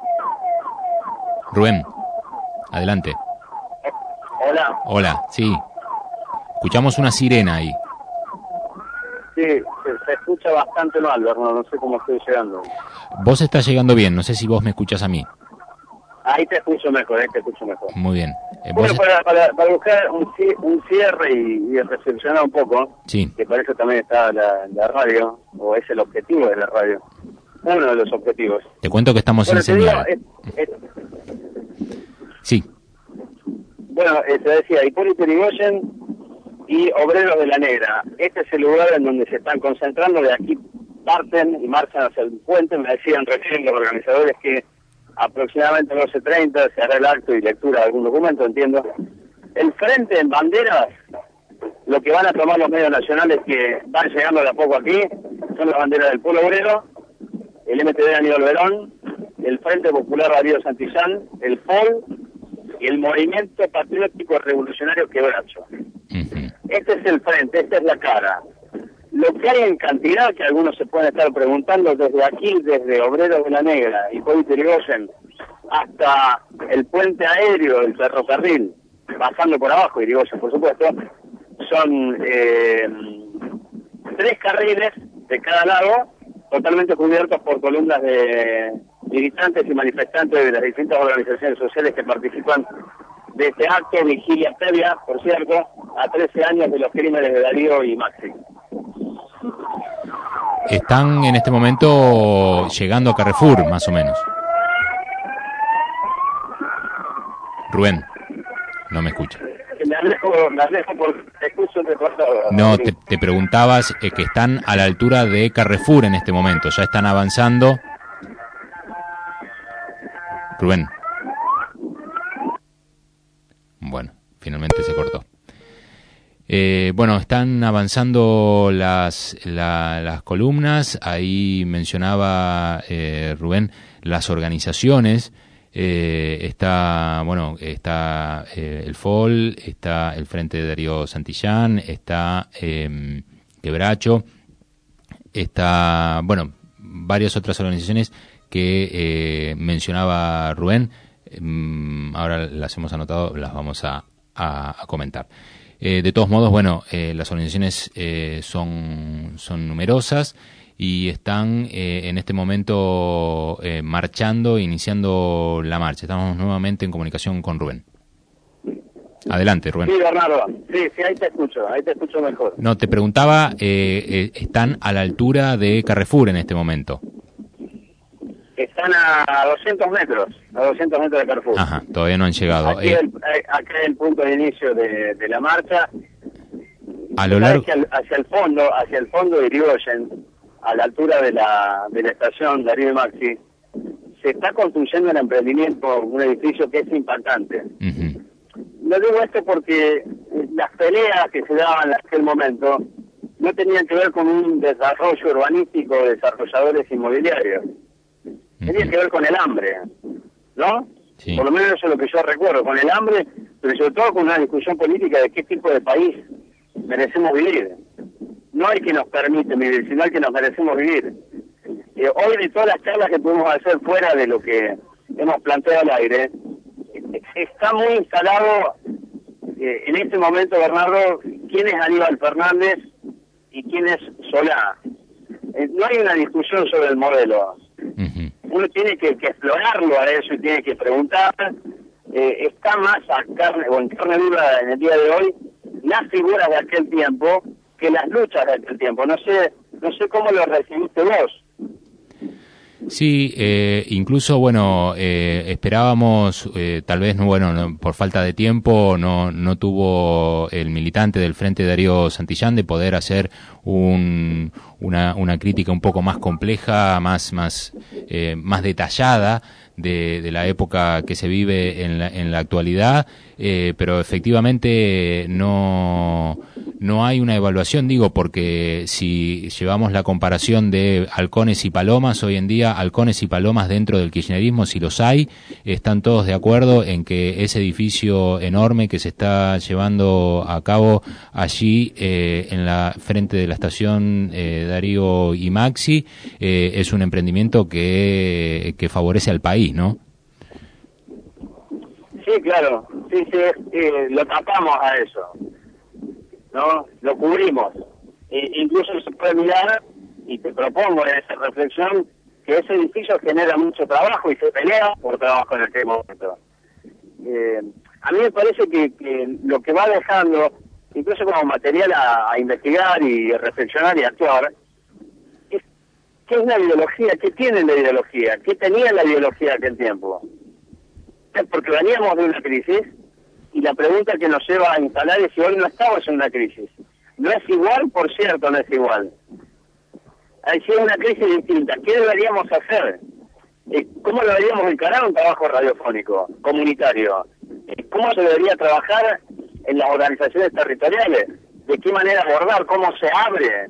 Rubén, adelante. Hola. Hola, sí. Escuchamos una sirena ahí. Sí, se, se escucha bastante mal, Bernardo, no sé cómo estoy llegando. Vos estás llegando bien, no sé si vos me escuchas a mí. Ahí te escucho mejor, ahí te escucho mejor. Muy bien. Eh, bueno, para, para, para buscar un, un cierre y, y reflexionar un poco, sí, que para eso también está la, la radio, o es el objetivo de la radio, uno de los objetivos. Te cuento que estamos bueno, sin señal. Digo, es, es, sí. Bueno, eh, te decía, Hipólito Yrigoyen y Obreros de la Negra. Este es el lugar en donde se están concentrando, de aquí parten y marchan hacia el puente. Me decían recién los organizadores que aproximadamente a doce treinta se hará el acto y lectura de algún documento, entiendo. El frente en banderas, lo que van a tomar los medios nacionales que van llegando de a poco aquí, son las banderas del Pueblo Obrero, el M T D Aníbal Verón, el Frente Popular Darío Santillán, el F O L y el Movimiento Patriótico Revolucionario Quebracho. Este es el frente, esta es la cara. Lo que hay en cantidad, que algunos se pueden estar preguntando, desde aquí, desde Obreros de la Negra, Hipólito Yrigoyen, hasta el puente aéreo, el ferrocarril, pasando por abajo, Yrigoyen, por supuesto, son eh, tres carriles de cada lado, totalmente cubiertos por columnas de militantes y manifestantes de las distintas organizaciones sociales que participan de este acto, vigilia previa, por cierto, a trece años de los crímenes de Darío y Maxi. Están en este momento llegando a Carrefour, más o menos. Rubén, no me escucha. Me alejo, me alejo porque te escucho entrecortado. No, te, te preguntabas eh, que están a la altura de Carrefour en este momento, ya están avanzando. Rubén. Bueno, finalmente se cortó. Eh, bueno, están avanzando las, la, las columnas. Ahí mencionaba eh, Rubén las organizaciones. Eh, está, bueno, está eh, el F O L, está el Frente Darío Santillán, está eh, Quebracho, está, bueno, varias otras organizaciones que eh, mencionaba Rubén. Eh, ahora las hemos anotado, las vamos a, a, a comentar. Eh, de todos modos, bueno, eh, las organizaciones eh, son, son numerosas y están eh, en este momento eh, marchando, iniciando la marcha. Estamos nuevamente en comunicación con Rubén. Adelante, Rubén. Sí, Bernardo. Sí, sí, ahí te escucho, ahí te escucho mejor. No, te preguntaba, eh, eh, están a la altura de Carrefour en este momento. Están a doscientos metros, a doscientos metros de Carrefour. Ajá, todavía no han llegado. Aquí Eh, es el, acá es el punto de inicio de, de la marcha. a lo largo... Hacia el, hacia el fondo, hacia el fondo de Irigoyen, a la altura de la, de la estación Darío y Maxi, se está construyendo un emprendimiento, un edificio que es impactante. Uh-huh. Lo digo esto porque las peleas que se daban en aquel momento no tenían que ver con un desarrollo urbanístico de desarrolladores inmobiliarios. Uh-huh. Tenía que ver con el hambre, ¿no? Sí. Por lo menos eso es lo que yo recuerdo, con el hambre, pero sobre todo con una discusión política de qué tipo de país merecemos vivir. No el que nos permite vivir, sino el que nos merecemos vivir. Eh, hoy de todas las charlas que pudimos hacer fuera de lo que hemos planteado al aire, está muy instalado eh, en este momento, Bernardo, quién es Aníbal Fernández y quién es Solá. Eh, no hay una discusión sobre el modelo. Uh-huh. Uno tiene que, que explorarlo a eso y tiene que preguntar. Eh, está más a carne, o en carne viva en el día de hoy, las figuras de aquel tiempo que las luchas de aquel tiempo. No sé, no sé cómo lo recibiste vos. Sí, eh, incluso, bueno, eh, esperábamos, eh, tal vez, no, bueno, no, por falta de tiempo, no, no tuvo el militante del Frente Darío Santillán de poder hacer un, una, una crítica un poco más compleja, más, más, eh, más detallada de, de la época que se vive en la, en la actualidad, eh, pero efectivamente no, no hay una evaluación, digo, porque si llevamos la comparación de halcones y palomas, hoy en día halcones y palomas dentro del kirchnerismo, si los hay, están todos de acuerdo en que ese edificio enorme que se está llevando a cabo allí eh, en la frente de la estación eh, Darío y Maxi eh, es un emprendimiento que, que favorece al país, ¿no? Sí, claro, sí, sí, eh, lo tapamos a eso, ¿no? Lo cubrimos. E incluso se puede mirar, y te propongo en esa reflexión, que ese edificio genera mucho trabajo y se pelea por trabajo en este momento. Eh, a mí me parece que, que lo que va dejando, incluso como material a, a investigar y reflexionar y actuar, es qué es la ideología, qué tiene la ideología, qué tenía la ideología aquel tiempo. Porque veníamos de una crisis y la pregunta que nos lleva a instalar es si hoy no estamos en una crisis. No es igual, por cierto, no es igual. Si es una crisis distinta, ¿qué deberíamos hacer? ¿Cómo deberíamos encarar un trabajo radiofónico, comunitario? ¿Cómo se debería trabajar en las organizaciones territoriales? ¿De qué manera abordar? ¿Cómo se abre?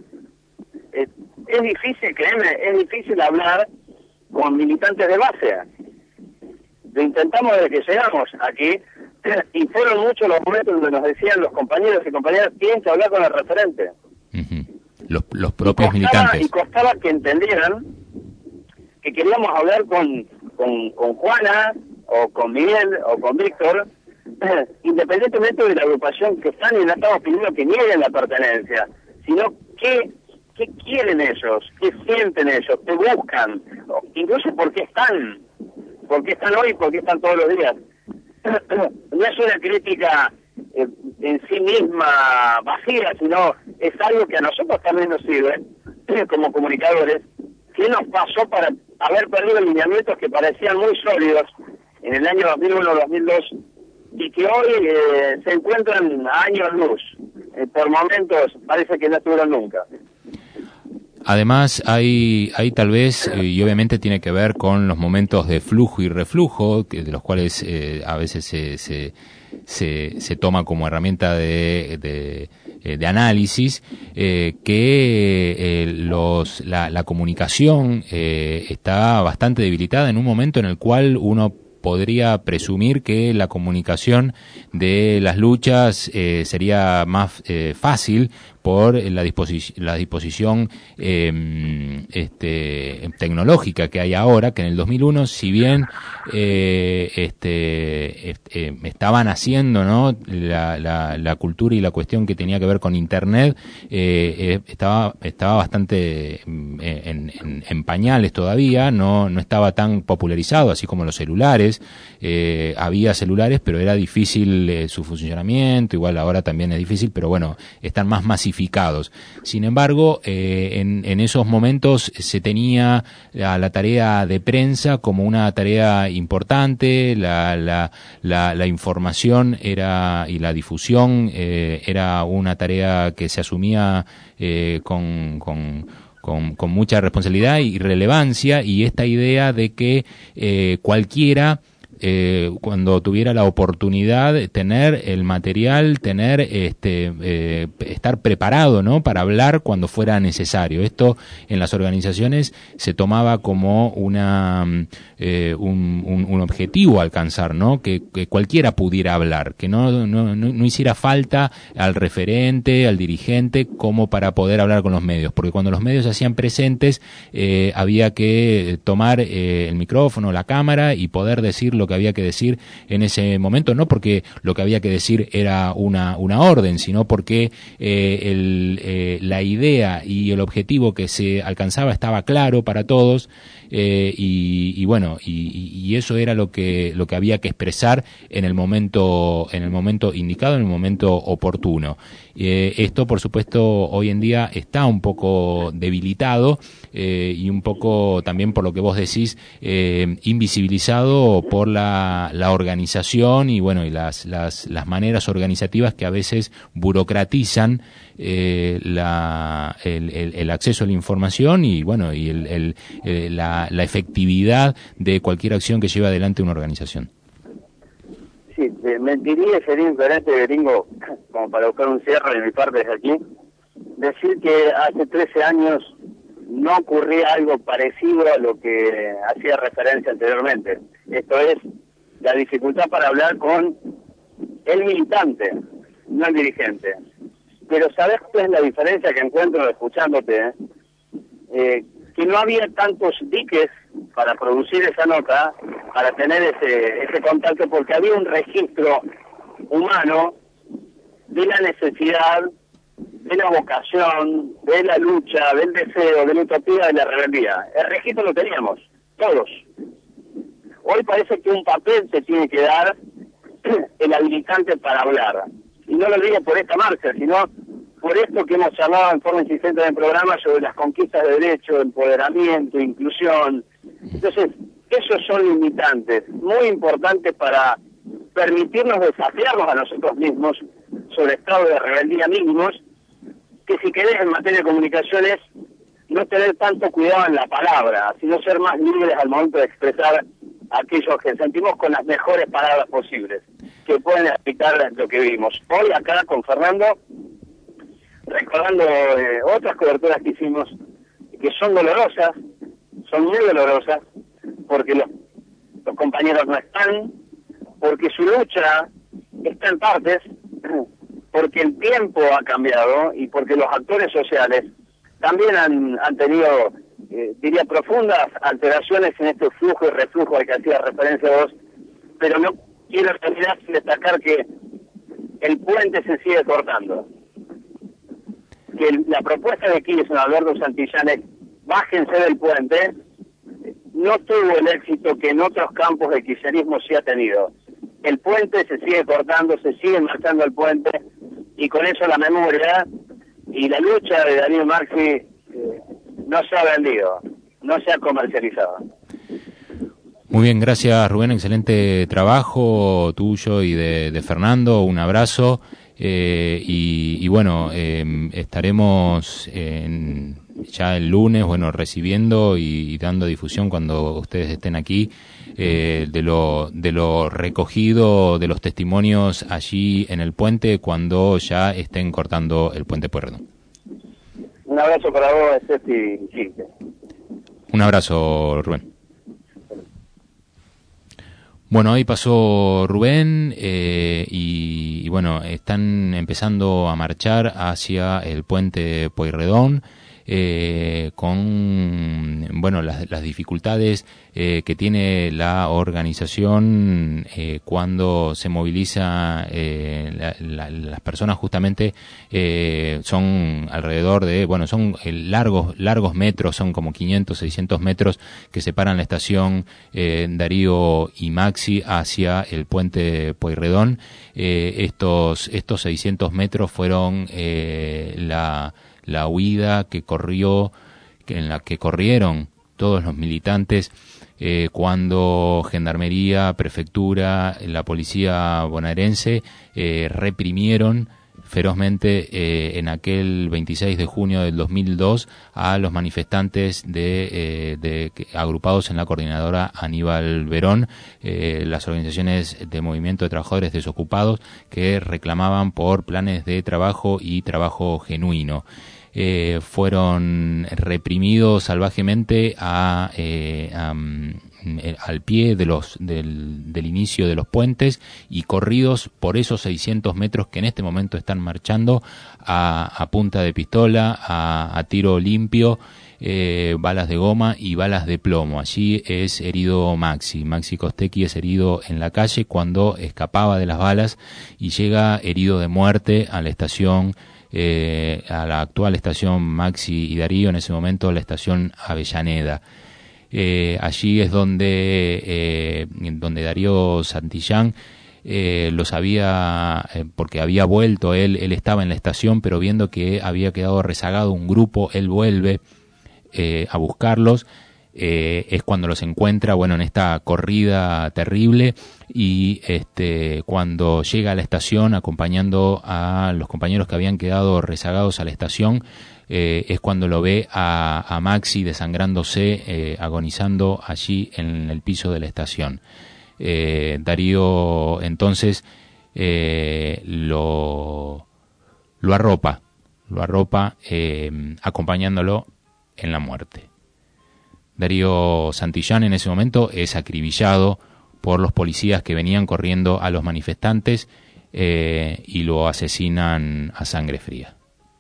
Es difícil, créeme, es difícil hablar con militantes de base. Lo intentamos desde que llegamos aquí y fueron muchos los momentos donde nos decían los compañeros y compañeras, tienen que hablar con el referente. Uh-huh. Los, los propios y costaba, militantes. Y costaba que entendieran que queríamos hablar con, con, con Juana o con Miguel o con Víctor, eh, independientemente de la agrupación que están, y no estamos pidiendo que nieguen la pertenencia, sino que qué quieren ellos, qué sienten ellos, qué buscan, o incluso por qué están. ¿Por qué están hoy? ¿Por qué están todos los días? No es una crítica eh, en sí misma vacía, sino es algo que a nosotros también nos sirve, como comunicadores. ¿Qué nos pasó para haber perdido lineamientos que parecían muy sólidos en el año dos mil uno dos mil dos y que hoy eh, se encuentran a años luz? Eh, por momentos parece que no estuvieron nunca. Además, hay, hay tal vez, eh, y obviamente tiene que ver con los momentos de flujo y reflujo, que, de los cuales eh, a veces se, se, se, se toma como herramienta de, de, eh, de análisis, eh, que eh, los, la, la comunicación eh, está bastante debilitada en un momento en el cual uno podría presumir que la comunicación de las luchas eh, sería más eh, fácil por la, disposi- la disposición eh, este, tecnológica que hay ahora, que en el dos mil uno, si bien eh, este, este, estaban haciendo, ¿no?, la, la, la cultura y la cuestión que tenía que ver con Internet, eh, eh, estaba, estaba bastante en, en, en pañales todavía, no, no estaba tan popularizado, así como los celulares. Eh, había celulares, pero era difícil eh, su funcionamiento, igual ahora también es difícil, pero bueno, están más masificados. Sin embargo, eh, en, en esos momentos se tenía la, la tarea de prensa como una tarea importante, la, la, la, la información era y la difusión eh, era una tarea que se asumía eh, con, con Con, con mucha responsabilidad y relevancia, y esta idea de que eh, cualquiera eh, cuando tuviera la oportunidad de tener el material, tener este eh, estar preparado, ¿no?, para hablar cuando fuera necesario. Esto en las organizaciones se tomaba como una eh, un, un, un objetivo a alcanzar, ¿no?, que, que cualquiera pudiera hablar, que no, no, no, no hiciera falta al referente, al dirigente, como para poder hablar con los medios, porque cuando los medios se hacían presentes eh, había que tomar eh, el micrófono, la cámara y poder decir lo que había que decir en ese momento, no porque lo que había que decir era una, una orden, sino porque eh, el, eh, la idea y el objetivo que se alcanzaba estaba claro para todos. Eh, y, y bueno, y, y eso era lo que lo que había que expresar en el momento en el momento indicado, en el momento oportuno. Eh, esto, por supuesto, hoy en día está un poco debilitado eh, y un poco también, por lo que vos decís, eh, invisibilizado por la, la organización y bueno y las las las maneras organizativas que a veces burocratizan eh, la el, el, el acceso a la información y bueno y el, el, el la la efectividad de cualquier acción que lleve adelante una organización. Sí, te mentiría y sería incoherente, gringo, como para buscar un cierre de mi parte desde aquí, decir que hace trece años no ocurría algo parecido a lo que hacía referencia anteriormente. Esto es, la dificultad para hablar con el militante, no el dirigente. Pero ¿sabes cuál es la diferencia que encuentro escuchándote? Eh? Eh, que no había tantos diques para producir esa nota, para tener ese, ese contacto, porque había un registro humano de la necesidad, de la vocación, de la lucha, del deseo, de la utopía, de la rebeldía. El registro lo teníamos, todos. Hoy parece que un papel se tiene que dar el habilitante para hablar. Y no lo digo por esta marcha, sino por esto que hemos charlado en forma insistente en el programa sobre las conquistas de derecho, empoderamiento, inclusión. Entonces, esos son limitantes muy importantes para permitirnos desafiarnos a nosotros mismos sobre estados de rebeldía mínimos, que si querés en materia de comunicaciones, no tener tanto cuidado en la palabra, sino ser más libres al momento de expresar aquellos que sentimos con las mejores palabras posibles, que pueden explicar lo que vimos. Hoy acá con Fernando, recordando eh, otras coberturas que hicimos, que son dolorosas, son muy dolorosas, porque los, los compañeros no están, porque su lucha está en partes, porque el tiempo ha cambiado y porque los actores sociales también han, han tenido, eh, diría, profundas alteraciones en este flujo y reflujo al que hacía referencia vos, pero no quiero terminar sin destacar que el puente se sigue cortando. Que el, la propuesta de Kirchner, Alberto Santillán, es bájense del puente, no tuvo el éxito que en otros campos del kirchnerismo sí ha tenido. El puente se sigue cortando, se sigue marchando el puente, y con eso la memoria y la lucha de Daniel Maxi eh, no se ha vendido, no se ha comercializado. Muy bien, gracias Rubén, excelente trabajo tuyo y de, de Fernando, un abrazo. Eh, y, y bueno, eh, estaremos en, ya el lunes, bueno, recibiendo y, y dando difusión cuando ustedes estén aquí eh, de lo de lo recogido de los testimonios allí en el puente cuando ya estén cortando el puente Pueyrredón. Un abrazo para vos, Ceci y Chile. Un abrazo, Rubén. Bueno, ahí pasó Rubén eh, y, y bueno, están empezando a marchar hacia el puente Pueyrredón. Eh, con bueno las, las dificultades eh, que tiene la organización eh, cuando se moviliza eh, la, la, las personas justamente eh, son alrededor de bueno son eh, largos largos metros, son como quinientos, seiscientos metros que separan la estación eh, Darío y Maxi hacia el puente Pueyrredón. Eh, estos estos seiscientos metros fueron eh, la la huida que corrió, que en la que corrieron todos los militantes eh, cuando Gendarmería, Prefectura, la policía bonaerense eh, reprimieron ferozmente eh, en aquel veintiséis de junio del dos mil dos a los manifestantes de, eh, de agrupados en la coordinadora Aníbal Verón, eh, las organizaciones de movimiento de trabajadores desocupados que reclamaban por planes de trabajo y trabajo genuino. Eh, fueron reprimidos salvajemente a, eh, a, al pie de los del, del inicio de los puentes y corridos por esos seiscientos metros que en este momento están marchando a, a punta de pistola, a, a tiro limpio, eh, balas de goma y balas de plomo. Allí es herido Maxi. Maxi Costecchi es herido en la calle cuando escapaba de las balas y llega herido de muerte a la estación Eh, a la actual estación Maxi y Darío, en ese momento la estación Avellaneda. Eh, allí es donde eh, donde Darío Santillán eh, los había, eh, porque había vuelto, él, él estaba en la estación, pero viendo que había quedado rezagado un grupo, él vuelve eh, a buscarlos. Eh, es cuando los encuentra, bueno, en esta corrida terrible, y este cuando llega a la estación acompañando a los compañeros que habían quedado rezagados a la estación, eh, es cuando lo ve a, a Maxi desangrándose, eh, agonizando allí en el piso de la estación. Eh, Darío entonces eh, lo, lo arropa, lo arropa eh, acompañándolo en la muerte. Darío Santillán en ese momento es acribillado por los policías que venían corriendo a los manifestantes eh, y lo asesinan a sangre fría.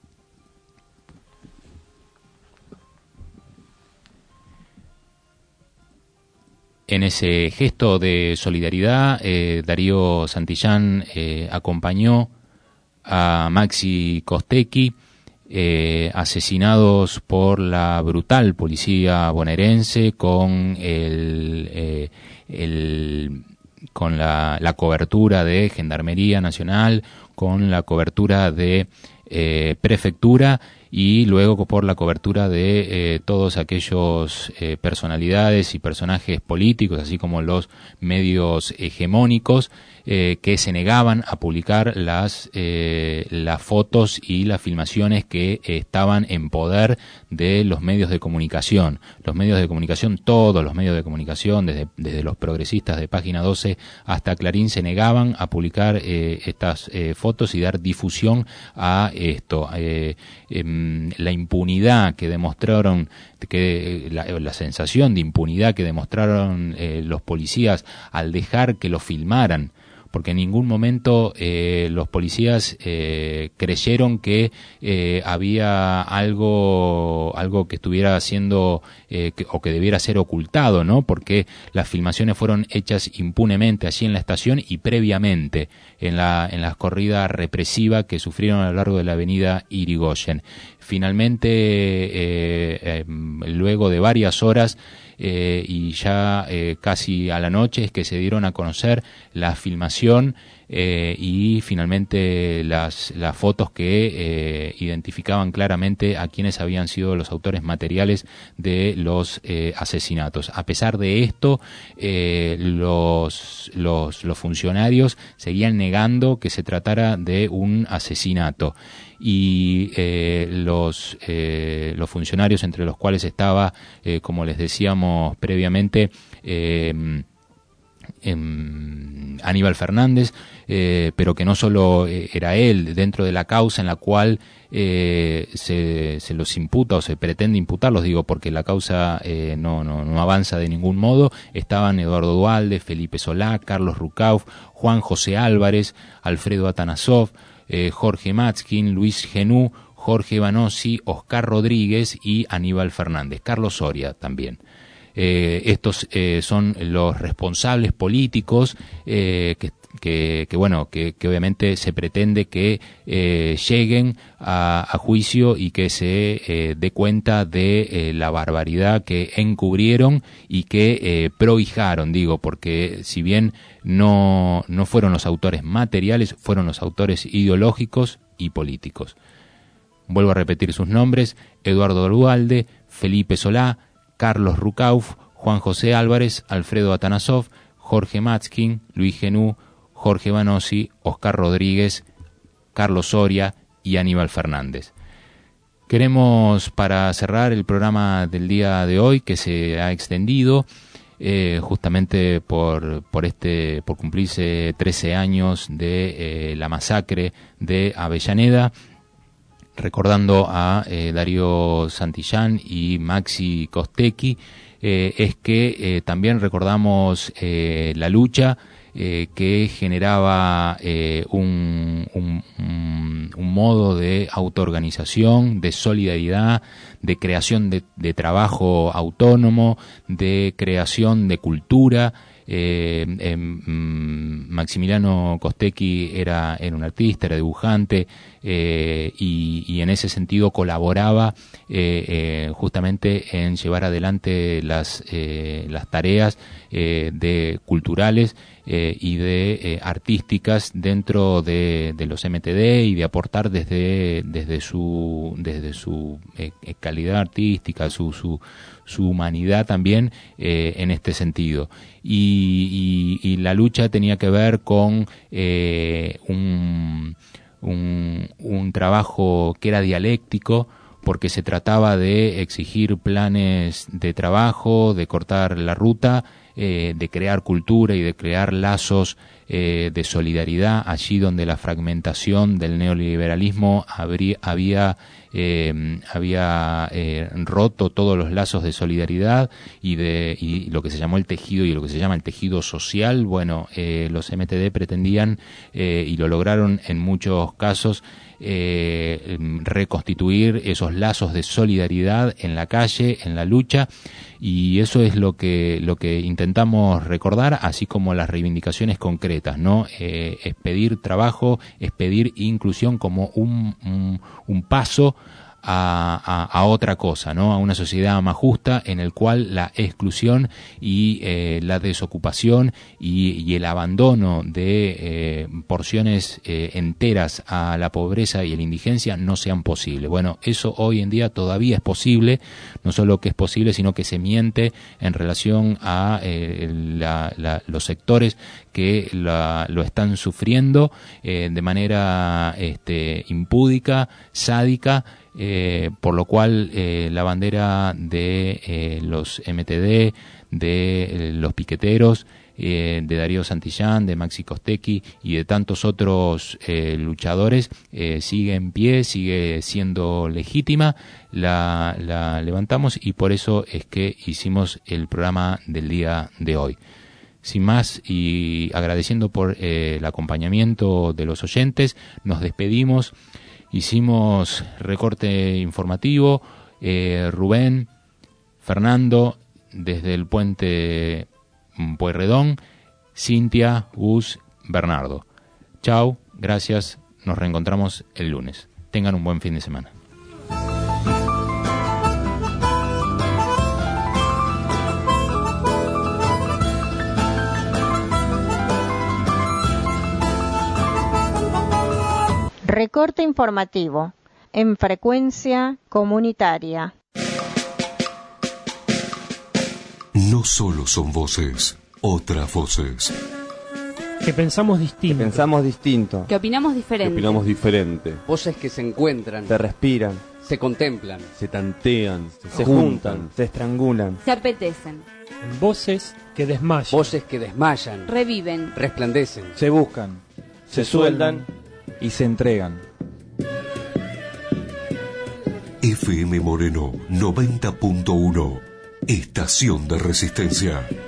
En ese gesto de solidaridad, eh, Darío Santillán eh, acompañó a Maxi Costecchi, Eh, asesinados por la brutal policía bonaerense con el, eh, el con la, la cobertura de Gendarmería Nacional, con la cobertura de eh, Prefectura y luego por la cobertura de eh, todos aquellos eh, personalidades y personajes políticos, así como los medios hegemónicos eh, que se negaban a publicar las eh, las fotos y las filmaciones que eh, estaban en poder de los medios de comunicación. Los medios de comunicación, todos los medios de comunicación, desde, desde los progresistas de Página doce hasta Clarín, se negaban a publicar eh, estas eh, fotos y dar difusión a esto. Eh, eh, la impunidad que demostraron, que la, la sensación de impunidad que demostraron eh, los policías al dejar que lo filmaran, porque en ningún momento eh, los policías eh, creyeron que eh, había algo algo que estuviera haciendo eh, que, o que debiera ser ocultado, ¿no? Porque las filmaciones fueron hechas impunemente allí en la estación y previamente en la en la corrida represiva que sufrieron a lo largo de la avenida Irigoyen. Finalmente, eh, eh, luego de varias horas eh, y ya eh, casi a la noche, es que se dieron a conocer la filmación eh, y finalmente las, las fotos que eh, identificaban claramente a quienes habían sido los autores materiales de los eh, asesinatos. A pesar de esto, eh, los, los, los funcionarios seguían negando que se tratara de un asesinato. Y eh, los eh, los funcionarios, entre los cuales estaba, eh, como les decíamos previamente, eh, eh, Aníbal Fernández, eh, pero que no solo eh, era él, dentro de la causa en la cual eh, se, se los imputa o se pretende imputarlos, digo, porque la causa eh, no, no, no avanza de ningún modo, estaban Eduardo Duhalde, Felipe Solá, Carlos Rucauf, Juan José Álvarez, Alfredo Atanasov, eh, Jorge Matskin, Luis Genú, Jorge Vanosi, Oscar Rodríguez y Aníbal Fernández, Carlos Soria también. Eh, estos eh, son los responsables políticos eh, que, que, que bueno que, que obviamente se pretende que eh, lleguen a, a juicio y que se eh, dé cuenta de eh, la barbaridad que encubrieron y que eh, prohijaron, digo, porque si bien no, no fueron los autores materiales, fueron los autores ideológicos y políticos. Vuelvo a repetir sus nombres: Eduardo Duhalde, Felipe Solá, Carlos Rucauf, Juan José Álvarez, Alfredo Atanasov, Jorge Matskin, Luis Genú, Jorge Vanosi, Oscar Rodríguez, Carlos Soria y Aníbal Fernández. Queremos, para cerrar el programa del día de hoy, que se ha extendido eh, justamente por, por, este, por cumplirse trece años de eh, la masacre de Avellaneda, recordando a eh, Darío Santillán y Maxi Costecchi, eh, es que eh, también recordamos eh, la lucha eh, que generaba eh, un, un, un, un modo de autoorganización, de solidaridad, de creación de, de trabajo autónomo, de creación de cultura. Eh, eh, Maximiliano Costecchi era, era un artista, era dibujante, eh, y, y en ese sentido colaboraba eh, eh, justamente en llevar adelante las, eh, las tareas eh, de culturales eh, y de eh, artísticas dentro de, de los M T D, y de aportar desde, desde su, desde su eh, calidad artística, su, su, su humanidad también eh, en este sentido. Y, y, y la lucha tenía que ver con eh, un, un, un trabajo que era dialéctico, porque se trataba de exigir planes de trabajo, de cortar la ruta, eh, de crear cultura y de crear lazos eh, de solidaridad allí donde la fragmentación del neoliberalismo habría, había eh, había eh, roto todos los lazos de solidaridad y de y lo que se llamó el tejido y lo que se llama el tejido social. Bueno, eh, los M T D pretendían eh, y lo lograron en muchos casos eh, reconstituir esos lazos de solidaridad en la calle, en la lucha, y eso es lo que lo que intentamos recordar, así como las reivindicaciones concretas, ¿no? Eh, es pedir trabajo, es pedir inclusión como un, un, un paso A, a, a otra cosa, ¿no? A una sociedad más justa, en el cual la exclusión y eh, la desocupación y, y el abandono de eh, porciones eh, enteras a la pobreza y a la indigencia no sean posibles. Bueno, eso hoy en día todavía es posible, no solo que es posible, sino que se miente en relación a eh, la, la, los sectores que la, lo están sufriendo eh, de manera este, impúdica, sádica. Eh, por lo cual eh, la bandera de eh, los M T D, de eh, los piqueteros, eh, de Darío Santillán, de Maxi Costecchi y de tantos otros eh, luchadores eh, sigue en pie, sigue siendo legítima, la, la levantamos, y por eso es que hicimos el programa del día de hoy. Sin más, y agradeciendo por eh, el acompañamiento de los oyentes, nos despedimos. Hicimos recorte informativo, eh, Rubén, Fernando, desde el puente Pueyrredón, Cintia, Gus, Bernardo. Chau, gracias, nos reencontramos el lunes. Tengan un buen fin de semana. Recorte informativo en frecuencia comunitaria. No solo son voces, otras voces. Que pensamos distinto. Que pensamos distinto. Que opinamos diferente. Que opinamos diferente. Voces que se encuentran. Se respiran. Se contemplan. Se tantean. Se, se juntan, juntan. Se estrangulan. Se apetecen. Voces que desmayan. Voces que desmayan. Reviven. Resplandecen. Se buscan. se sueldan y se entregan. F M Moreno noventa punto uno, Estación de Resistencia.